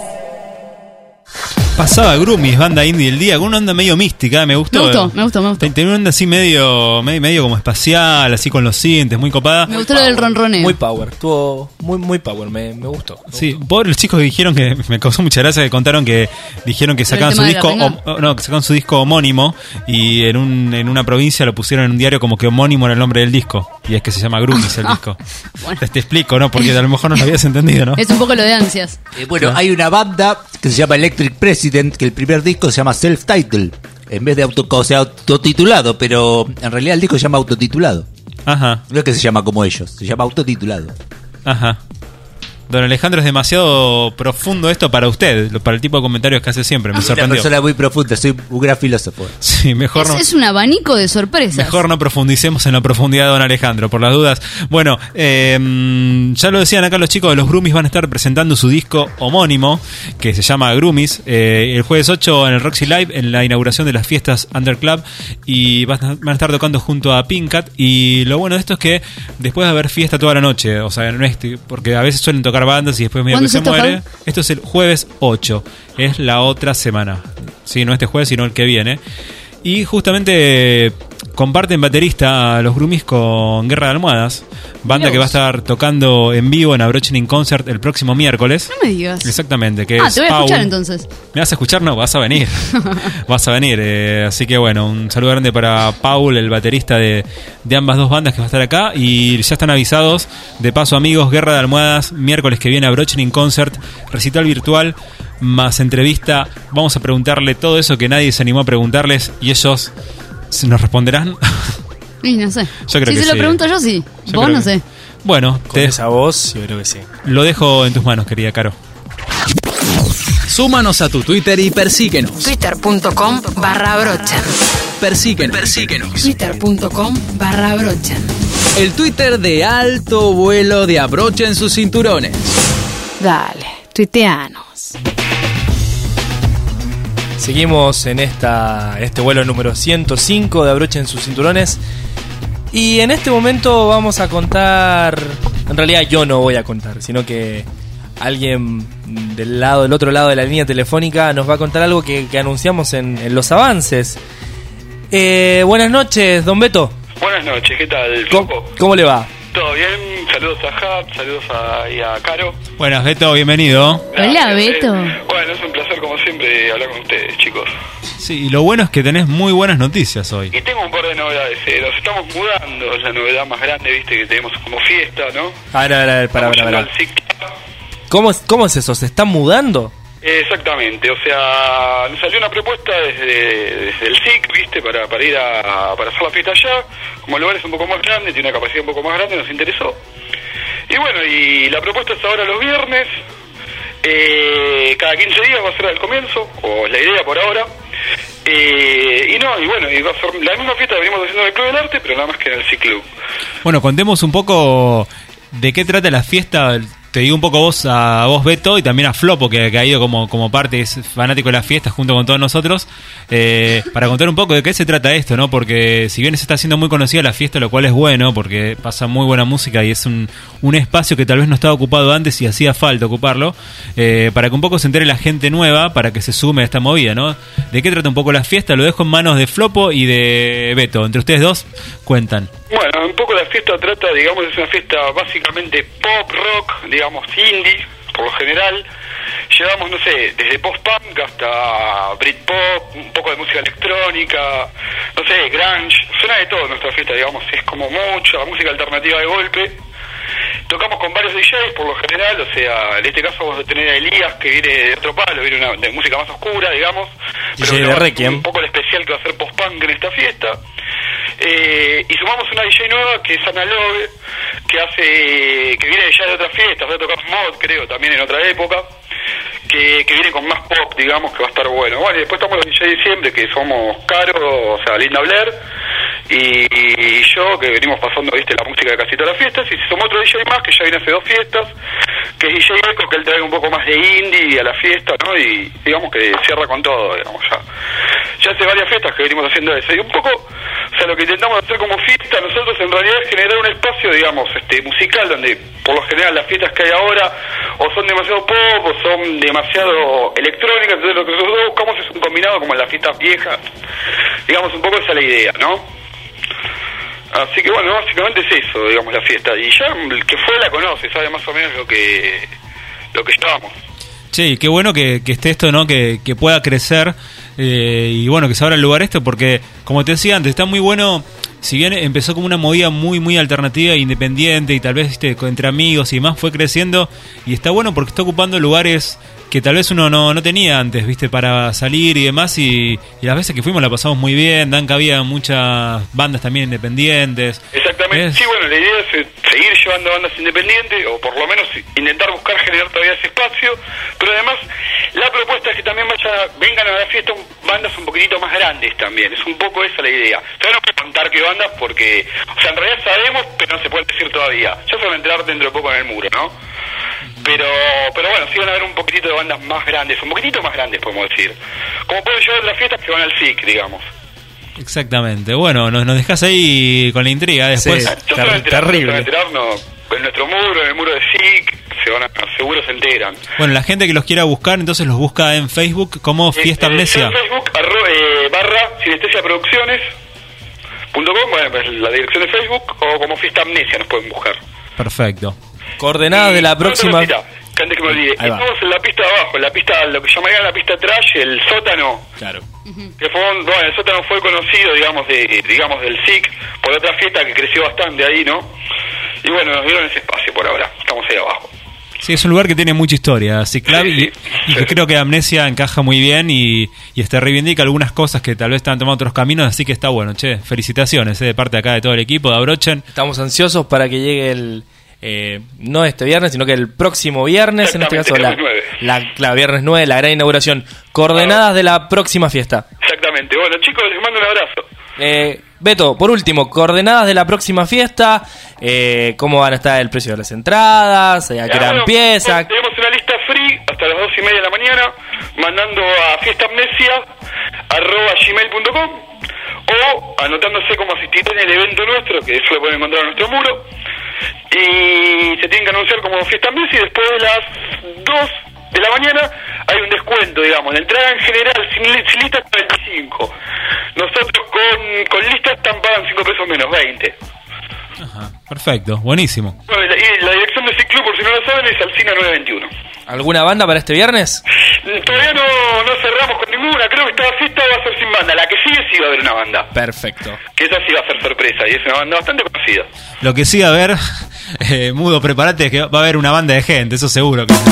Pasaba Groomies, banda indie del día, con una onda medio mística, me gustó. Me gustó, me gustó, me gustó. Tenía una onda así medio, medio, medio como espacial, así con los sintes, muy copada. Me gustó lo del ronroneo. Muy power, estuvo muy, muy power, me, me gustó. Me sí, por los chicos que dijeron que, me causó mucha gracia que contaron que dijeron que sacaban su disco, o, no, que sacaban su disco homónimo y en un en una provincia lo pusieron en un diario como que homónimo era el nombre del disco. Y es que se llama Groomies el disco. Bueno. Te, te explico, ¿no? Porque a lo mejor no lo habías entendido, ¿no? Es un poco lo de ansias. Eh, bueno, ¿no? Hay una banda que se llama Electric President, que el primer disco se llama Self-Titled, en vez de auto, o sea, autotitulado, pero en realidad el disco se llama autotitulado. Ajá. No es que se llama como ellos, se llama autotitulado. Ajá. Don Alejandro, es demasiado profundo esto para usted, lo- para el tipo de comentarios que hace siempre. Me Una sorprendió. persona muy profunda, soy un gran filósofo. Sí, mejor Es, no. es un abanico de sorpresas. Mejor no profundicemos en la profundidad de Don Alejandro, por las dudas. Bueno, eh, ya lo decían acá los chicos de los Groomies, van a estar presentando su disco homónimo, que se llama Groomies, eh, el jueves ocho en el Roxy Live, en la inauguración de las fiestas Under Club, y van a, van a estar tocando junto a Pinkat. Y lo bueno de esto es que después de haber fiesta toda la noche, o sea, no es, porque a veces suelen tocar bandas y después medio que ¿Cuándo se es esto, muere. Jau? Esto es el jueves ocho, es la otra semana. Sí, no este jueves, sino el que viene. Y justamente comparten baterista los Groomies con Guerra de Almohadas, banda Mirá que va a vos. estar tocando en vivo en Abrochening Concert el próximo miércoles. No me digas. Exactamente, que Ah, es te voy a Paul. escuchar entonces. ¿Me vas a escuchar? No, vas a venir. Vas a venir. eh, así que bueno, un saludo grande para Paul, el baterista de, de ambas dos bandas que va a estar acá. Y ya están avisados. De paso, amigos, Guerra de Almohadas, miércoles que viene, Abrochening Concert, recital virtual, más entrevista. Vamos a preguntarle todo eso que nadie se animó a preguntarles y ellos nos responderán. Y no sé. Yo creo si que se lo sí. pregunto yo, sí. Yo Vos creo no que- sé. Bueno, Con te esa voz, yo creo que sí. lo dejo en tus manos, querida Caro. Súmanos a tu Twitter y persíguenos. Twitter.com barra brocha. Persíguenos. Persíguenos. Twitter.com barra brocha. El Twitter de alto vuelo de Abrochen sus cinturones. Dale, tuiteanos. Seguimos en esta este vuelo número ciento cinco de Abrochen sus cinturones. Y en este momento vamos a contar. En realidad yo no voy a contar, sino que alguien del lado, del otro lado de la línea telefónica nos va a contar algo que, que anunciamos en, en los avances. Eh, buenas noches, don Beto. Buenas noches, ¿qué tal? ¿Cómo, Flaco? cómo le va? ¿Todo bien? Saludos a Hub, saludos a, y a Caro. Buenas, Beto, bienvenido. Hola, Beto. Bueno, es un placer como siempre hablar con ustedes, chicos. Sí, y lo bueno es que tenés muy buenas noticias hoy. Y tengo un par de novedades. eh, Nos estamos mudando, es la novedad más grande, viste, que tenemos como fiesta, ¿no? A ver, a ver, a ver, para, Estamos para, yendo para. al SIC. ¿Cómo, es- ¿Cómo es eso? ¿Se están mudando? Exactamente, o sea, nos salió una propuesta desde, desde el S I C, viste, para, para ir a para hacer la fiesta allá. Como el lugar es un poco más grande, tiene una capacidad un poco más grande, nos interesó. Y bueno, y la propuesta es ahora los viernes, eh, cada quince días va a ser al comienzo, o es la idea por ahora. Eh, y no, y bueno, y va a ser la misma fiesta que venimos haciendo en el Club del Arte, pero nada más que en el S I C Club. Bueno, contemos un poco de qué trata la fiesta. Te digo un poco vos a vos, Beto, y también a Flopo, que, que ha ido como, como parte, es fanático de la fiesta junto con todos nosotros, eh, para contar un poco de qué se trata esto, ¿no? Porque si bien se está haciendo muy conocida la fiesta, lo cual es bueno, porque pasa muy buena música y es un, un espacio que tal vez no estaba ocupado antes y hacía falta ocuparlo, eh, para que un poco se entere la gente nueva, para que se sume a esta movida, ¿no? ¿De qué trata un poco la fiesta? Lo dejo en manos de Flopo y de Beto. Entre ustedes dos, cuentan. Bueno, un poco la fiesta trata, digamos, es una fiesta básicamente pop, rock, digamos, indie, por lo general. Llevamos, no sé, desde post-punk hasta Britpop, un poco de música electrónica, no sé, grunge, suena de todo nuestra fiesta, digamos, es como mucha música alternativa de golpe. Tocamos con varios D Js por lo general, o sea, en este caso vamos a tener a Elías que viene de otro palo, viene una, de música más oscura, digamos. D J de pero Requiem. un poco el especial que va a ser post-punk en esta fiesta. Eh, y sumamos una D J nueva que es Ana Lobe, que hace, que viene ya de otras fiestas, va a tocar mod, creo, también en otra época, que, que viene con más pop, digamos, que va a estar bueno. Bueno, y después estamos los D J de siempre, que somos Caro, o sea, Linda Blair, y, y yo, que venimos pasando, viste, la música de casi todas las fiestas, y se sumó otro D J más, que ya viene hace dos fiestas, que es D J Echo, que él trae un poco más de indie a la fiesta, ¿no? Y digamos que cierra con todo, digamos, ya. Ya hace varias fiestas que venimos haciendo eso. Y un poco, o sea, lo que intentamos hacer como fiesta nosotros en realidad es generar un espacio, digamos, este musical, donde por lo general las fiestas que hay ahora o son demasiado pop o son demasiado electrónicas, entonces lo que nosotros buscamos es un combinado como en las fiestas viejas. Digamos, un poco esa es la idea, ¿no? Así que bueno, básicamente es eso, digamos, la fiesta. Y ya el que fue la conoce, sabe más o menos lo que lo que llevamos. Che, y qué bueno que, que esté esto, ¿no? Que, que pueda crecer eh, y bueno, que se abra el lugar esto, porque como te decía antes, está muy bueno. Si bien empezó como una movida muy muy alternativa e independiente y tal vez ¿viste? Entre amigos y demás, fue creciendo y está bueno porque está ocupando lugares que tal vez uno no, no tenía antes, viste, para salir y demás, y, y las veces que fuimos la pasamos muy bien. Dan que había muchas bandas también independientes. Exactamente, Exactamente. Es- Sí, bueno, la idea es eh, seguir llevando bandas independientes, o por lo menos intentar buscar generar todavía ese espacio, pero además la propuesta es que también vaya, vengan a la fiesta un- bandas un poquitito más grandes también, es un poco esa la idea. Todavía no puedo contar qué bandas porque, o sea, en realidad sabemos, pero no se puede decir todavía. Ya se van a enterar dentro de poco en el muro, ¿no? Pero, pero bueno, sí van a haber un poquitito de bandas más grandes, un poquitito más grandes podemos decir. Como pueden llevar las fiestas que van al S I C, digamos. Exactamente. Bueno, nos, nos dejás ahí con la intriga después. Yo se van a enterar, se van a enterar, no, en nuestro muro, en el muro de S I C, se van a, seguro se enteran. Bueno, la gente que los quiera buscar, entonces los busca en Facebook como Fiesta Eh, eh, Amnesia. En Facebook, arro, eh, barra Sinestesia Producciones punto com, bueno, pues la dirección de Facebook, o como Fiesta Amnesia nos pueden buscar. Perfecto. Coordenadas de la Otra próxima. cosita, que antes que me olvide, Ahí va. estamos en la pista de abajo, en la pista, lo que llamarían la pista trash, el sótano. Claro. Que fue un- bueno, el sótano fue conocido, digamos, de, digamos del S I C por otra fiesta que creció bastante ahí, ¿no? Y bueno, nos dieron ese espacio por ahora, estamos ahí abajo. Sí, es un lugar que tiene mucha historia, Ciclab, y, y que creo que Amnesia encaja muy bien y, y este reivindica algunas cosas que tal vez están tomando otros caminos, así que está bueno, che, felicitaciones eh, de parte acá de todo el equipo de Abrochen. Estamos ansiosos para que llegue el... eh, no este viernes, sino que el próximo viernes, en este caso, la, Exactamente, la, la viernes nueve, la gran inauguración. Coordenadas de la próxima fiesta. Exactamente, bueno chicos, les mando un abrazo. Eh, Beto, por último, coordenadas de la próxima fiesta, eh, cómo van a estar el precio de las entradas, eh, a qué Ya, hora bueno, empieza. Tenemos una lista free hasta las dos y media de la mañana, mandando a fiestaamnesia arroba gmail punto com o anotándose como asistente en el evento nuestro, que eso lo pueden encontrar en nuestro muro, y se tienen que anunciar como Fiesta Amnesia, y después de las dos de la mañana hay un descuento, digamos, la entrada en general sin, li- sin lista es veinticinco. Nosotros con, con lista están pagan cinco pesos menos, veinte. Perfecto, buenísimo. Bueno, y la, y la dirección de Ciclo, por si no lo saben, es Alcina nueve veintiuno. ¿Alguna banda para este viernes? Todavía no, no cerramos con ninguna, creo que esta fiesta va a ser sin banda. La que sigue sí va a haber una banda, Perfecto. que esa sí va a ser sorpresa, y es una banda bastante conocida. Lo que sí va a haber, eh, Mudo, prepárate, es que va a haber una banda de gente, eso seguro que...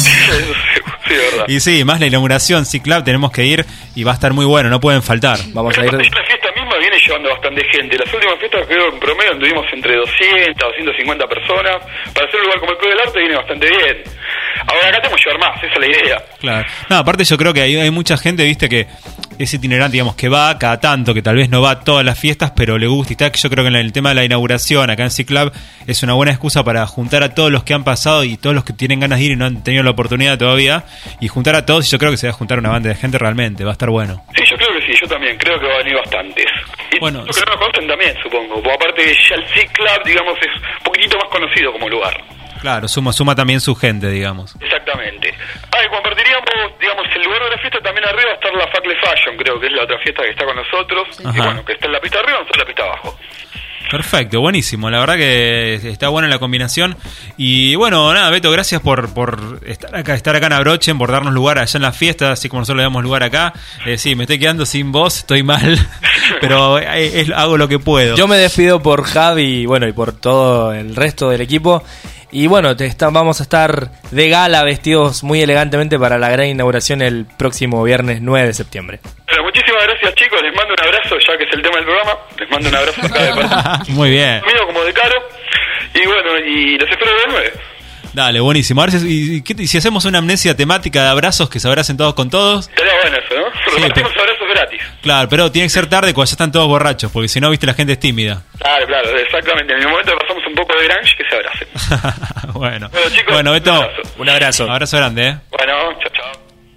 Sí, de verdad. Y sí, más la inauguración Ciclab, tenemos que ir y va a estar muy bueno, no pueden faltar. Vamos Pero aparte, la fiesta misma viene llevando bastante gente. Las últimas fiestas, creo, en promedio anduvimos entre doscientas, doscientas cincuenta personas. Para ser un lugar como el Club del Arte viene bastante bien. Ahora acá tenemos que llevar más, esa es la idea. Claro. No, aparte yo creo que hay, hay mucha gente, viste, que es itinerante, digamos, que va cada tanto, que tal vez no va a todas las fiestas, pero le gusta y está. Yo creo que en el tema de la inauguración acá en Ciclab es una buena excusa para juntar a todos los que han pasado y todos los que tienen ganas de ir y no han tenido la oportunidad todavía, y juntar a todos, y yo creo que se va a juntar una banda de gente realmente, va a estar bueno. Sí, yo creo que sí, yo también creo que va a venir bastantes. Y Bueno, los que no nos conocen también, supongo. Porque aparte ya el C-Club, digamos, es un poquitito más conocido como lugar. Claro, suma, suma también su gente, digamos. Exactamente. Ah, y compartiríamos, digamos, el lugar de la fiesta también arriba va a estar la Facle Fashion, creo que es la otra fiesta que está con nosotros. Ajá. Y bueno, que está en la pista arriba, nosotros en la pista abajo. Perfecto, buenísimo. La verdad que está buena la combinación. Y bueno, nada, Beto, gracias por, por estar acá, estar acá en Abrochen, por darnos lugar allá en la fiesta, así como nosotros le damos lugar acá. Eh, sí, me estoy quedando sin voz, estoy mal, pero eh, es- hago lo que puedo. Yo me despido por Javi y bueno, y por todo el resto del equipo. Y bueno, te está- vamos a estar de gala vestidos muy elegantemente para la gran inauguración el próximo viernes nueve de septiembre. Bueno, muchísimas gracias, chicos. Les mando un abrazo, ya que es el tema del programa. Les mando un abrazo acá de parte Muy bien. mío como de Caro. Y bueno, y los espero de nueve. Dale, buenísimo. A ver si, y- y qué- y si hacemos una amnesia temática de abrazos, que se abracen todos con todos. Estaría bueno eso, ¿no? Repartimos abrazos gratis. Claro, pero tiene que ser tarde cuando ya están todos borrachos, porque si no, viste, la gente es tímida. Claro, claro, exactamente. En el momento que pasamos un poco de grunge, que se abracen. Bueno, Bueno, chicos, bueno, Beto, un abrazo. Un abrazo. Abrazo grande, ¿eh? Bueno, chao, chao.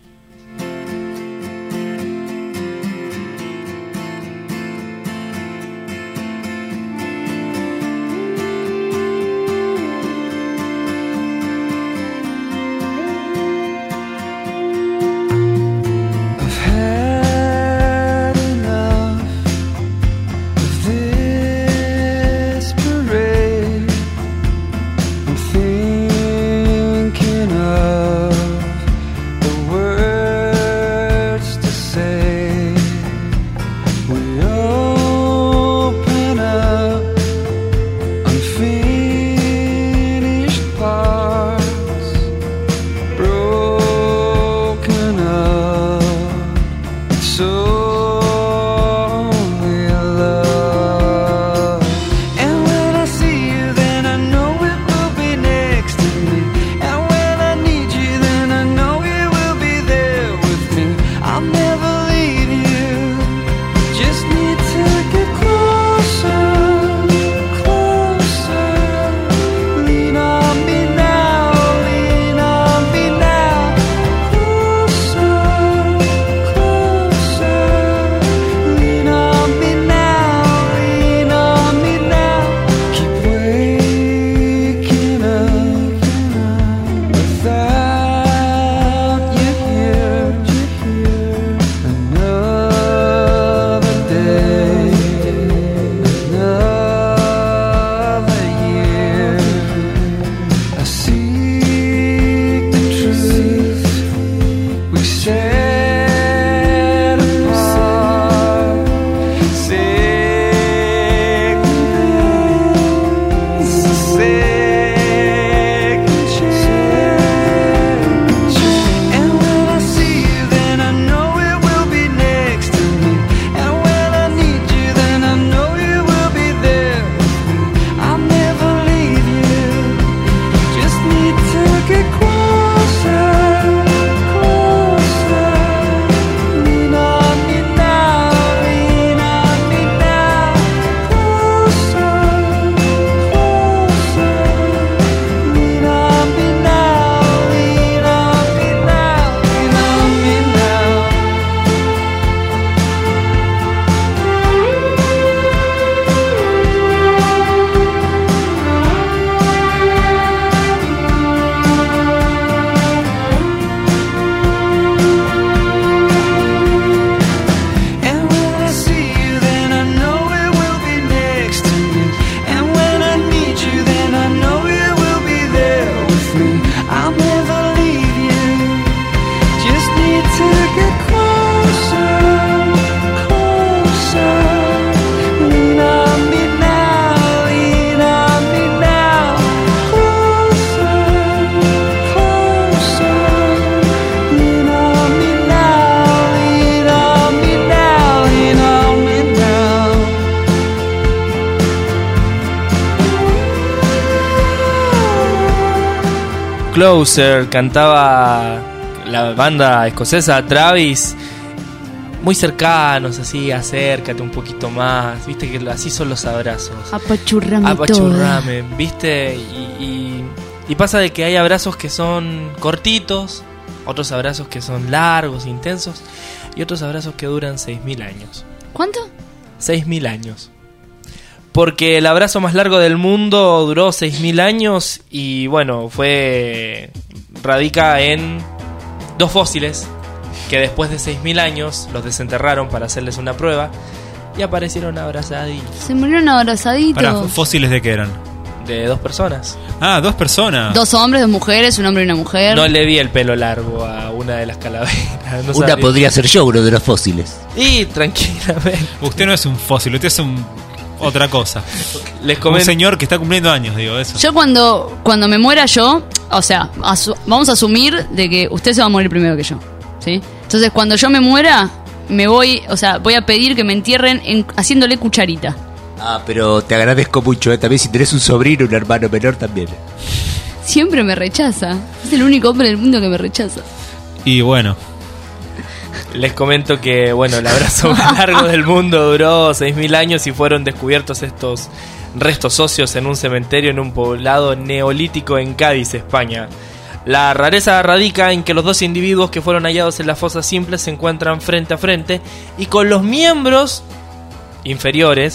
I've had enough of this parade. I'm thinking of Closer, cantaba la banda escocesa Travis. Muy cercanos, así, acércate un poquito más. Viste que así son los abrazos. Apachurrame Apachurrame, viste. Y, y, y pasa de que hay abrazos que son cortitos, otros abrazos que son largos, intensos, y otros abrazos que duran seis mil años. ¿Cuánto? seis mil años. Porque el abrazo más largo del mundo duró seis mil años y bueno, fue radica en dos fósiles que después de seis mil años los desenterraron para hacerles una prueba y aparecieron abrazaditos. Se murieron abrazaditos. Para, ¿fósiles de qué eran? De dos personas. Ah, dos personas. Dos hombres, dos mujeres, un hombre y una mujer. No le vi el pelo largo a una de las calaveras. No una sabía. podría ser yo, uno de los fósiles. Y tranquilamente. Usted no es un fósil, usted es un otra cosa. Les Un comento. señor que está cumpliendo años, digo eso. Yo cuando, cuando me muera yo, o sea, asu- vamos a asumir de que usted se va a morir primero que yo, ¿sí? Entonces cuando yo me muera, me voy, o sea, voy a pedir que me entierren en- haciéndole cucharita. Ah, pero te agradezco mucho, ¿eh? También si tenés un sobrino, un hermano menor también. Siempre me rechaza. Es el único hombre del mundo que me rechaza. Y bueno, Les comento que, bueno, el abrazo más largo del mundo duró seis mil años y fueron descubiertos estos restos óseos en un cementerio en un poblado neolítico en Cádiz, España. La rareza radica en que los dos individuos que fueron hallados en la fosa simple se encuentran frente a frente y con los miembros inferiores.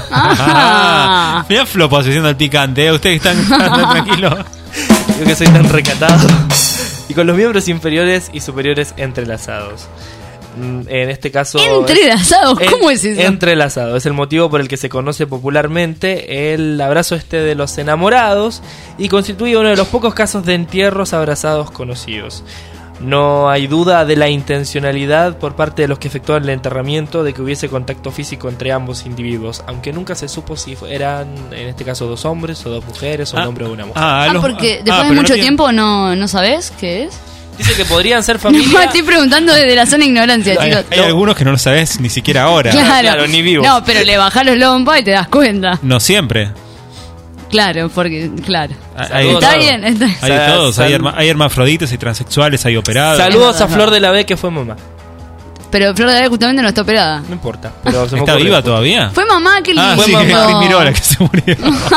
Ajá. Mirá Flopas haciendo el picante, ¿eh? Ustedes están tranquilos. Yo que soy tan recatado. Y con los miembros inferiores y superiores entrelazados. Mm, En este caso... ¿Entrelazados? es- ¿Cómo es eso? Entrelazado. Es el motivo por el que se conoce popularmente el abrazo este de los enamorados y constituye uno de los pocos casos de entierros abrazados conocidos. No hay duda de la intencionalidad por parte de los que efectuaron el enterramiento de que hubiese contacto físico entre ambos individuos, aunque nunca se supo si eran, en este caso, dos hombres o dos mujeres o un Ah, hombre o una mujer. ah, Ah, los- porque ah, después de pero no mucho tiene- tiempo no, no sabés qué es. Dice que podrían ser No, familia. estoy preguntando desde la zona de ignorancia, Hay, chicos. hay algunos que no lo sabes ni siquiera ahora. Claro. Claro, ni vivos. No, pero le bajás los lompas y te das cuenta. No siempre. Claro, porque, claro. Hay, Está bien, está bien. Hay de Sal- todos, hay, sal- herma- hay hermafroditas, hay transexuales, hay operados. Saludos a Flor de la B, que fue mamá. Pero Flor de la B justamente no está operada. No importa. Pero se me ¿Está ocurrió. viva todavía? Fue mamá, qué lindo. Ah, sí, que es Cris Mirola que se murió.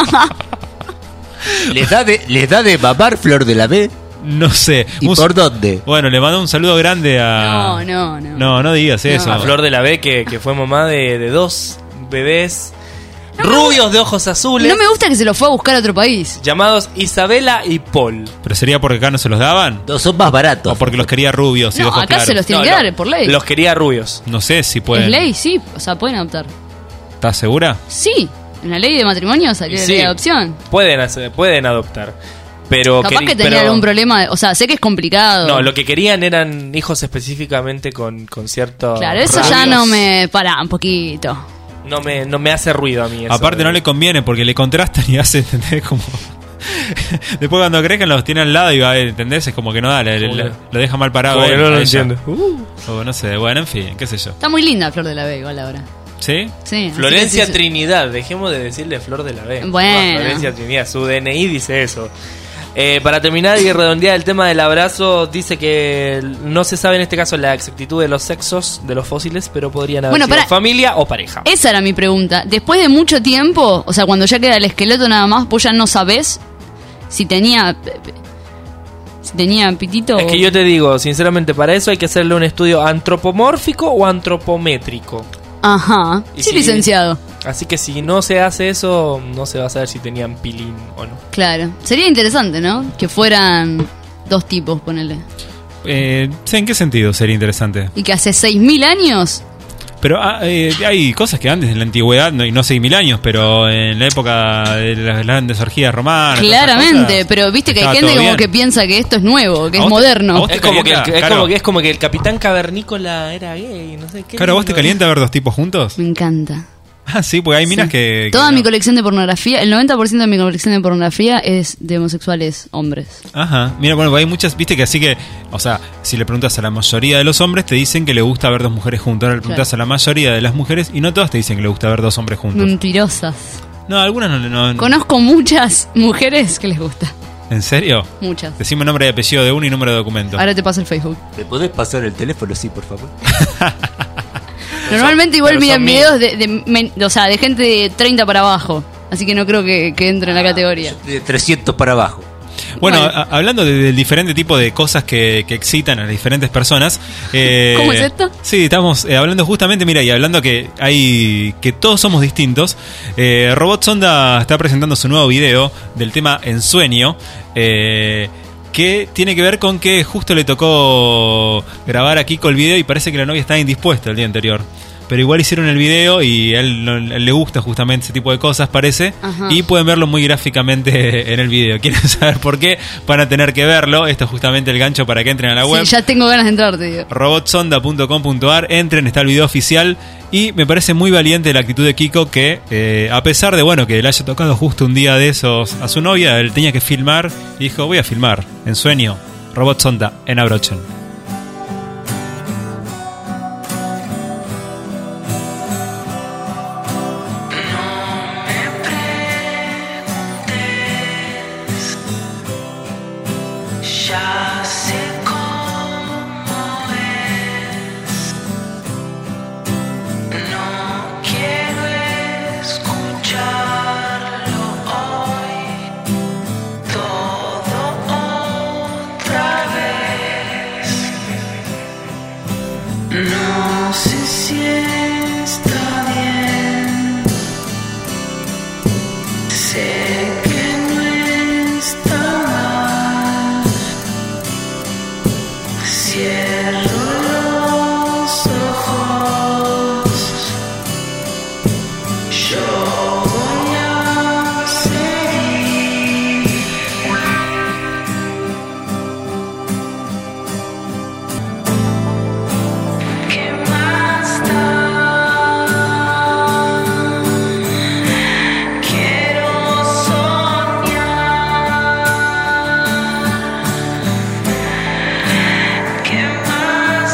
¿Les da de, les da de mamar Flor de la B? No sé. ¿Y Un- por dónde? Bueno, le mando un saludo grande a... No, no, no. No, no digas eso. A Flor de la B, que, que fue mamá de, de dos bebés rubios de ojos azules. No me gusta que se lo fue a buscar a otro país. Llamados Isabela y Paul. ¿Pero sería porque acá no se los daban? No, son más baratos. ¿O porque los quería rubios y de No, ojos acá claros? se los tienen No, que no, dar por ley. Los quería rubios. No sé si pueden. Es ley, sí. O sea, pueden adoptar. ¿Estás segura? Sí. En la ley de matrimonio salió la Sí. ley de adopción. Pueden, hacer, pueden adoptar. Pero Capaz queri- que tenían pero- algún problema. O sea, sé que es complicado. No, lo que querían eran hijos específicamente con, con cierto. Claro, eso ya no me. Pará, un poquito. No me, no me hace ruido a mí eso. Aparte no le conviene porque le contrastan y hace, ¿entendés? Como... Después cuando crezcan los tiene al lado y va, ¿entendés? Es como que no da, le- Como le- que- lo deja mal parado. como que él, no lo a ella. entiende. O no sé, bueno, en fin, qué sé yo. Está muy linda Flor de la B igual ahora. ¿Sí? Sí. así Florencia que sí, sí. Trinidad, dejemos de decirle Flor de la B. Bueno. No, Florencia Trinidad, su D N I dice eso. Eh, para terminar y redondear el tema del abrazo, dice que no se sabe en este caso la exactitud de los sexos de los fósiles, pero podrían haber Bueno, sido pará. familia o pareja. Esa era mi pregunta. Después de mucho tiempo, o sea, cuando ya queda el esqueleto nada más, vos ya no sabés si tenía. Si tenía pitito. Es o- que yo te digo, sinceramente, para eso hay que hacerle un estudio antropomórfico o antropométrico. Ajá. Y Sí, si- licenciado. Así que si no se hace eso, no se va a saber si tenían pilín o no. Claro. Sería interesante, ¿no? Que fueran dos tipos, ponele. Eh, sí, ¿en qué sentido sería interesante? Y que hace seis mil años. Pero ah, eh, hay cosas que antes en la antigüedad, no, y no seis mil años, pero en la época de las grandes orgías romanas. todas esas Claramente, cosas, pero viste que hay estaba gente todo como bien. que piensa que esto es nuevo, que ¿A es vos te- moderno. a vos te Es como, que el, calienta? es, Claro. como que, es como que el capitán cavernícola era gay, no sé qué. Claro, ¿vos te lindo. calienta ver dos tipos juntos? Me encanta. Ah, sí, porque hay minas que... que Toda no. mi colección de pornografía, el noventa por ciento de mi colección de pornografía es de homosexuales hombres. Ajá, mira, bueno, hay muchas, viste que así que, o sea, si le preguntas a la mayoría de los hombres, te dicen que le gusta ver dos mujeres juntas. Ahora le preguntas Claro. a la mayoría de las mujeres y no todas te dicen que le gusta ver dos hombres juntos. Mentirosas. No, algunas no, no, no. Conozco muchas mujeres que les gusta. ¿En serio? Muchas. Decime nombre y apellido de uno y número de documento. Ahora te paso el Facebook. ¿Me podés pasar el teléfono, sí, por favor? Normalmente igual pero miran son videos de, de, men- o sea, de gente de treinta para abajo. Así que no creo que, que entre en la categoría. De trescientos para abajo. Bueno, Bueno. a- hablando de- del diferente tipo de cosas que, que excitan a las diferentes personas. eh, ¿Cómo es esto? Sí, estamos eh, hablando justamente, mira, y hablando que hay que todos somos distintos. eh, Robot Sonda está presentando su nuevo video del tema Ensueño. Eh, que tiene que ver con que justo le tocó grabar a Kiko el video y parece que la novia estaba indispuesta el día anterior. Pero igual hicieron el video y a él, no- a él le gusta justamente ese tipo de cosas, parece. Ajá. Y pueden verlo muy gráficamente en el video. ¿Quieren saber por qué? Van a tener que verlo. Esto es justamente el gancho para que entren a la web. Sí, ya tengo ganas de entrar, te digo. robotsonda punto com punto a r, entren, está el video oficial. Y me parece muy valiente la actitud de Kiko que, eh, a pesar de bueno que le haya tocado justo un día de esos a su novia, él tenía que filmar y dijo, voy a filmar, en sueño, Robot Sonda en Abrochen. Ya sé cómo es. No quiero escucharlo hoy. Todo otra vez. No sé si está bien. Sé que no está mal. Cierro los ojos. Yo voy a seguir. ¿Qué más da? Quiero soñar. ¿Qué más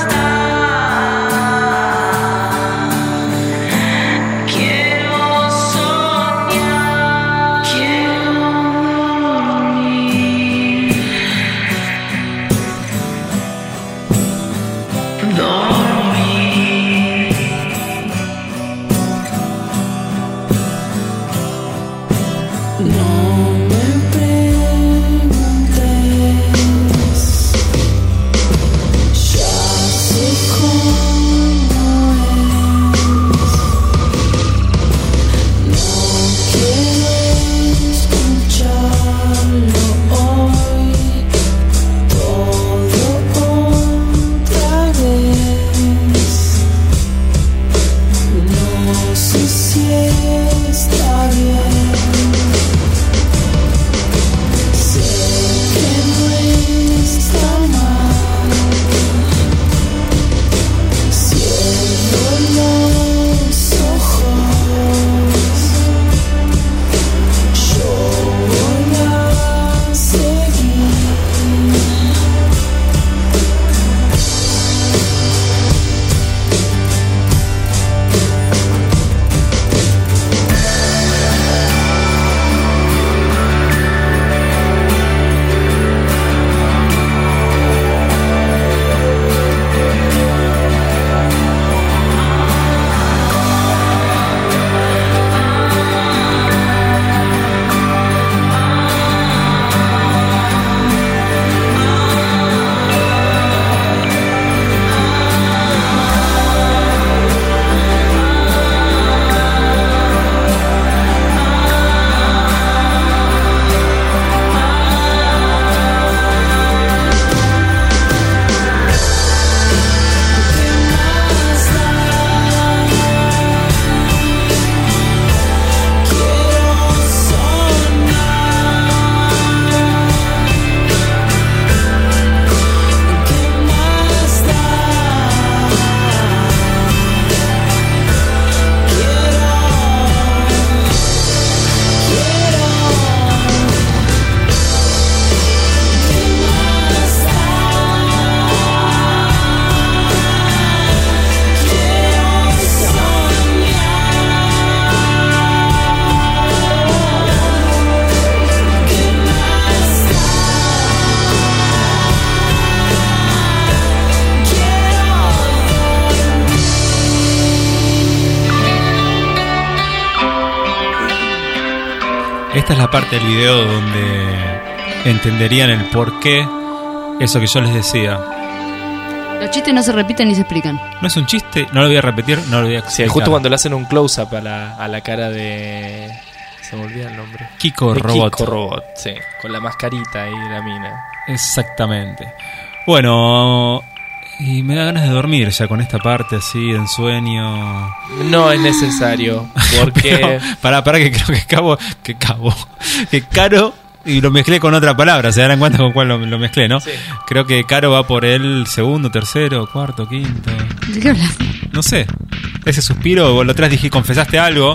Esta es la parte del video donde entenderían el por qué eso que yo les decía. Los chistes no se repiten ni se explican. No es un chiste, no lo voy a repetir, no lo voy a Sí, explicar. justo cuando le hacen un close-up a la, a la cara de... Se me olvida el nombre. Kiko De Robot. Kiko Robot, sí. Con la mascarita ahí de la mina. Exactamente. Bueno, y me da ganas de dormir ya con esta parte así, de ensueño. No es necesario, porque... Para, para que creo que Cabo, que Cabo, que Caro, y lo mezclé con otra palabra, se darán cuenta con cuál lo, lo mezclé, ¿no? Sí. Creo que Caro va por el segundo, tercero, cuarto, quinto. ¿De qué hablas? No sé. Ese suspiro, vos lo atrás dije, confesaste algo.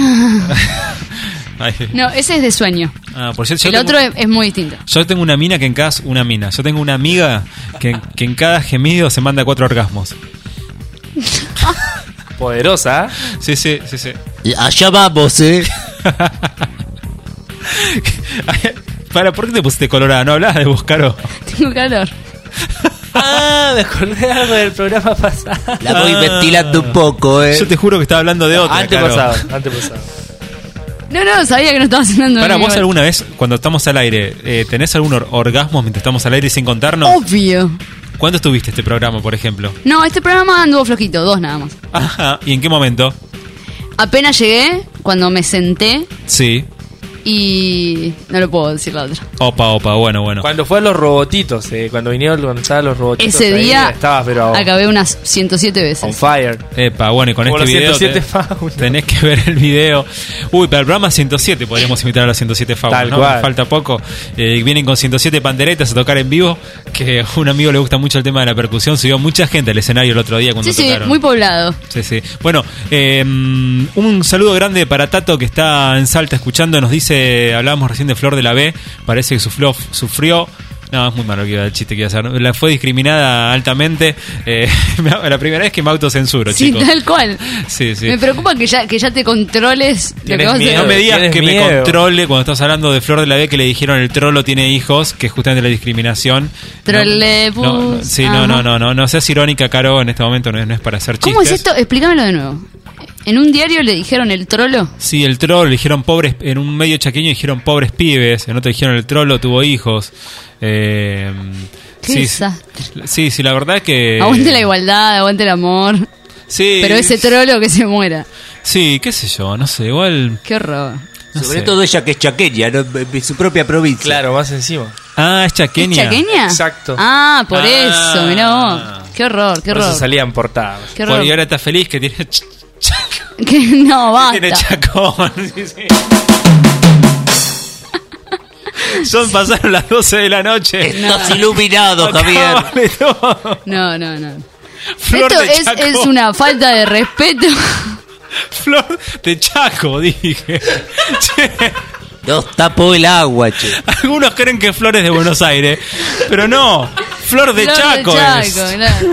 Ay. No, ese es de sueño. Ah, por cierto, yo El tengo- otro es, es muy distinto. Yo tengo una mina que en cada... Una mina. Yo tengo una amiga que, que en cada gemido se manda cuatro orgasmos. Poderosa. Sí, sí, sí, sí. Y allá vamos, eh. Para, ¿por qué te pusiste colorada? ¿No hablabas de Buscaro? Tengo calor. Ah, me acordé algo del programa pasado. La voy ventilando un poco, eh. Yo te juro que estaba hablando de otra. Antepasado, Caro. antepasado. No, no, sabía que no estaba sonando. Para, nada vos igual. alguna vez, cuando estamos al aire, eh, ¿tenés algún or- orgasmo mientras estamos al aire sin contarnos? Obvio. ¿Cuándo estuviste este programa, por ejemplo? No, este programa anduvo flojito, dos nada más. Ajá. ¿Y en qué momento? Apenas llegué, cuando me senté Sí. y... No lo puedo decir la otra. Opa, opa, bueno, bueno. Cuando fue a los robotitos, eh, cuando vinieron cuando estaban los robotitos. Ese ahí, día estabas, pero acabé unas ciento siete on veces. fire. Epa, bueno, y con Como este los video ciento siete te- faunos. tenés que ver el video. Uy, para el programa ciento siete podríamos invitar a los ciento siete faunos, Tal ¿no? cual. Falta poco. Eh, vienen con ciento siete panderetas a tocar en vivo, que a un amigo le gusta mucho el tema de la percusión. Subió mucha gente al escenario el otro día cuando Sí, sí, tocaron. muy poblado. Sí, sí. Bueno, eh, un saludo grande para Tato, que está en Salta escuchando. Nos dice, hablábamos recién de Flor de la B, parece que sufrió, sufrió no, es muy malo que iba el chiste que iba a hacer. La fue discriminada altamente. Eh, la primera vez que me autocensuro, Sí, chicos. tal cual. Sí, sí. Me preocupa que ya, que ya te controles lo que Tienes vas a miedo, hacer. no me digas tienes que me miedo. controle cuando estás hablando de Flor de la B, que le dijeron el trolo tiene hijos, que es justamente la discriminación. Trole, No, no, no, bus, sí, no, ajá. no, no, no, no seas irónica, Caro, en este momento no es, no es para hacer chistes. ¿Cómo es esto? Explícamelo de nuevo. ¿En un diario le dijeron el trolo? Sí, el trolo, le dijeron pobres, en un medio chaqueño dijeron pobres pibes, en otro dijeron el trolo tuvo hijos. Eh, Qué sí, desastre. sí, sí, la verdad que... Aguante la igualdad, aguante el amor. Sí, Pero ese trolo que se muera. sí, qué sé yo, no sé, igual... Qué horror. No Sobre sé. todo ella que es chaqueña, ¿no? De su propia provincia. Claro, más encima. Ah, es chaqueña. ¿Es chaqueña? Exacto. Ah, por Ah. eso, mirá vos. Qué horror, qué Por eso horror. salían portadas. Qué horror. Bueno, y ahora está feliz que tiene... ch- Que no, Tiene basta. chacón. Sí, sí. Son pasaron las doce de la noche. Estás iluminado, Javier. Acabale todo. No, no, no. Flor Esto de es, Chaco. es una falta de respeto. Flor de Chaco, dije. Che, Nos tapó el agua, che. algunos creen que Flor es de Buenos Aires, pero no. Flor de Flor Chaco, de Chaco, es. claro.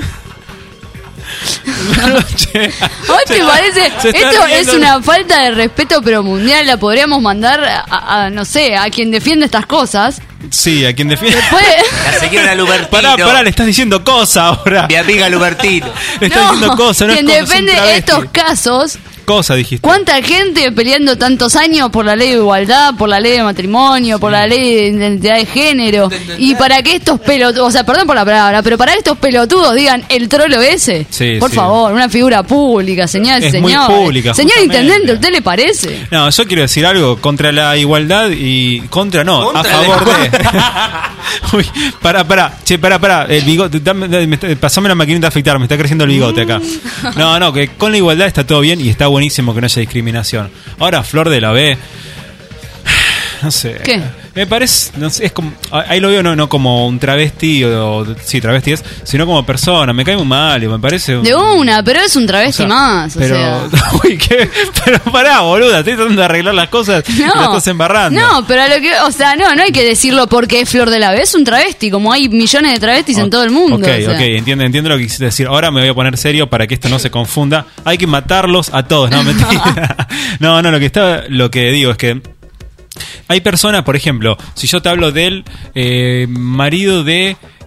Che, ¿A vos te se- parece? se está Esto riendo. es una falta de respeto, pero mundial. La podríamos mandar a, a, no sé, a quien defiende estas cosas. Sí, a quien defiende. Después, La señora Lubertino. Pará, pará, le estás diciendo cosa ahora. Mi amiga Lubertino. Le estás diciendo cosa, no quien es cosa, es un defiende travesti. estos casos. Cosa dijiste. ¿Cuánta gente peleando tantos años por la ley de igualdad, por la ley de matrimonio, por la ley de identidad de género? Y para que estos pelotudos, o sea, perdón por la palabra, pero para que estos pelotudos digan el trolo ese, Sí, por sí. favor, una figura pública, señor, Es muy señor. pública, Señor justamente. intendente, ¿a usted le parece? No, yo quiero decir algo contra la igualdad y contra no, Contra a la favor de. Uy, pará, pará, che, pará, pará, el bigote, dame, dame, me está- pasame la maquinita de afeitar, me está creciendo el bigote acá. No, no, que con la igualdad está todo bien y está buenísimo que no haya discriminación. Ahora Flor de la B, no sé. ¿Qué? Me parece, no sé, es como, ahí lo veo no, no como un travesti o, sí, travesti es, sino como persona, me cae muy mal y me parece. De una, pero es un travesti O sea, más, o pero, sea. uy, ¿qué? Pero pará, boluda, estoy tratando de arreglar las cosas y las estás embarrando. No, pero a lo que, o sea, no, no hay que decirlo porque es Flor de la B, es un travesti, como hay millones de travestis en todo el mundo. Ok, o sea. ok, entiendo, entiendo lo que quisiste decir. Ahora me voy a poner serio para que esto no se confunda. Hay que matarlos a todos, no, mentira. No, no, lo que está, lo que digo es que hay personas, por ejemplo, si yo te hablo del eh, marido de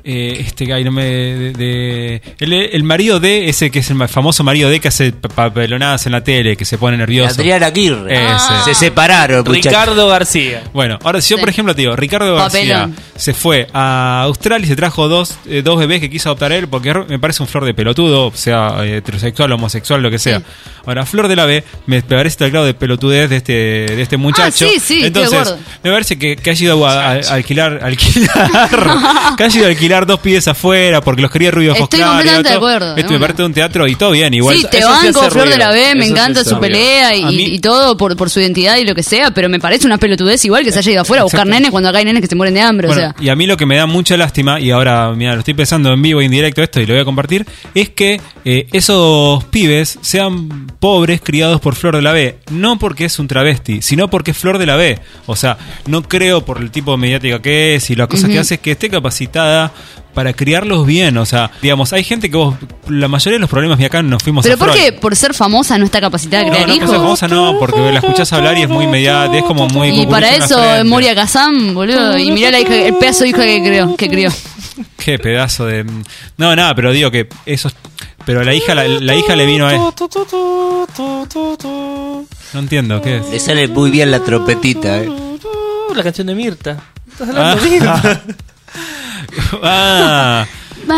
Eh, este guy, no me. De, de- el, el marido de ese que es el famoso marido de que hace pa- papelonadas en la tele, que se pone nervioso. Adrián Aguirre. Ese. Ah. Se separaron, muchachos. Ricardo García. Bueno, ahora si yo, Sí. por ejemplo, te digo, Ricardo García Papelón. se fue a Australia y se trajo dos, eh, dos bebés que quiso adoptar él porque me parece un flor de pelotudo, sea eh, heterosexual, homosexual, lo que sea. Ahora, Flor de la B me parece el grado de pelotudez de este, de este muchacho. Ah, sí, sí, estoy de Entonces, acuerdo. me parece que, que ha ido a, a- a alquilar, alquilar, que ha ido a alquilar dos pibes afuera porque los quería rubios ojos Estoy claros. completamente de todo. acuerdo, de Esto me una. parece un teatro y todo bien. Igual, Sí, te eso sí banco, hace Flor de la ruido. B, me Eso sí encanta hace su ruido. pelea y, A mí- y todo por, por su identidad y lo que sea, pero me parece una pelotudez igual que se haya ido afuera a buscar Exacto. nenes cuando acá hay nenes que se mueren de hambre, Bueno, o sea. y a mí lo que me da mucha lástima, y ahora mira, lo estoy pensando en vivo y en directo esto y lo voy a compartir, es que eh, esos pibes sean pobres criados por Flor de la B. No porque es un travesti, sino porque es Flor de la B. O sea, no creo por el tipo de mediática que es y las cosas Ujú. que hace que esté capacitada para criarlos bien. O sea, digamos, hay gente que vos, la mayoría de los problemas de acá nos fuimos Pero a ¿por Freud. qué? ¿Por ser famosa no está capacitada de No, crear no, por hijos? ser famosa no, porque la escuchás hablar y es muy inmediata, es como muy... Y cucurucho para en la eso frente. Moria Kazan, boludo, y mirá la hija, el pedazo de hija que crió, que crió. Qué pedazo de... No, nada, pero digo que esos... Pero la hija, la, la hija le vino a... No entiendo, ¿qué es? Le sale muy bien la trompetita, eh. Uh, la canción de Mirta. ¿Estás Ah. hablando de Mirta? Ah,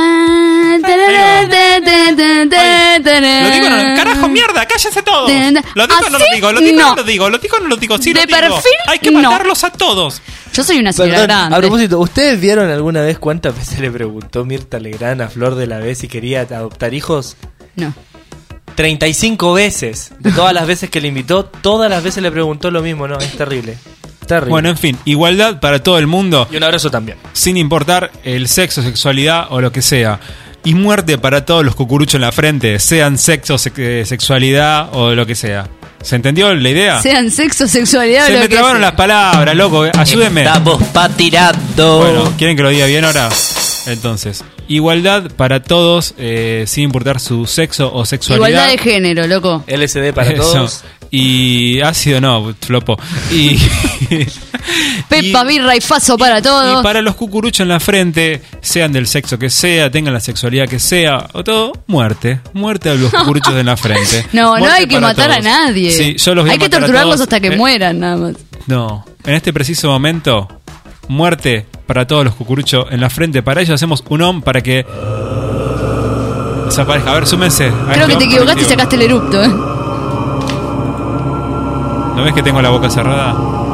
Lo digo, no, carajo, mierda, cállense todos. Lo digo o no lo digo, lo digo o no lo digo, lo digo o no lo digo, sí De lo digo. perfil, Hay que no. matarlos a todos. Yo soy una señora Perdón, grande. a propósito, ¿ustedes vieron alguna vez cuántas veces le preguntó Mirta Legrand a Flor de la B si quería adoptar hijos? No. treinta y cinco veces. De todas las veces que le invitó, todas las veces le preguntó lo mismo, ¿no? Es terrible. Terrible. Bueno, en fin, igualdad para todo el mundo. Y un abrazo también. Sin importar el sexo, sexualidad o lo que sea. Y muerte para todos los cucuruchos en la frente, sean sexo, sex- eh, sexualidad o lo que sea. ¿Se entendió la idea? Sean sexo, sexualidad o Se lo me que trabaron sea. las palabras, loco. Ayúdenme. Estamos patinando. Bueno, ¿quieren que lo diga bien ahora? Entonces, igualdad para todos, eh, sin importar su sexo o sexualidad. Igualdad de género, loco. L S D para Eso. todos. Y ácido no, flopo. Y, Pepa, birra y faso para todos. y para los cucuruchos en la frente, sean del sexo que sea, tengan la sexualidad que sea, o todo, muerte. Muerte a los cucuruchos en la frente. No, no Muerte hay que para matar a todos. nadie. Sí, yo los voy a hay que matar a torturarlos todos. hasta que Eh, mueran, nada más. No, en este preciso momento, muerte para todos los cucuruchos en la frente. Para ello hacemos un om para que desaparezca. A ver, súmense. a Creo este que te om equivocaste y colectivo. sacaste el erupto, ¿eh? ¿No ves que tengo la boca cerrada?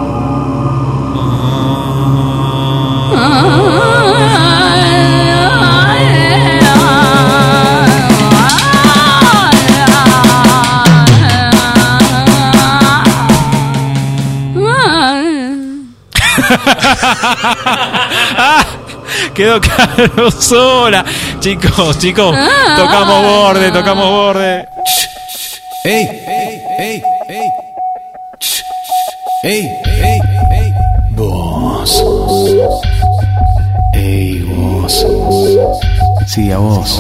Quedó caro sola. Chicos, chicos, tocamos borde, tocamos borde. ¡Ey! ¡Ey! ¡Ey! ¡Ey! ¡Ey! ¡Ey! ¡Ey! Vos. ¡Ey, vos! Sí, a vos.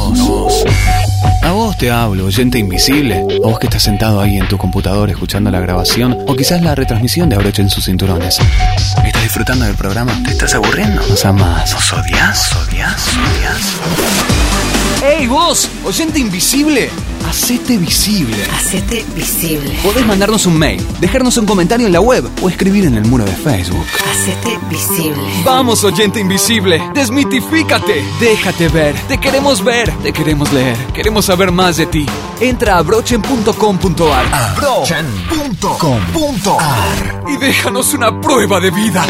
A vos te hablo, oyente invisible. A vos que estás sentado ahí en tu computador escuchando la grabación o quizás la retransmisión de Abrochen sus cinturones. ¿Estás disfrutando del programa? ¿Te estás aburriendo? ¿Nos amás? ¿Nos odias? ¿Odias? ¿Odias? ¡Ey, vos! ¡Oyente invisible! Hacete visible. Hacete visible. Podés mandarnos un mail, dejarnos un comentario en la web o escribir en el muro de Facebook. Hacete visible. Vamos, oyente invisible, desmitifícate. Déjate ver, te queremos ver, te queremos leer, queremos saber más de ti. Entra a abrochen punto com punto ar. abrochen punto com punto ar y déjanos una prueba de vida.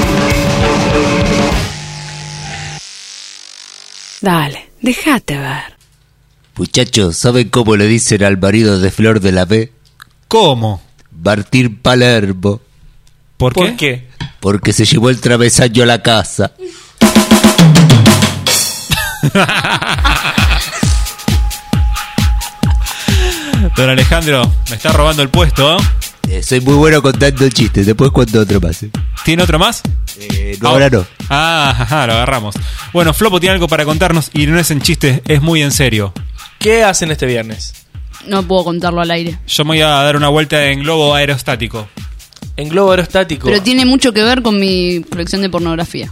Dale, déjate ver. Muchachos, ¿saben cómo le dicen al marido de Flor de la B? ¿Cómo? Martín Palermo. ¿Por qué? ¿Por qué? Porque se llevó el travesaño a la casa. Don Alejandro, me está robando el puesto, ¿eh? Eh, soy muy bueno contando chistes. Después cuento otro más. eh. ¿Tiene otro más? Eh, no, ahora no. Ah, ajá, lo agarramos. Bueno, Flopo tiene algo para contarnos y no es en chiste, es muy en serio. ¿Qué hacen este viernes? No puedo contarlo al aire. Yo me voy a dar una vuelta en globo aerostático. En globo aerostático. Pero tiene mucho que ver con mi colección de pornografía.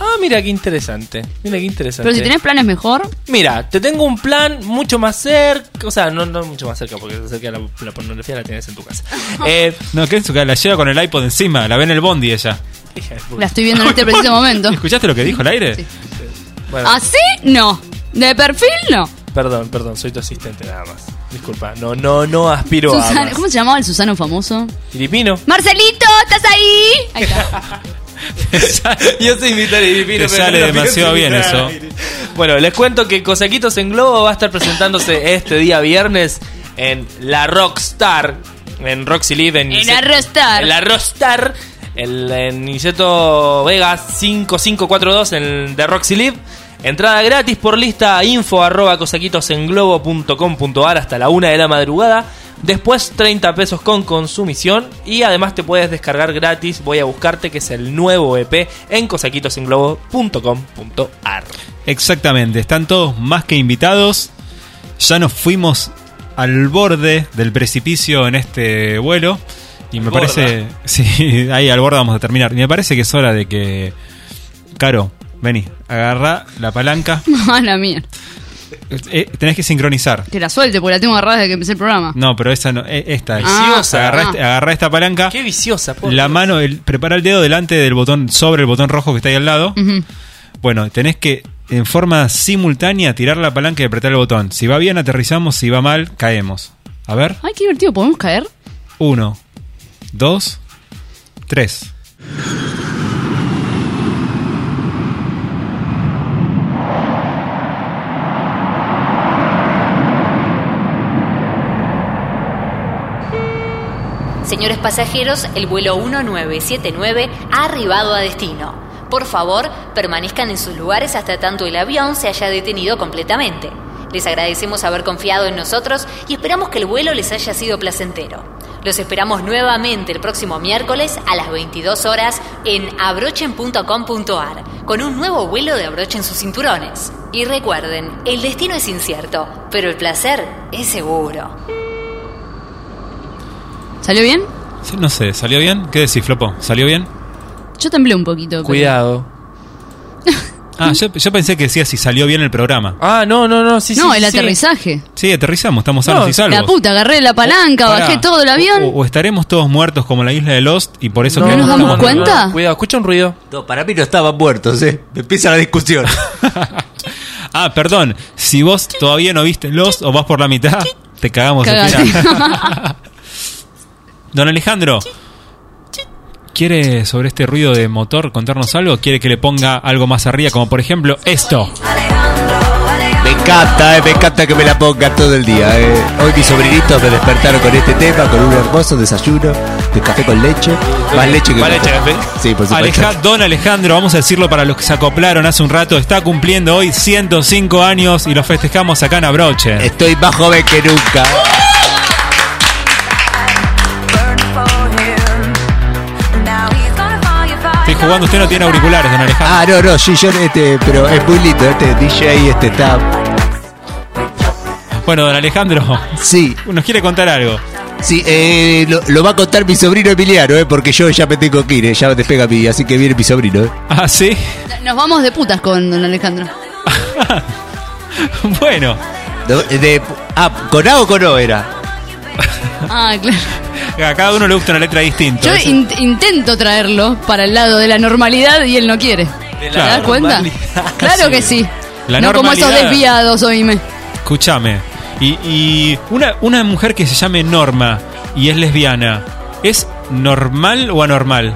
Ah, mira qué interesante. Mira qué interesante. Pero si tenés planes mejor. Mira, te tengo un plan mucho más cerca. O sea, no, no mucho más cerca, porque cerca la, la pornografía la tienes en tu casa. Eh, No, ¿qué es eso? Que la lleva con el iPod encima, la ve en el bondi ella. La estoy viendo en este preciso momento. ¿Escuchaste lo que dijo al aire? Sí. bueno, ¿Así? No. ¿De perfil? No. Perdón, perdón, soy tu asistente nada más. Disculpa, no, no, no aspiro Susana, a más. ¿cómo se llamaba el Susano famoso? Filipino. Marcelito, ¿estás ahí? Ahí está. Yo soy invitar a Filipino. Te sale no demasiado bien eso. Bueno, les cuento que Cosaquitos en Globo va a estar presentándose este día viernes en la Rockstar, en Roxy Live, en, En la Rockstar. En la Rockstar, el, en Niceto Vega cinco cinco cuatro dos en de Roxy Live. Entrada gratis por lista a info arroba cosaquitosenglobo punto com punto ar hasta la una de la madrugada. Después treinta pesos con consumición. Y además te puedes descargar gratis Voy a buscarte, que es el nuevo E P, en cosaquitosenglobo punto com punto ar. Exactamente, están todos más que invitados. Ya nos fuimos al borde del precipicio en este vuelo. Y me Borda. parece... Sí, ahí al borde vamos a terminar. Y me parece que es hora de que... Caro, vení, agarrá la palanca. Mala mía. Eh, tenés que sincronizar. Que la suelte, porque la tengo agarrada desde que empecé el programa. No, pero esa no, eh, esta es. Ah, agarrá, ah. este- agarrá esta palanca. Qué viciosa, por La Dios. mano, el, prepara el dedo delante del botón, sobre el botón rojo que está ahí al lado. Ujú. Bueno, tenés que en forma simultánea tirar la palanca y apretar el botón. Si va bien, aterrizamos. Si va mal, caemos. A ver. Ay, qué divertido. ¿Podemos caer? Uno, dos, tres. Señores pasajeros, el vuelo uno nueve siete nueve ha arribado a destino. Por favor, permanezcan en sus lugares hasta tanto el avión se haya detenido completamente. Les agradecemos haber confiado en nosotros y esperamos que el vuelo les haya sido placentero. Los esperamos nuevamente el próximo miércoles a las veintidós horas en abrochen punto com punto ar con un nuevo vuelo de Abrochen sus cinturones. Y recuerden, el destino es incierto, pero el placer es seguro. ¿Salió bien? Sí, no sé, ¿salió bien? ¿Qué decís, Flopo? ¿Salió bien? Yo temblé un poquito. pero- Cuidado. Ah, yo, yo pensé que decía si salió bien el programa. Ah, no, no, no, sí, no, sí, el sí. aterrizaje. Sí, aterrizamos, estamos sanos No, y salvos. La puta, agarré la palanca, Pará. bajé todo el avión. O, o estaremos todos muertos como la isla de Lost y por eso ¿No queremos nos damos estar- cuenta? Cuidado, escucha un ruido. No, para mí no estaban muertos, ¿eh? Empieza la discusión. Ah, perdón, si vos todavía no viste Lost o vas por la mitad, te cagamos al Cagate. final. Don Alejandro, ¿quiere sobre este ruido de motor contarnos algo? ¿Quiere que le ponga algo más arriba, como por ejemplo esto? Me encanta, eh, me encanta que me la pongan todo el día. Eh. Hoy mis sobrinitos me despertaron con este tema, con un hermoso desayuno de café con leche. Más leche que Más café. leche, café. Sí, por supuesto. Aleja- Don Alejandro, vamos a decirlo para los que se acoplaron hace un rato, está cumpliendo hoy ciento cinco años y lo festejamos acá en Abroche. Estoy más joven que nunca. Estoy jugando, usted no tiene auriculares, don Alejandro. Ah, no, no, sí, yo, este, pero es muy lindo, este D J, este está. Bueno, don Alejandro. Sí. Nos quiere contar algo. Sí, eh, lo, lo va a contar mi sobrino Emiliano, eh, porque yo ya me tengo que ir, eh, ya despega mi, así que viene mi sobrino. Eh. Ah, sí. Nos vamos de putas con don Alejandro. Bueno. De, de- ah, ¿con A o con O era? Ah, claro. A cada uno le gusta una letra distinta. Yo Ese- in- intento traerlo para el lado de la normalidad y él no quiere. ¿Te la das cuenta? normalidad. Claro Sí. que sí. La no como esos normalidad. desviados, oíme. Escúchame. Y, y una, una mujer que se llame Norma y es lesbiana, ¿es normal o anormal?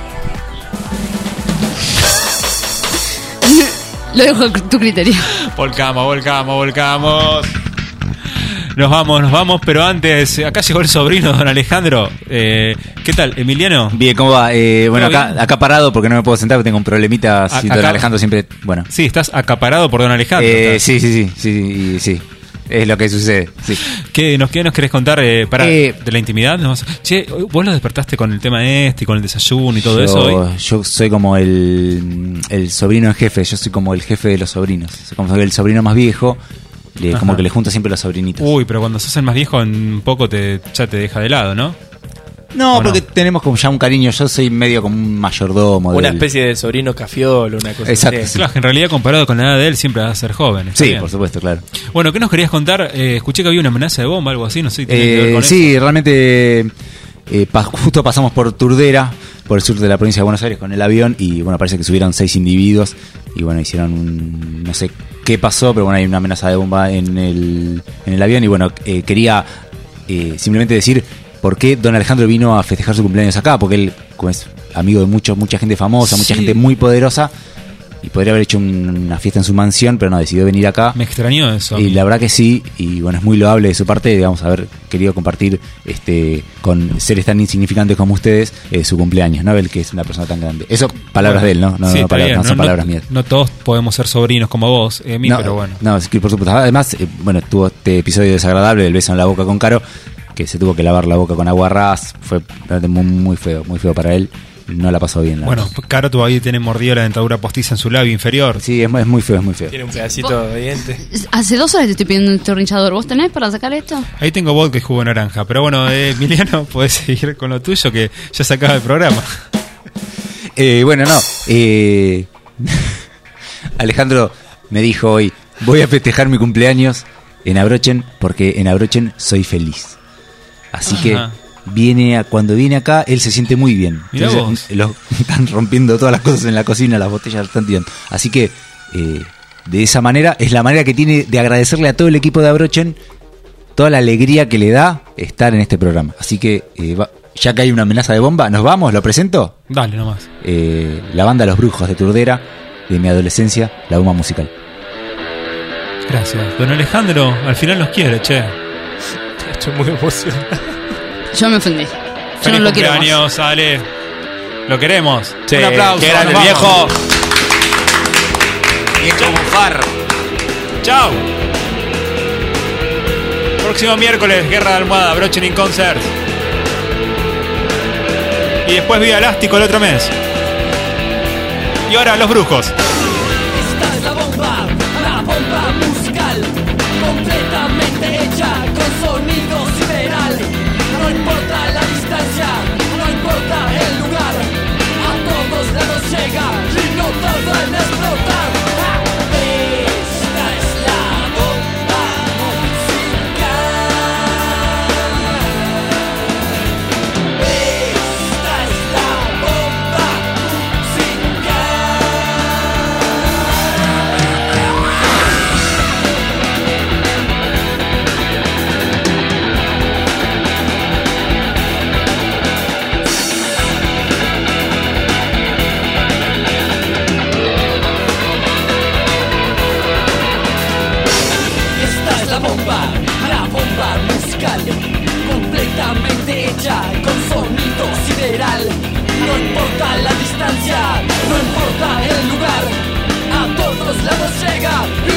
Lo dejo a tu criterio. Volcamos, volcamos, volcamos. Nos vamos, nos vamos, pero antes, acá llegó el sobrino, don Alejandro. Eh, ¿Qué tal, Emiliano? Bien, ¿cómo va? Eh, bueno, ¿Todo acá, bien? acá parado porque no me puedo sentar porque tengo un problemita. Si A- don acá- Alejandro siempre. Bueno. Sí, estás acaparado por don Alejandro. Eh, estás. sí, sí, sí, sí, sí. Es lo que sucede. Sí. ¿Qué nos, qué nos querés contar eh, para, Eh, de la intimidad? Nos- Che, vos lo despertaste con el tema este y con el desayuno y todo yo, eso hoy. yo soy como el, el sobrino en jefe, yo soy como el jefe de los sobrinos. Soy como el sobrino más viejo, le- como Ajá. que le junto siempre los sobrinitos. Uy, pero cuando sos el más viejo, en poco te, ya te deja de lado, ¿no? No, ¿O porque tenemos como ya un cariño. Yo soy medio como un mayordomo. Una del- especie de sobrino cafiolo, una cosa Exacto, así. sí. Claro, que en realidad comparado con la edad de él siempre va a ser joven. está Sí, bien. por supuesto, claro. Bueno, ¿qué nos querías contar? Eh, escuché que había una amenaza de bomba, algo así, no sé si tiene que ver Eh, con sí, realmente eh, pa- justo pasamos por Turdera, por el sur de la provincia de Buenos Aires con el avión y bueno, parece que subieron seis individuos y bueno, hicieron un, no sé qué pasó, pero bueno, hay una amenaza de bomba en el, en el avión y bueno, eh, quería eh, simplemente decir por qué don Alejandro vino a festejar su cumpleaños acá, porque él como es amigo de mucho, mucha gente famosa, mucha Sí. gente muy poderosa y podría haber hecho un- una fiesta en su mansión, pero no, decidió venir acá. Me extrañó eso. Y la verdad que sí, y bueno, es muy loable de su parte, digamos, haber querido compartir este con seres tan insignificantes como ustedes eh, su cumpleaños, ¿no? El que es una persona tan grande. Eso, palabras Bueno, de él, ¿no? No, sí, no, está palabras, bien. no son No- palabras no- mías. No todos podemos ser sobrinos como vos, eh, mí, no, pero bueno. No, es que por supuesto. Además, eh, bueno, tuvo este episodio desagradable del beso en la boca con Caro, que se tuvo que lavar la boca con agua ras, fue realmente muy, muy feo, muy feo para él. No la pasó bien. La Bueno, verdad. Caro todavía tiene mordido la dentadura postiza en su labio inferior. Sí, es, muy- es muy feo, es muy feo. Tiene un pedacito de diente. Hace dos horas te estoy pidiendo un destornillador. ¿Vos tenés para sacar esto? Ahí tengo vodka y jugo de naranja. Pero bueno, eh, Emiliano, podés seguir con lo tuyo que ya se acaba el programa. Eh, bueno, no. eh, Alejandro me dijo hoy, voy a festejar mi cumpleaños en Abrochen porque en Abrochen soy feliz. Así que Ajá. viene a, cuando viene acá, él se siente muy bien. Mirá Entonces, los, están rompiendo todas las cosas en la cocina, las botellas las están tirando. Así que eh, de esa manera, es la manera que tiene de agradecerle a todo el equipo de Abrochen toda la alegría que le da estar en este programa. Así que eh, va- ya que hay una amenaza de bomba, ¿nos vamos? ¿Lo presento? Dale nomás. Eh, la banda Los Brujos de Turdera, de mi adolescencia, la bomba musical. Gracias. Don Alejandro, al final nos quiere, che. Estoy muy emocionado. Yo me ofendí. Yo Feliz no lo quiero más. cumpleaños, Ale. Lo queremos. Che, Un aplauso. qué grande, nos vamos. viejo. Viejo bufar. Chao. Próximo miércoles, Guerra de Almohada, Brochen in Concert. Y después Vía Elástico el otro mes. Y ahora Los Brujos. Esta es la bomba, la bomba musical, completamente hecha con sonido sideral. No importa la distancia, no importa el lugar, a todos lados llega y no tarda en explotar. ¡Ah! Esta es la bomba musical. Esta es la bomba musical. Esta es la bomba, la bomba musical, completamente hecha con sonido sideral. No importa la distancia, no importa el lugar, a todos lados llega